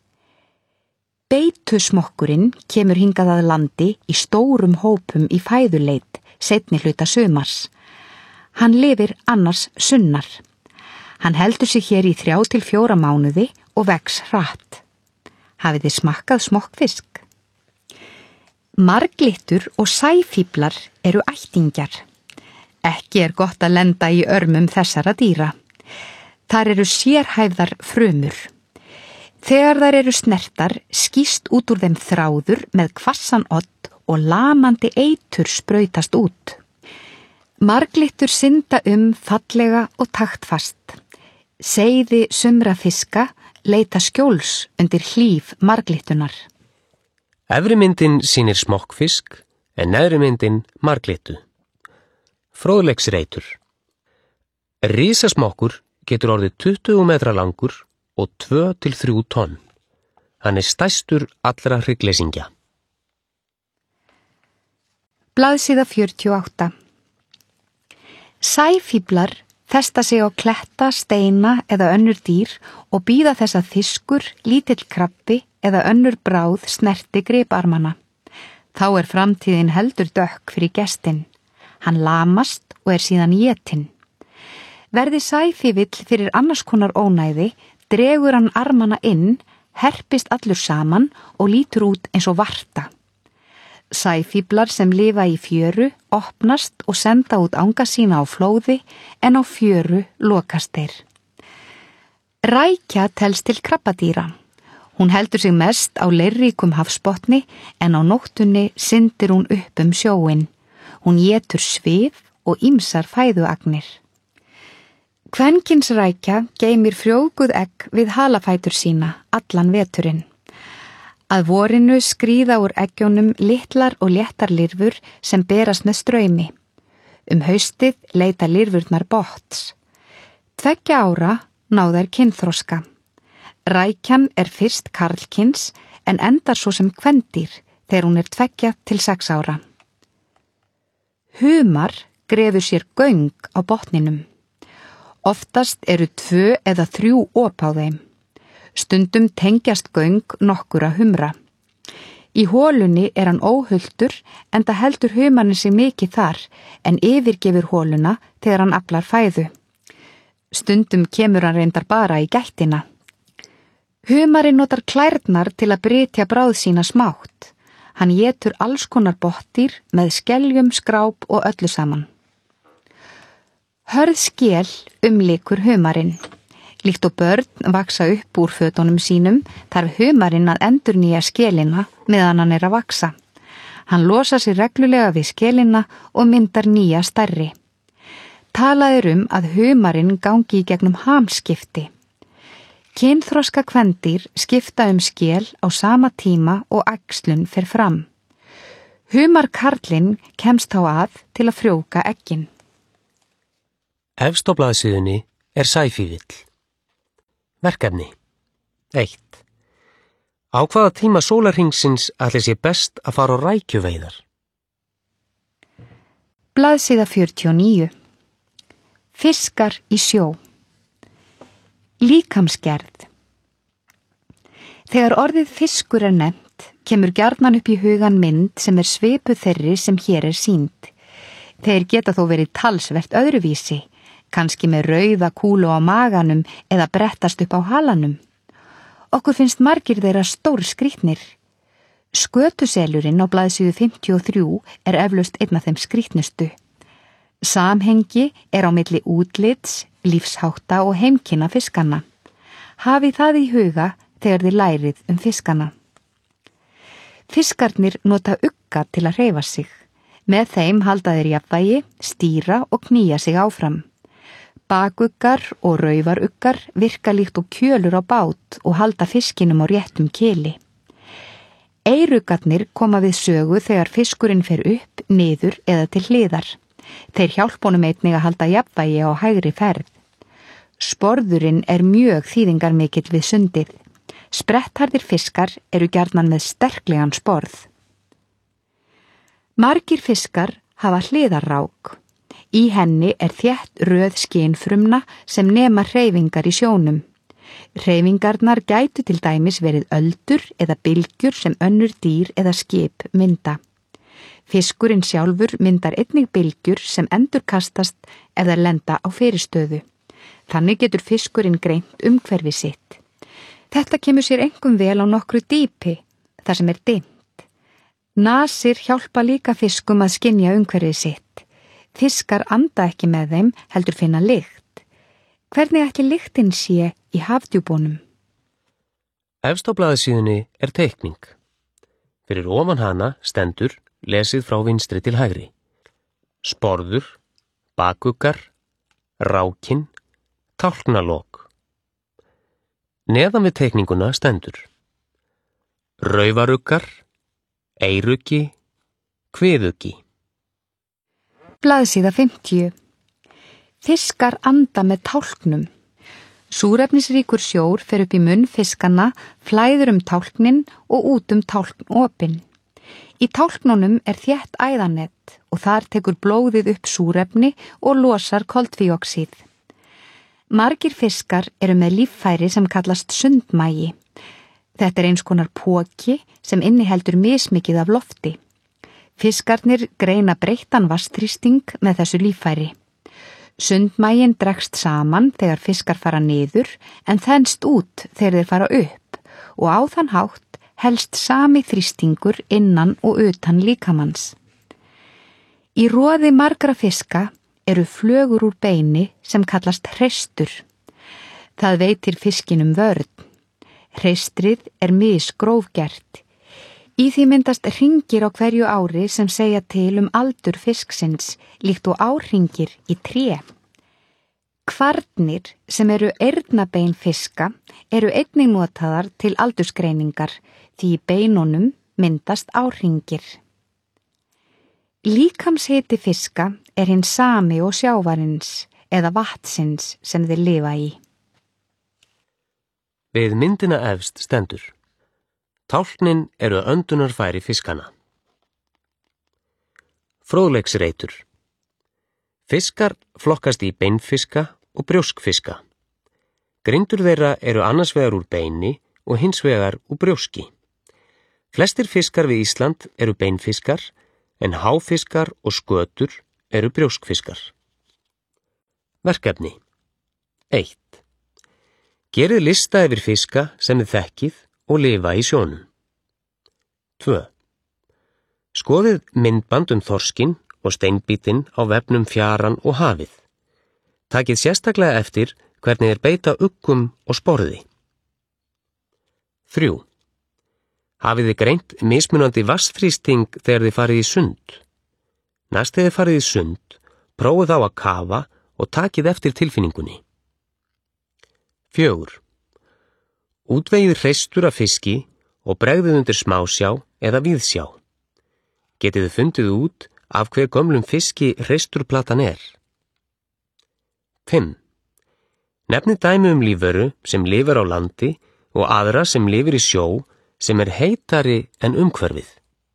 Beitusmokkurinn kemur hingað að landi í stórum hópum í fæðuleit seinni hluta sumars. Hann lifir annars sunnar. Hann heldur sig hér í 3 til 4 mánuði og vex hratt. Hafið þið smakkað smokkfisk? Marglittur og sæfíblar eru ættingjar. Ekki gott að lenda í örmum þessara dýra. Þar eru sérhæfðar frumur. Þegar þær eru snertar, skýst út úr þeim þráður með hvassan odd og lamandi eitur sprautast út. Marglittur synda fallega og taktfast. Seiði sumra fiska leita skjóls undir hlíf marglittunar. Efri myndin sýnir smokkfisk en neðri myndin marglittu. Fróðleiksreitur. Risasmokkur getur orðið 20 metra langur og 2 til 3 tonn. Hann stærstur allra hryggleysingja. Blaðsíða 48. Sæfíblar festa sig á kletta, steina eða önnur dýr og bíða þess að fiskur, lítill krabbi eða önnur bráð snerti griparmana. Þá framtíðin heldur dökk fyrir gestinn. Hann lamast og síðan étinn. Verði sæfívill fyrir annars konar ónæði, dregur hann armana inn, herpist allur saman og lítur út eins og varta. Sæfíblar sem lifa í fjöru opnast og senda út anga sína á flóði en á fjöru lokast þeir. Rækja telst til krabbadýra. Hún heldur sig mest á leirríkum hafsbotni en á nóttunni syndir hún upp sjóinn. Hún étur svif og ýmsar fæðuagnir. Kvenkynsrækja geymir frjóvguð egg við halafætur sína allan veturinn. Að vorinu skríða úr eggjónum litlar og léttar lirfur sem berast með straumi. Haustið leita lirfurnar botns. 2 ára ná þær kynþroska. Rækjan er fyrst karlkyns en endar svo sem kvendýr þegar hún er 2 til 6 ára. Humar grefur sér göng á botninum. Oftast eru 2 eða 3 op á þeim. Stundum tengjast göng nokkura humra. Í hólunni er hann óhulltur enda heldur humarinn sig mikið þar en yfirgefur hóluna þegar hann aflar fæðu. Stundum kemur hann reyndar bara í gættina. Humarinn notar klærnar til að brytja bráð sína smátt. Hann étur alls konar botdýr með skeljum, skráp og öllu saman. Hörð skel umlykur humarinn. Líkt og börn vaksa upp úr fötunum sínum þarf humarinn að endurnýja skelina meðan hann er að vaksa. Hann losar sig reglulega við skelina og myndar nýja stærri. Talað að humarinn gangi í gegnum hamskipti. Kynþroska kvendýr skipta skel á sama tíma og æxlun fer fram. Humarkarlinn kemst þá að til að frjóvga eggin. Efst á blaðsíðunni er sæfífill. Verkefni 1. Á hvaða tíma sólarhringsins ætli sé best að fara á rækjuveiðar? Blaðsíða 49. Fiskar í sjó. Líkamsgerð. Þegar orðið fiskur er nefnt, kemur gjarnan upp í hugan mynd sem er svipuð þeirri sem hér er sýnd. Þeir geta þó verið talsvert öðruvísi, kannski með rauða kúlu á maganum eða brettast upp á halanum. Okkur finnst margir þeirra stór skrýtnir. Skötuselurinn á blaðsíðu 53 er eflaust einn af þeim skrýtnustu. Samhengi er á milli útlits, lífshátta og heimkynna fiskanna. Hafið það í huga þegar þið lærið fiskana. Fiskarnir nota ugga til að hreyfa sig. Með þeim halda þeir jafnvægi, stýra og knýja sig áfram. Bakuggar og raufaruggar virka líkt og kjölur á bát og halda fiskinum á réttum keli. Eyruggarnir koma við sögu þegar fiskurinn fer upp, niður eða til hliðar. Þeir hjálpa honum einnig að halda jafnvægi á hægri ferð. Sporðurinn er mjög þýðingarmikill við sundið. Sprettharðir fiskar eru gjarnan með sterklegan sporð. Margir fiskar hafa hliðarrák. Í henni er þétt röð skynfrumna sem nema hreyfingar í sjónum. Hreyfingarnar gætu til dæmis verið öldur eða bylgjur sem önnur dýr eða skip mynda. Fiskurinn sjálfur myndar einnig bylgjur sem endurkastast ef þær lenda á fyrirstöðu. Þannig getur fiskurinn greint umhverfi sitt. Þetta kemur sér einkum vel á nokkru dýpi, þar sem er dimmt. Nasir hjálpa líka fiskum að skynja umhverfi sitt. Fiskar anda ekki með þeim, heldur finna lykt. Hvernig ætli lyktin sé í hafdjúpunum? Efst á blaðsíðunni er teikning. Fyrir ofan hana stendur, lesið frá vinstri til hægri. Sporður, bakuggar, rákin, tálknalok. Neðan við teikninguna stendur. Raufaruggar, eyruggi, kviðuggi. Blaðsíða 50. Fiskar anda með tálknum. Súrefnisríkur sjór fer upp í munn fiskanna, flæður tálknin og út tálknopin. Í tálknunum er þétt æðanett og þar tekur blóðið upp súrefni og losar koltvíoxíð. Margir fiskar eru með líffæri sem kallast sundmagi. Þetta er eins konar poki sem inniheldur mismikið af lofti. Fiskarnir greina breyttan vatnsþrýsting með þessu líffæri. Sundmaginn dregst saman þegar fiskar fara niður en þenst út þegar þeir fara upp og á þann hátt helst sami þrýstingur innan og utan líkamanns. Í roði margra fiska eru flögur úr beini sem kallast hreistur. Það veitir fiskinum vörn. Hreistrið er misgrófgert. Í því myndast hringir á hverju ári sem segja til aldur fisksins líkt og árhringir í tré. Kvarnir sem eru eyrnabein fiska eru einnig notaðar til aldursgreiningar því í beinunum myndast árhringir. Líkamshiti fiska er hinn sami og sjávarins eða vatnsins sem þeir lifa í. Við myndina efst stendur: Tálknin eru öndunarfæri fiskana. Fróðleiksreitur. Fiskar flokkast í beinfiska og brjóskfiska. Grindur þeirra eru annars vegar úr beini og hins vegar úr brjóski. Flestir fiskar við Ísland eru beinfiskar, en háfiskar og skötur eru brjóskfiskar. Verkefni 1. Gerið lista yfir fiska sem þið þekkið og lifa í sjónum. 2. Skoðið myndband þorskin og steinbítinn á vefnum Fjaran og hafið. Takið sérstaklega eftir hvernig þeir beita uggum og sporði. 3. Hafið þið greint mismunandi vatnsþrýsting þegar þið farið í sund. Næst þegar þið farið í sund, prófið á að kafa og takið eftir tilfinningunni. 4. Útvegið hreistur af fiski og bregðið undir smásjá eða víðsjá. Getið þið fundið út af hver gömlum fiski hreisturplatan er. 5. Nefnið dæmi lífveru sem lifir á landi og aðra sem lifir í sjó sem er heitari en umhverfið.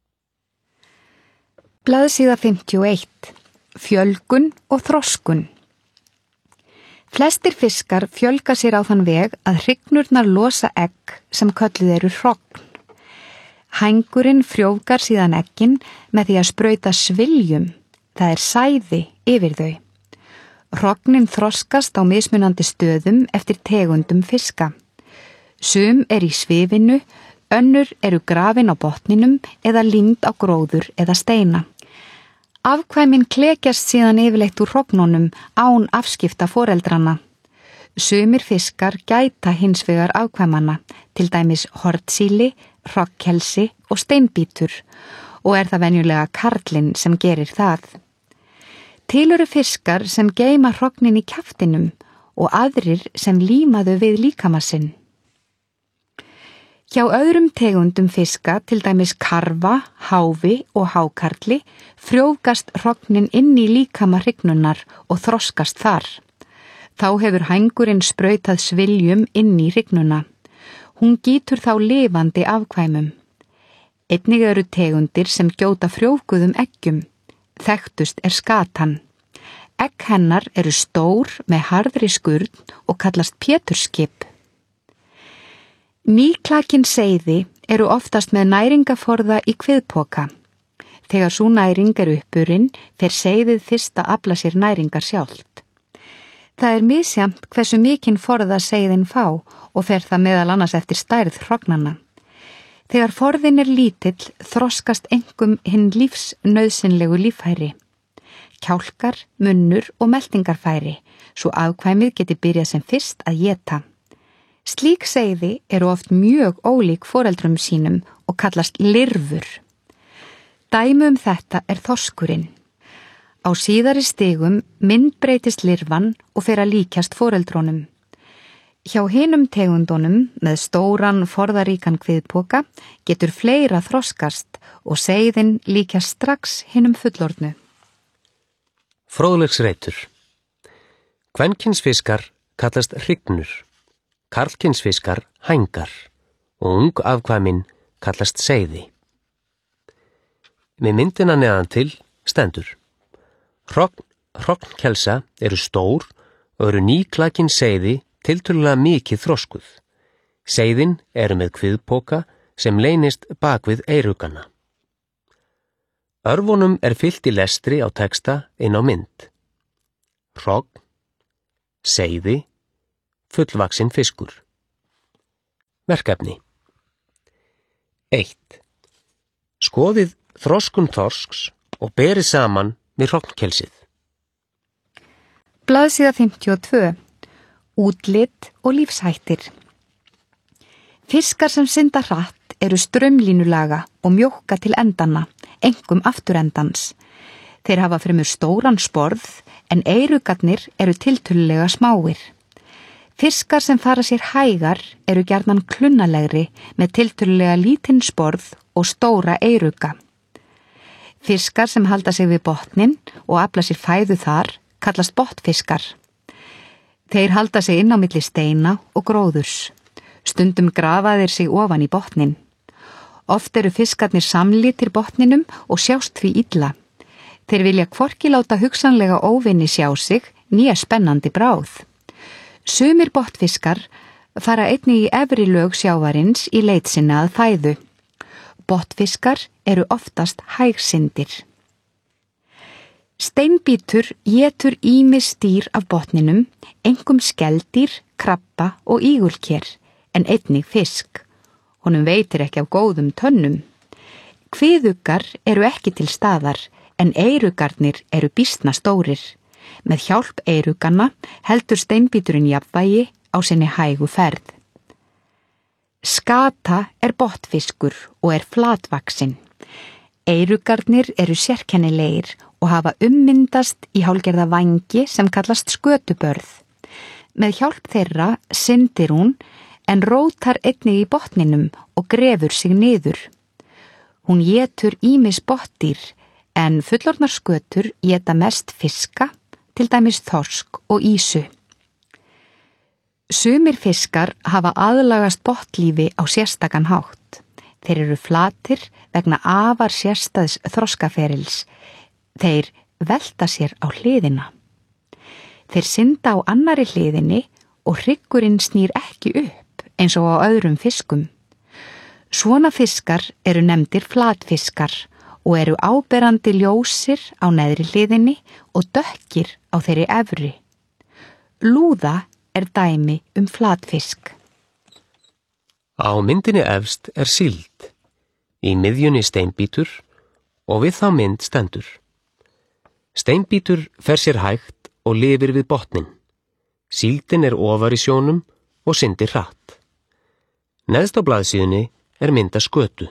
Blaðsíða 51. Fjölgun og þroskun. Flestir fiskar fjölga sér á þann veg að hrygnurnar losa egg sem kölluð eru hrogn. Hængurinn frjóvgar síðan eggin með því að sprauta sviljum, það er sæði, yfir þau. Hrognin þroskast á mismunandi stöðum eftir tegundum fiska. Sum er í svifinu, önnur eru grafin á botninum eða límd á gróður eða steina. Afkvæmin klekjast síðan yfirleitt úr hrognunum án afskipta foreldranna. Sumir fiskar gæta hins vegar afkvæmanna, til dæmis hornsíli, hroggkelsi og steinbítur, og er það venjulega karlinn sem gerir það. Til eru fiskar sem geyma hrognin í kjaftinum og aðrir sem límaðu við líkama sinn. Hjá öðrum tegundum fiska, til dæmis karfa, háfi og hákarli, frjóvgast hrognin inn í líkama hrygnunar og þroskast þar. Þá hefur hængurinn sprautað sviljum inn í hrygnuna. Hún gýtur þá lifandi afkvæmum. Einnig eru tegundir sem gjóta frjóvguðum eggjum. Þekktust er skatan. Egg hennar eru stór með harðri skurn og kallast pétursskip. Nýklakin seiði eru oftast með næringaforða í kviðpoka. Þegar sú næring er uppurinn, fer seiðið fyrst að afla sér næringar sjálft. Það er misjafnt hversu mikinn forða seiðin fá og fer það meðal annars eftir stærð hrognanna. Þegar forðin er lítill, þroskast einkum hinn lífsnauðsynlegu líffæri. Kjálkar, munnur og meltingarfæri, svo afkvæmið geti byrjað sem fyrst að éta. Slík seiði eru oft mjög ólík foreldrum sínum og kallast lirfur. Dæmi þetta er þorskurinn. Á síðari stigum myndbreytist lirfan og fer að líkjast foreldrónum. Hjá hinum tegundunum með stóran forðaríkan kviðpoka getur fleira þroskast og seiðin líkjast strax hinum fullorðnu. Fróðleiksreitur. Kvenkynsfiskar kallast hrygnur. Karlkynsfiskar hængar og ung afkvæmin kallast seiði. Með myndina neðan til stendur: Hrognkelsa eru stór og eru nýklakin seiði tiltölulega mikið þroskuð. Seiðin eru með kviðpoka sem leynist bak við eyrugana. Örvunum er fyllt í lestri á texta inn á mynd. Hrogn, seiði, fullvaxinn fiskur. Verkefni 1. Skoðið þroskun þorsks og berið saman við hrognkelsið. Blaðsíða 52. Útlit og lífshættir. Fiskar sem synda hratt eru straumlínulaga og mjókka til endanna, einkum afturendans. Þeir hafa fremur stóran sporð en eyrugarnir eru tiltölulega smáir. Fiskar sem fara sér hægar eru gjarnan klunnalegri með tiltölulega lítinn sporð og stóra eyruga. Fiskar sem halda sig við botnin og afla sér fæðu þar kallast botnfiskar. Þeir halda sig inn á milli steina og gróðurs. Stundum grafa þeir sig ofan í botnin. Oft eru fiskarnir samlítir botninum og sjást því illa. Þeir vilja hvorki láta hugsanlega óvinni sjá sig né spennandi bráð. Sumir botnfiskar fara einnig í efri lög sjávarins í leit sinni að fæðu. Botnfiskar eru oftast hægsindir. Steinbítur étur ýmis dýr af botninum, einkum skeldýr, krabba og ígulker, en einnig fisk. Honum veitir ekki af góðum tönnum. Kviðuggar eru ekki til staðar, en eyrugarnir eru býsna stórir. Með hjálp eyruganna heldur steinbíturinn jafnvægi á sinni hægu ferð. Skata er botnfiskur og er flatvaxin. Eyrugarnir eru sérkennilegir og hafa ummyndast í hálgerða vangi sem kallast skötubörð. Með hjálp þeirra syndir hún en rótar einnig í botninum og grefur sig niður. Hún étur ýmis botndýr en fullorðnar skötur éta mest fiska, til dæmis þorsk og ýsu. Sumir fiskar hafa aðlagast botnlífi á sérstakan hátt. Þeir eru flatir vegna afar sérstæðs þroskaferils. Þeir velta sér á hliðina. Þeir synda á annari hliðinni og hryggurinn snýr ekki upp eins og á öðrum fiskum. Svona fiskar eru nefndir flatfiskar og eru áberandi ljósir á neðri hliðinni og dökkir á þeirri efri. Lúða er dæmi flatfisk. Á myndinni efst er síld, í miðjunni steinbítur og við þá mynd stendur. Steinbítur fer sér hægt og lifir við botnin. Síldin er ofar í sjónum og syndir hratt. Neðst á blaðsíðunni er mynda skötu.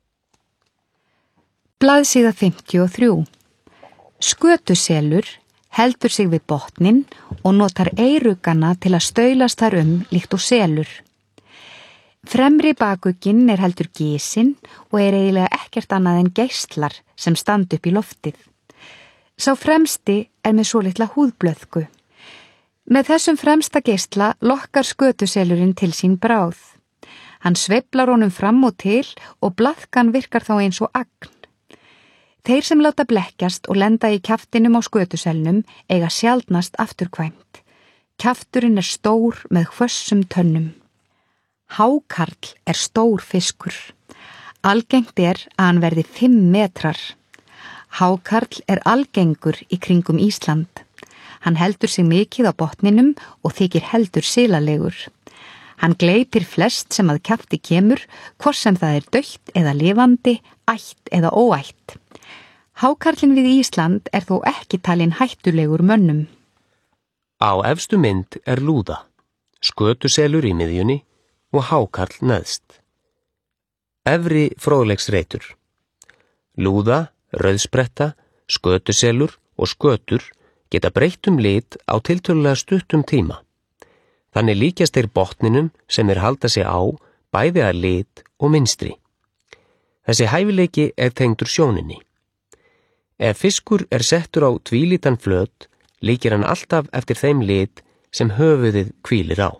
Blaðsíða 53. Skötuselur heldur sig við botnin og notar eyrugana til að staulast þar líkt og selur. Fremri bakugginn er heldur gisinn og er eiginlega ekkert annað en geislar sem standa upp í loftið. Sá fremsti er með svolitla húðblöðku. Með þessum fremsta geisla lokkar skötuselurinn til sín bráð. Hann sveiflar honum fram og til og blaðkan virkar þá eins og agn. Þeir sem láta blekkjast og lenda í kjaftinum á skötuselnum eiga sjaldnast afturkvæmt. Kjafturinn er stór með hvössum tönnum. Hákarl er stór fiskur. Algengt er að hann verði 5 metrar. Hákarl er algengur í kringum Ísland. Hann heldur sig mikið á botninum og þykir heldur silalegur. Hann gleypir flest sem að kjafti kemur, hvort sem það er dautt eða lifandi, ætt eða óætt. Hákarlinn við Ísland er þó ekki talinn hættulegur mönnum. Á efstu mynd er lúða, skötuselur í miðjunni og hákarl neðst. Efri fróðleiksreitur. Lúða, rauðspretta, skötuselur og skötur geta breytt lit á tiltölulega stuttum tíma. Þannig líkjast þeir botninum sem þeir halda sig á bæði að lit og mynstri. Þessi hæfileiki er tengdur sjóninni. Ef fiskur er settur á tvílítan flöt, líkir hann alltaf eftir þeim lit sem höfuðið hvílir á.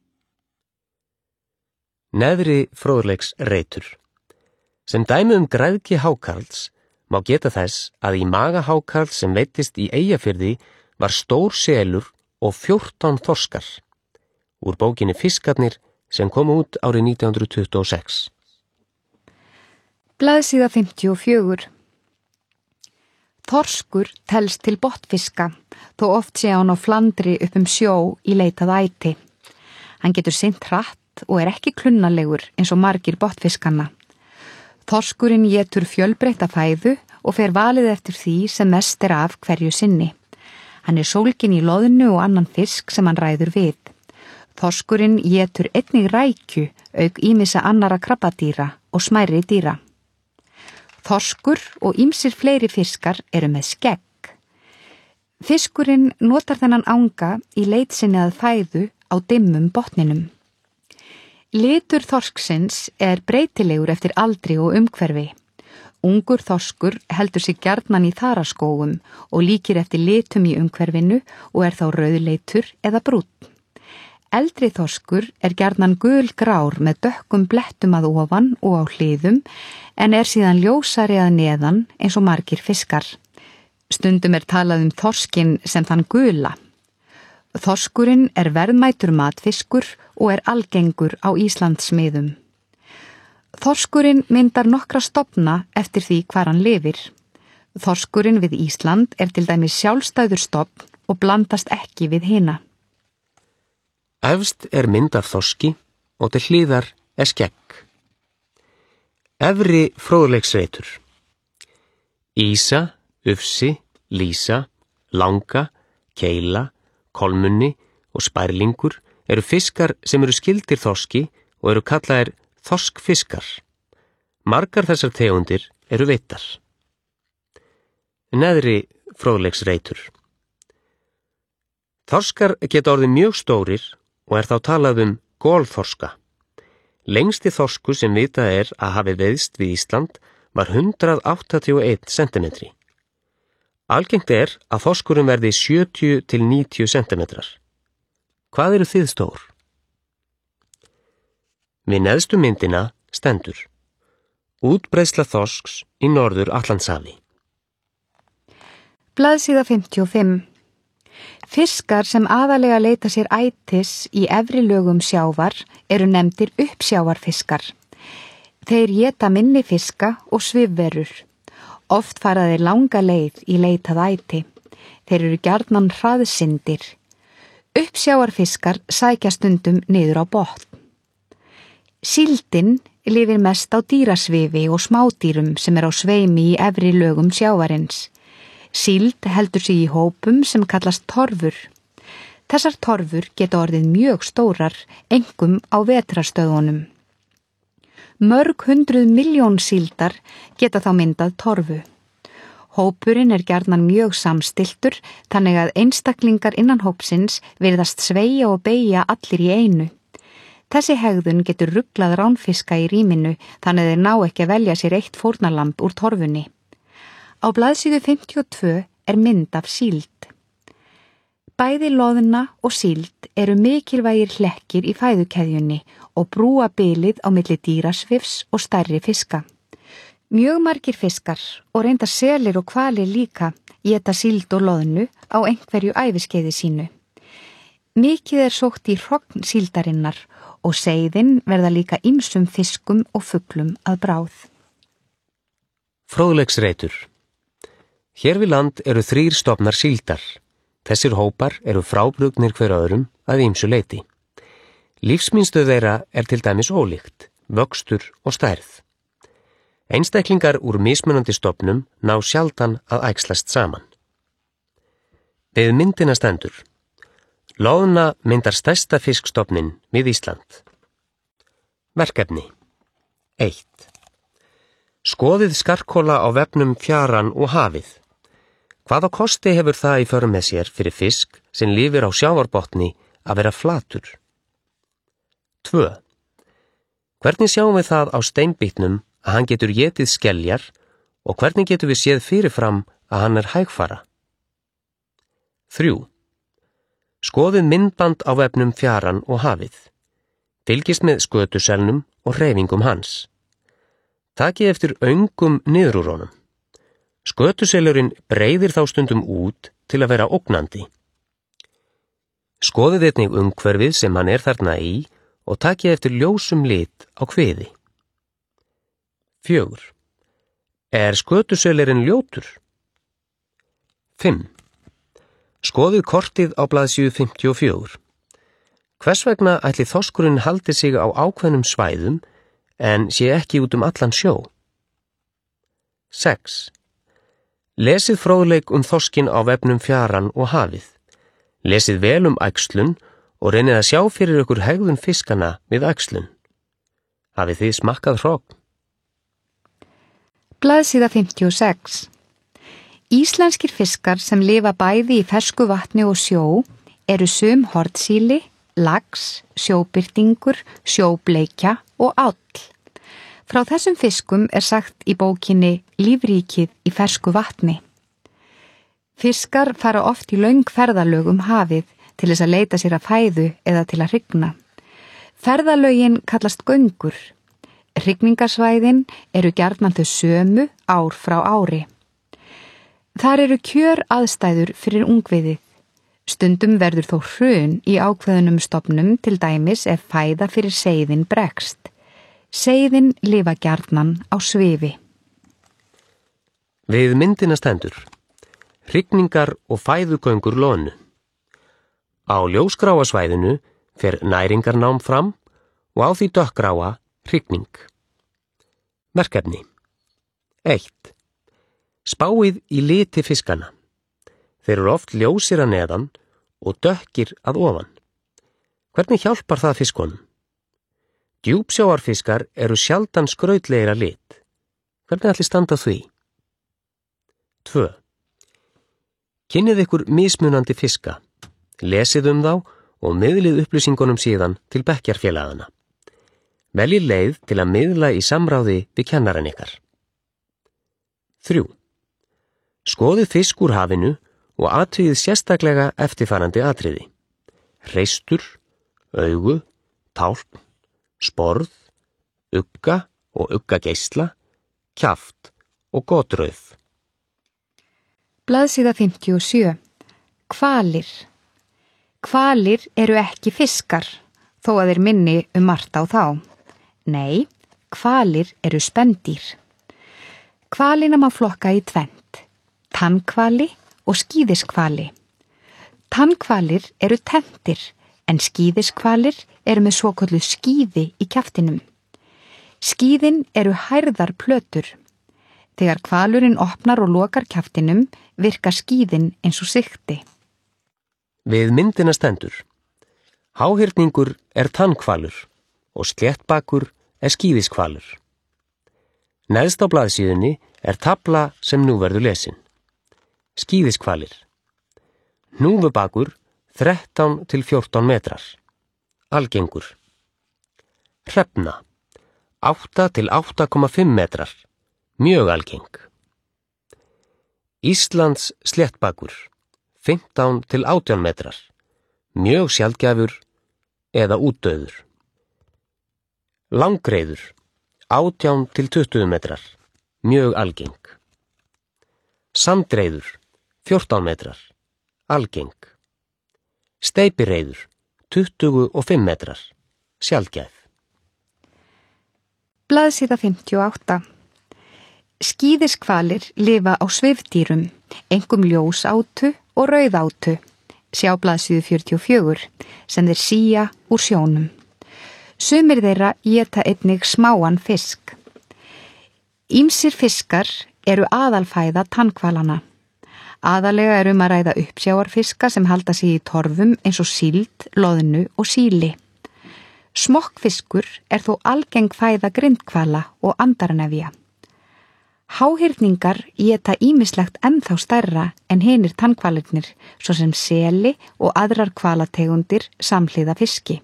Neðri fróðleiksreitur. Sem dæmi græðgi hákarls má geta þess að í maga hákarls sem veiddist í Eyjafirði var stór selur og 14 þorskar. Úr bókinni Fiskarnir sem kom út árið 1926. Blaðsíða 54. Þorskur telst til botnfiska, þó oft sé hann á flandri upp sjó í leitað æti. Hann getur synt hratt og er ekki klunnalegur eins og margir botnfiskanna. Þorskurinn étur fjölbreytta fæðu og fer valið eftir því sem mest er af hverju sinni. Hann er sólginn í loðnu og annan fisk sem hann ræður við. Þorskurinn étur einnig rækju auk ýmissa annara krabbadýra og smærri dýra. Þorskur og ýmsir fleiri fiskar eru með skegg. Fiskurinn notar þennan anga í leit sinni að fæðu á dimmum botninum. Litur þorsksins er breytilegur eftir aldri og umhverfi. Ungur þorskur heldur sig gjarnan í þaraskógum og líkir eftir litum í umhverfinu og er þá rauðleitur eða brúnn. Eldri þorskur er gjarnan gulgrár með dökkum blettum að ofan og á hliðum en er síðan ljósari að neðan eins og margir fiskar. Stundum er talað þorskinn sem þann gula. Þorskurinn er verðmætur matfiskur og er algengur á Íslandsmiðum. Þorskurinn myndar nokkra stofna eftir því hvar hann lifir. Þorskurinn við Ísland er til dæmis sjálfstæður stofn og blandast ekki við hina. Efst er mynd af þorski og til hliðar er skegg. Efri fróðleiksreitur. Ísa, ufsi, lísa, langa, keila, kolmunni og spærlingur eru fiskar sem eru skyldir þorski og eru kallaðir þorskfiskar. Margar þessar tegundir eru veittar. Neðri fróðleiksreitur. Þorskar geta orðið mjög stórir og er þá talað golþorska. Lengsti þorsku sem vitað er að hafi veiðst við Ísland var 181 cm. Algengt er að þorskurinn verði 70 til 90 cm. Hvað eru þið stór? Við neðstu myndina stendur: Útbreiðsla þorsks í Norður Atlantshafi. Blaðsíða 55. Fiskar sem aðalega leita sér ætis í efri lögum sjávar eru nefndir uppsjávarfiskar. Þeir éta minni fiska og svifverur. Oft fara þeir langa leið í leitað æti. Þeir eru gjarnan hraðsyndir. Uppsjávarfiskar sækja stundum niður á botn. Síldin lifir mest á dýrasvifi og smádýrum sem er á sveimi í efri lögum sjávarins. Síld heldur sig í hópum sem kallast torfur. Þessar torfur geta orðið mjög stórar, einkum á vetrarstöðunum. Mörg 100 milljón síldar geta þá myndað torfu. Hópurinn er gjarnan mjög samstilltur, þannig að einstaklingar innan hópsins virðast sveigja og beygja allir í einu. Þessi hegðun getur ruglað ránfiska í rýminu, þannig að þeir ná ekki að velja sér eitt fórnarlamb úr torfunni. Á blaðsíðu 52 er mynd af síld. Bæði loðna og síld eru mikilvægir hlekkir í fæðukeðjunni og brúa bilið á milli dýrasvifs og stærri fiska. Mjög margir fiskar og reynda selir og hvalir líka éta síld og loðnu á einhverju æviskeiði sínu. Mikið er sótt í hrogn síldarinnar og seiðin verða líka ýmsum fiskum og fuglum að bráð. Fróðleiksreitur. Hér við land eru 3 stofnar síldar. Þessir hópar eru frábrugnir hver öðrum að ýmsu leyti. Lífsmynstur þeirra er til dæmis ólíkt, vöxtur og stærð. Einstaklingar úr mismunandi stofnum ná sjaldan að æxlast saman. Við myndina stendur: Loðna myndar stærsta fiskstofnin við Ísland. Verkefni 1. Skoðið skarkola á vefnum Fjaran og hafið. Hvaða kosti hefur það í för með sér fyrir fisk sem lifir á sjávarbotni að vera flatur? 2. Hvernig sjáum við það á steinbítnum að hann getur étið skeljar og hvernig getum við séð fyrirfram að hann er hægfara? 3. Skoðið myndband á vefnum Fjaran og hafið. Fylgist með skötuselnum og hreyfingum hans. Takið eftir öngum niður úr honum. Skötuselurinn breiðir þá stundum út til að vera ógnandi. Skoðið einnig umhverfið sem hann er þarna í og takið eftir ljósum lit á kviði. 4. Er skötuselurinn ljótur? 5. Skoðið kortið á blaðsíðu 54. Hvers vegna ætli þorskurinn haldi sig á ákveðnum svæðum en sé ekki út allan sjó? 6. Lesið fróðleik þorskinn á vefnum Fjaran og hafið. Lesið vel æxlun og reynið að sjá fyrir ykkur hegðun fiskana við æxlun. Hafið þið smakkað hrogn? Blaðsíða 56. Íslenskir fiskar sem lifa bæði í fersku vatni og sjó eru sum hornsíli, lax, sjóbirtingur, sjóbleikja og áll. Frá þessum fiskum er sagt í bókinni Lífríkið í fersku vatni. Fiskar fara oft í löng ferðalög hafið til þess að leita sér að fæðu eða til að hrygna. Ferðalögin kallast göngur. Hrygningarsvæðin eru gjarnan þau sömu ár frá ári. Þar eru kjör aðstæður fyrir ungviðið. Stundum verður þó hrun í ákveðnum stofnum, til dæmis ef fæða fyrir seiðin bregst. Seiðin lifa gjarnan á svifi. Við myndina stendur: hrygningar og fæðugöngur loðnu. Á ljósgráa svæðinu fer næringarnám fram og á því dökkgráa hrygning. Verkefni 1. Spáið í liti fiskana. Þeir eru oft ljósir að neðan og dökkir að ofan. Hvernig hjálpar það fiskunum? Djúpsjávarfiskar eru sjaldan skrautlegir að lit. Hvernig ætli standa á því? 2. Kynnið ykkur mismunandi fiska. Lesið þá og miðlið upplýsingunum síðan til bekkjarfélagana. Veljið leið til að miðla í samráði við kennarann ykkar. 3. Skoðið fisk úr hafinu og athugið sérstaklega eftirfarandi atriði: hreistur, augu, tálkn, sporð, ugga og uggageisla, kjaft og gotrauð. Blaðsíða 57. Hvalir. Hvalir eru ekki fiskar, þó að þeir minni margt á þá. Nei, hvalir eru spendýr. Hvalina má flokka í tvennt: tannhvali og skíðishvali. Tannhvalir eru tenntir, en skíðishvalir eru með svokölluð skíði í kjaftinum. Skíðin eru hærðar plötur. Þegar hvalurinn opnar og lokar kjaftinum, virka skíðin eins og sigti. Við myndina stendur: háhyrningur er tannhvalur og sléttbakur er skíðishvalur. Neðst á blaðsíðunni er tafla sem nú verður lesin. Skíðishvalir. Hnúfubakur 13 til 14 metrar. Algengur. Hrefna 8 til 8,5 metrar. Mjög algeng. Íslands sléttbakur 15 til 18 metrar. Mjög sjaldgæfur eða útdauður. Langgreiður 18 til 20 metrar. Mjög algeng. Sandreiður 14 metrar. Algeng. Steypirreiður 25 metrar. Sjaldgæf. Blaðsíða 58. Skíðishvalir lifa á svifdýrum, einkum ljósátu og rauðátu. Sjá blaðsíðu 44, sem þeir sía úr sjónum. Sumir þeirra éta einnig smáan fisk. Ýmsir fiskar eru aðalfæða tannhvalana. Aðalega er að ræða uppsjávarfiska sem halda sig í torfum eins og síld, loðnu og síli. Smokkfiskur er þó algeng fæða grindhvala og andarnefja. Háhyrningar éta ýmislegt ennþá stærra en hinir tannhvalirnir, svo sem seli og aðrar hvalategundir samhliða fiski.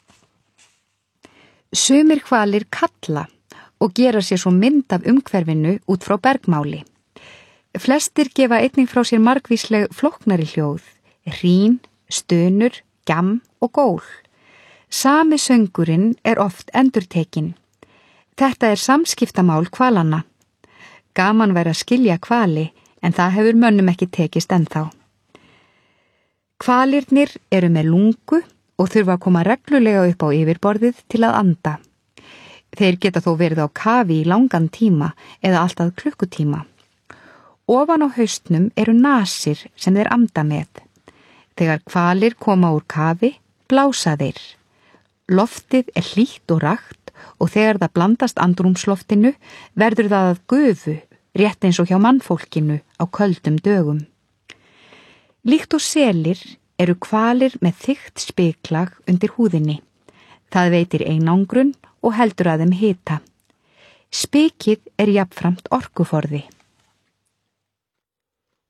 Sumir hvalir kalla og gera sér svo mynd af umhverfinu út frá bergmáli. Flestir gefa einnig frá sér margvísleg flóknari hljóð, hrín, stönur, gjamm og gól. Sami söngurinn er oft endurtekinn. Þetta er samskiptamál hvalanna. Gaman væri að skilja hvali, en það hefur mönnum ekki tekist ennþá. Hvalirnir eru með lungu og þurfa að koma reglulega upp á yfirborðið til að anda. Þeir geta þó verið á kafi í langan tíma eða alltaf klukkutíma. Ofan á haustnum eru nasir sem þeir anda með. Þegar hvalir koma úr kafi, blása þeir. Loftið er hlýtt og rakt og þegar það blandast andrúmsloftinu verður það að gufu, rétt eins og hjá mannfólkinu á köldum dögum. Líkt og selir eru hvalir með þykkt spiklag undir húðinni. Það veitir einangrun og heldur að þeim hita. Spikið er jafnframt orkuforði.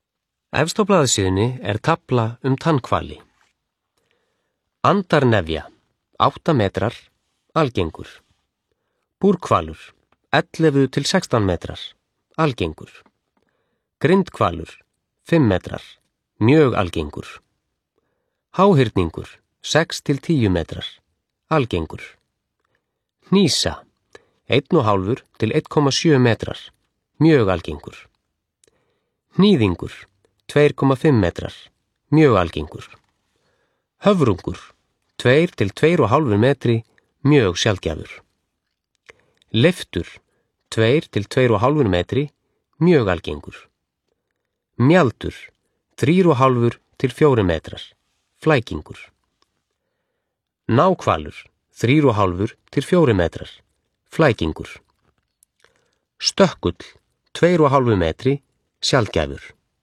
Efst á blaðsíðunni er tafla tannhvali. Andarnefja, 8 metrar, algengur. Búrhvalur, 11 til 16 metrar, algengur. Grindhvalur, 5 metrar, mjög algengur. Háhyrningur, 6 til 10 metrar, algengur. Hnísa, 1,5 til 1,7 metrar, mjög algengur. Hnýðingur, 2,5 metrar, mjög algengur. Höfrungur, 2 til 2,5 metri, mjög sjaldgæfur. Leiftur, 2 til 2,5 metri, mjög algengur. Mjaldur, 3,5 til 4 metrar, flækingur. Náhvalur, 3,5 til 4 metrar, flækingur. Stökkull, 2,5 metri, sjaldgæfur.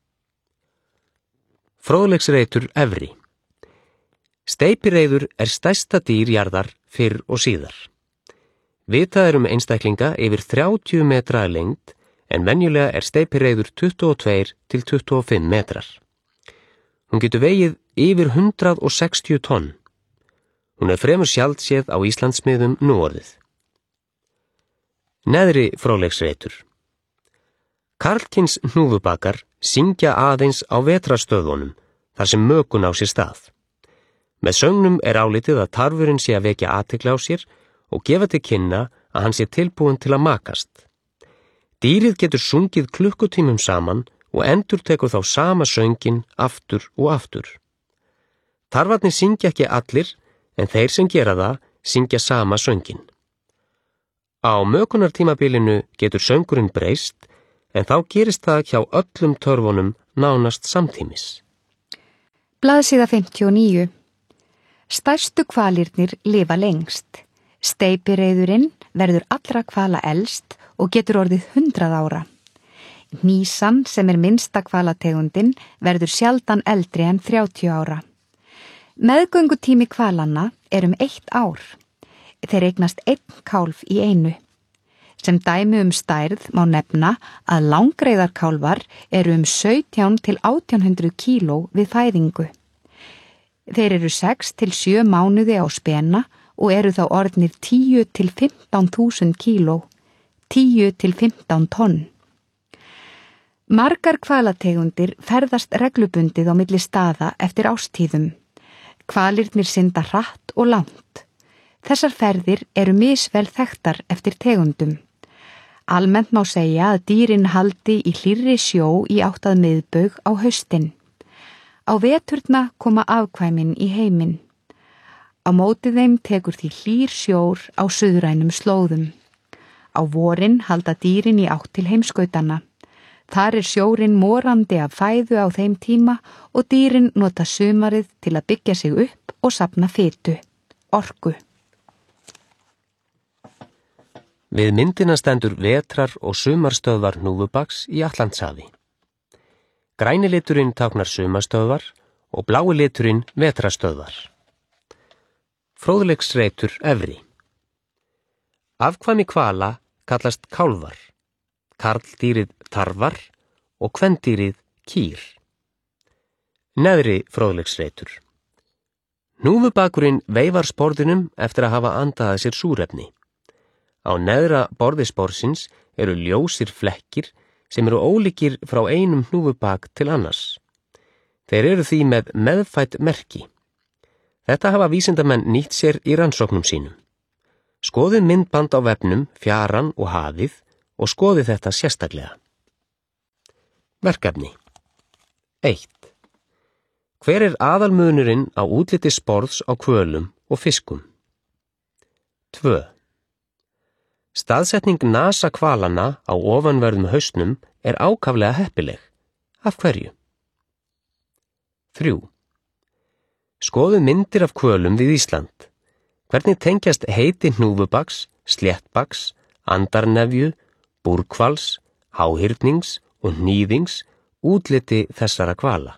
Fróðleiksreitur efri. Steypireyður er stærsta dýr jarðar fyrr og síðar. Vitað einstaklinga yfir 30 metra að lengd, en venjulega er steypireyður 22 til 25 metrar. Hún getur vegið yfir 160 tonn. Hún er fremur sjaldséð á Íslandsmiðum núorðið. Neðri fróðleiksreitur. Karlkyns hnúfubakar syngja aðeins á vetrarstöðunum þar sem mökun á sér stað. Með söngnum er álitið að tarfurinn sé að vekja athygli á sér og gefa til kynna að hann sé tilbúinn til að makast. Dýrið getur sungið klukkutímum saman og endurtekur þá sama sönginn aftur og aftur. Tarfarnir syngja ekki allir, en þeir sem gera það syngja sama sönginn. Á mökunartímabilinu getur söngurinn breyst, en þá gerist það hjá öllum törfunum nánast samtímis. Blaðsíða 59. Stærstu hvalirnir lifa lengst. Steypireyðurinn verður allra hvala elst og getur orðið 100 ára. Hnísan, sem er minnsta hvalategundin, verður sjaldan eldri en 30 ára. Meðgöngutími hvalanna er 1 ár. Þeir eignast 1 kálf í einu. Sem dæmi stærð má nefna að langreyðarkálfar eru 17 til 1800 kíló við fæðingu. Þeir eru 6 til 7 mánuði á spena og eru þá orðnir 10 til 15.000 kíló, 10 til 15 tonn. Margar hvalategundir ferðast reglubundið á milli staða eftir ástíðum. Hvalirnir synda hratt og langt. Þessar ferðir eru misvel þekktar eftir tegundum. Almennt má segja að dýrin haldi í hlýrri sjó í átt að miðbaug á haustin. Á veturna koma afkvæmin í heiminn. Á móti þeim tekur því hlýr sjór á suðrænum slóðum. Á vorin halda dýrin í átt til heimskautana. Þar er sjórinn morandi af fæðu á þeim tíma og dýrin nota sumarið til að byggja sig upp og safna fitu, orku. Við myndina stendur vetrar- og sumarstöðvar hnúfubaks í Atlantshafi. Græni liturinn táknar sumarstöðvar og blái liturinn vetrastöðvar. Fróðleiksreitur efri. Afkvæmi hvala kallast kálfar, karldýrið tarfar og kvendýrið kýr. Neðri fróðleiksreitur. Hnúfubakurinn veifar sporðinum eftir að hafa andað að sér súrefni. Á neðra borði sporsins eru ljósir flekkir sem eru ólíkir frá einum hnúfubak til annars. Þeir eru því með meðfætt merki. Þetta hafa vísindamenn nýtt sér í rannsóknum sínum. Skoðið myndband á vefnum Fjaran og hafið og skoðið þetta sérstaklega. Verkefni 1. Hver er aðalmunurinn á útliti sporðs á hvölum og fiskum? 2. Staðsetning nasa hvalanna á ofanverðum hausnum er ákaflega heppileg. Af hverju? 3. Skoðum myndir af hvölum við Ísland. Hvernig tengjast heiti hnúfubaks, sléttbaks, andarnefju, búrhvals, háhyrnings og hnýðings útliti þessara hvala?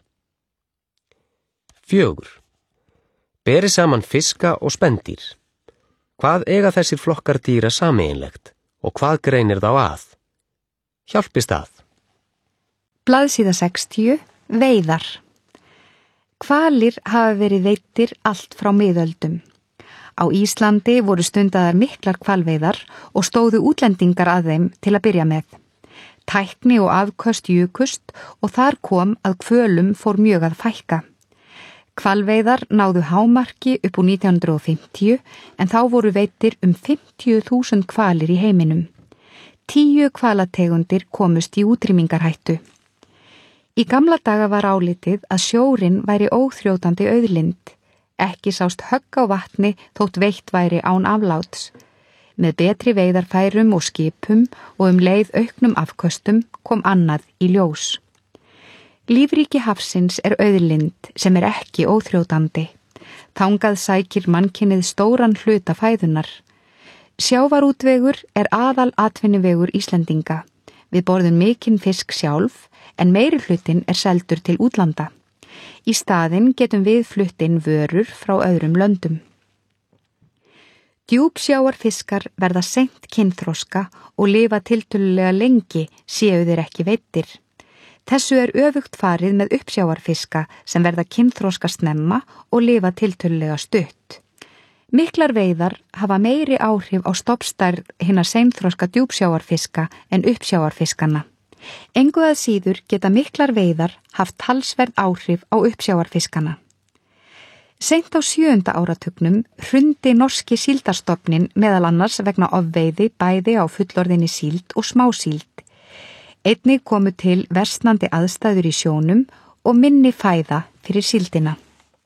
4. Beri saman fiska og spendýr. Hvað eiga þessir flokkar dýra sameiginlegt og hvað greinir þá að? Hjálpist að. Blaðsíða 60, Veiðar. Hvalir hafa verið veiddir allt frá miðöldum. Á Íslandi voru stundaðar miklar hvalveiðar og stóðu útlendingar að þeim til að byrja með. Tækni og afköst jukust og þar kom að hvölum fór mjög að fækka. Hvalveiðar náðu hámarki upp úr 1950 en þá voru veiddir 50.000 hvalir í heiminum. 10 hvalategundir komust í útrýmingarhættu. Í gamla daga var álitið að sjórinn væri óþrjótandi auðlind. Ekki sást högg á vatni þótt veitt væri án afláts. Með betri veiðarfærum og skipum og leið auknum afköstum kom annað í ljós. Lífríki hafsins auðlind sem ekki óþrjótandi. Þangað sækir mannkynið stóran hluta fæðunar. Sjávarútvegur aðal atvinnuvegur Íslendinga. Við borðum mikinn fisk sjálf en meiri hlutin seldur til útlanda. Í staðinn getum við flutt inn vörur frá öðrum löndum. Djúpsjávarfiskar verða seint kynþroska og lifa tiltölulega lengi séu þeir ekki veiddir. Þessu öfugt farið með uppsjávarfiska sem verða kynþroska snemma og lifa tiltölulega stutt. Miklar veiðar hafa meiri áhrif á stofnstærð hinna seinþroska djúpsjávarfiska en uppsjávarfiskana. Engu að síður geta miklar veiðar haft talsverð áhrif á uppsjávarfiskana. Seint á 7. áratugnum hrundi norski síldarstofninn meðal annars vegna ofveiði bæði á fullorðinni síld og smásíld. Einnig komu til versnandi aðstæður í sjónum og minni fæða fyrir síldina.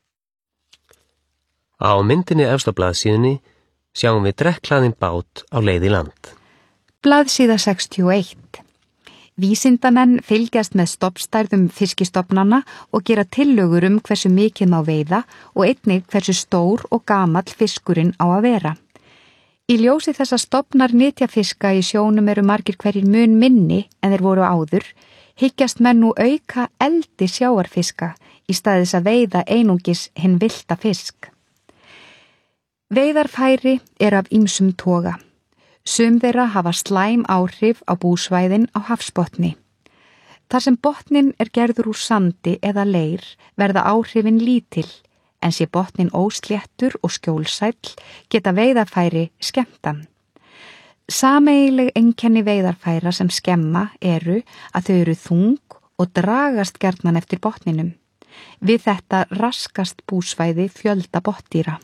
Á myndinni efst á blaðsíðunni sjáum við drekklaðinn bát á leið í land. Blaðsíða 61. Vísindamenn fylgjast með stofnstærðum fiskistofnanna og gera tillögur hversu mikið má veiða og einnig hversu stór og gamall fiskurinn á að vera. Í ljósi þessa stofnar nytjafiska í sjónum margir hverjir mun minni en þeir voru áður, hyggjast menn nú auka eldi sjávarfiska í staðis að veiða einungis hinn villta fisk. Veiðarfæri af ýmsum toga. Sum þeirra hafa slæm áhrif á búsvæðin á hafsbotni. Þar sem botnin gerður úr sandi eða leir verða áhrifin lítil, en sé botnin ósléttur og skjólsæll geta veiðarfæri skemmtan. Sameiginleg einkenni veiðarfæra sem skemma að þau þung og dragast gjarnan eftir botninum. Við þetta raskast búsvæði fjölda botndýra.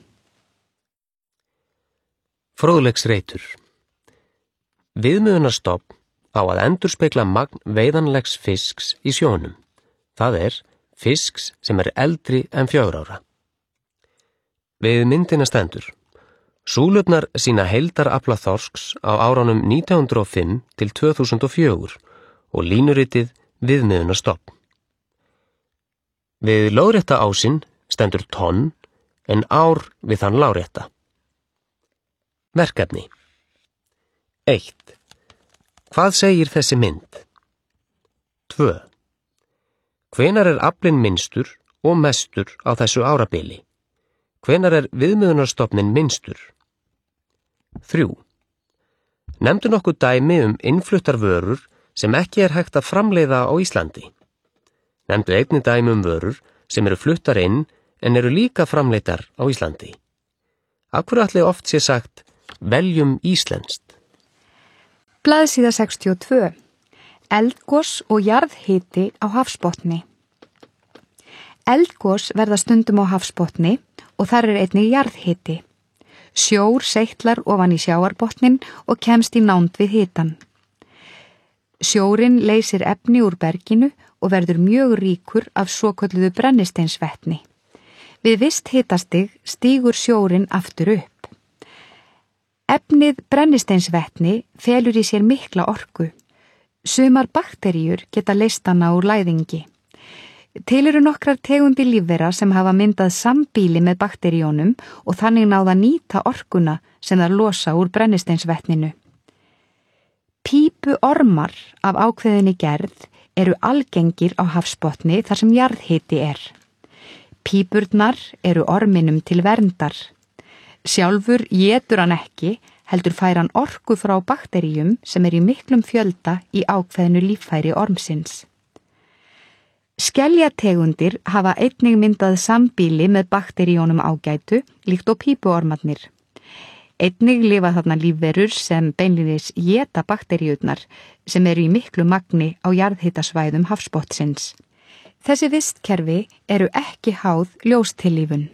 Fróðleiksreitur. Viðmiðunarstofn á að endurspegla magn veiðanlegs fisks í sjónum. Það fisks sem eldri en 4 ára. Við myndina stendur. Súlurnar sína heildarafla þorsks á árunum 1905 til 2004 og línuritið viðmiðunarstofn. Við lóðrétta ásinn stendur tonn en ár við þann lárétta. Verkefni. 1. Hvað segir þessi mynd? 2. Hvenær aflinn minnstur og mestur á þessu árabili? Hvenær viðmiðunarstofnin minnstur? 3. Nefndu nokkuð dæmi innfluttar vörur sem ekki hægt að framleiða á Íslandi. Nefndu einnig dæmi vörur sem fluttar inn en líka framleiddar á Íslandi. Af hverju ætli oft sé sagt veljum íslenskt? Blaðsíða 62. Eldgos og jarðhiti á hafsbotni. Eldgos verða stundum á hafsbotni og þar einnig jarðhiti. Sjór seytlar ofan í sjávarbotnin og kemst í nánd við hitan. Sjórinn leysir efni úr berginu og verður mjög ríkur af svokölluðu brennisteinsvetni. Við visst hitastig stígur sjórinn aftur upp. Efnið brennisteinsvetni felur í sér mikla orku. Sumar bakteríur geta leyst hana úr læðingi. Til nokkrar tegundir lífvera sem hafa myndað sambýli með bakteríunum og þannig náða nýta orkuna sem þær losa úr brennisteinsvetninu. Pípuormar af ákveðinni gerð algengir á hafsbotni þar sem jarðhiti Pípurnar orminum til verndar. Sjálfur étur hann ekki, heldur fær hann orku frá bakteríum sem í miklum fjölda í ákveðinu líffæri ormsins. Skeljategundir hafa einnig myndað sambýli með bakteríunum ágætu, líkt og pípuormarnir. Einnig lifa þarna lífverur sem beinlínis éta bakteríurnar sem eru í miklu magni á jarðhitasvæðum hafsbotnsins. Þessi vistkerfi eru ekki háð ljóstillífun.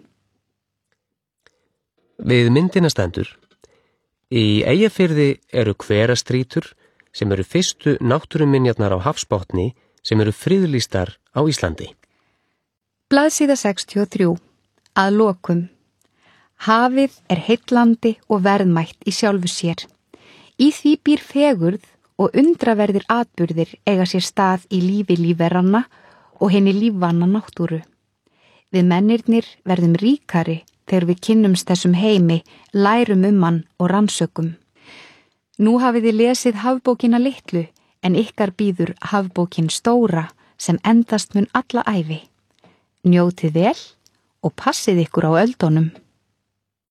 Við myndina stendur: í Eyjafirði eru hverastrýtur sem eru fyrstu náttúruminjarnar á hafsbotni sem eru friðlýstar á Íslandi. Blaðsíða 63. Að lokum. Hafið er heillandi og verðmætt í sjálfu sér. Í því býr fegurð og undraverðir atburðir eiga sér stað í lífi lífveranna og henni lífvanna náttúru. Við mennirnir verðum ríkari þegar við kynnumst þessum heimi, lærum hann og rannsökum. Nú hafið þið lesið hafbókina litlu, en ykkar býður hafbókin stóra sem endast mun alla ævi. Njótið vel og passið ykkur á öldunum.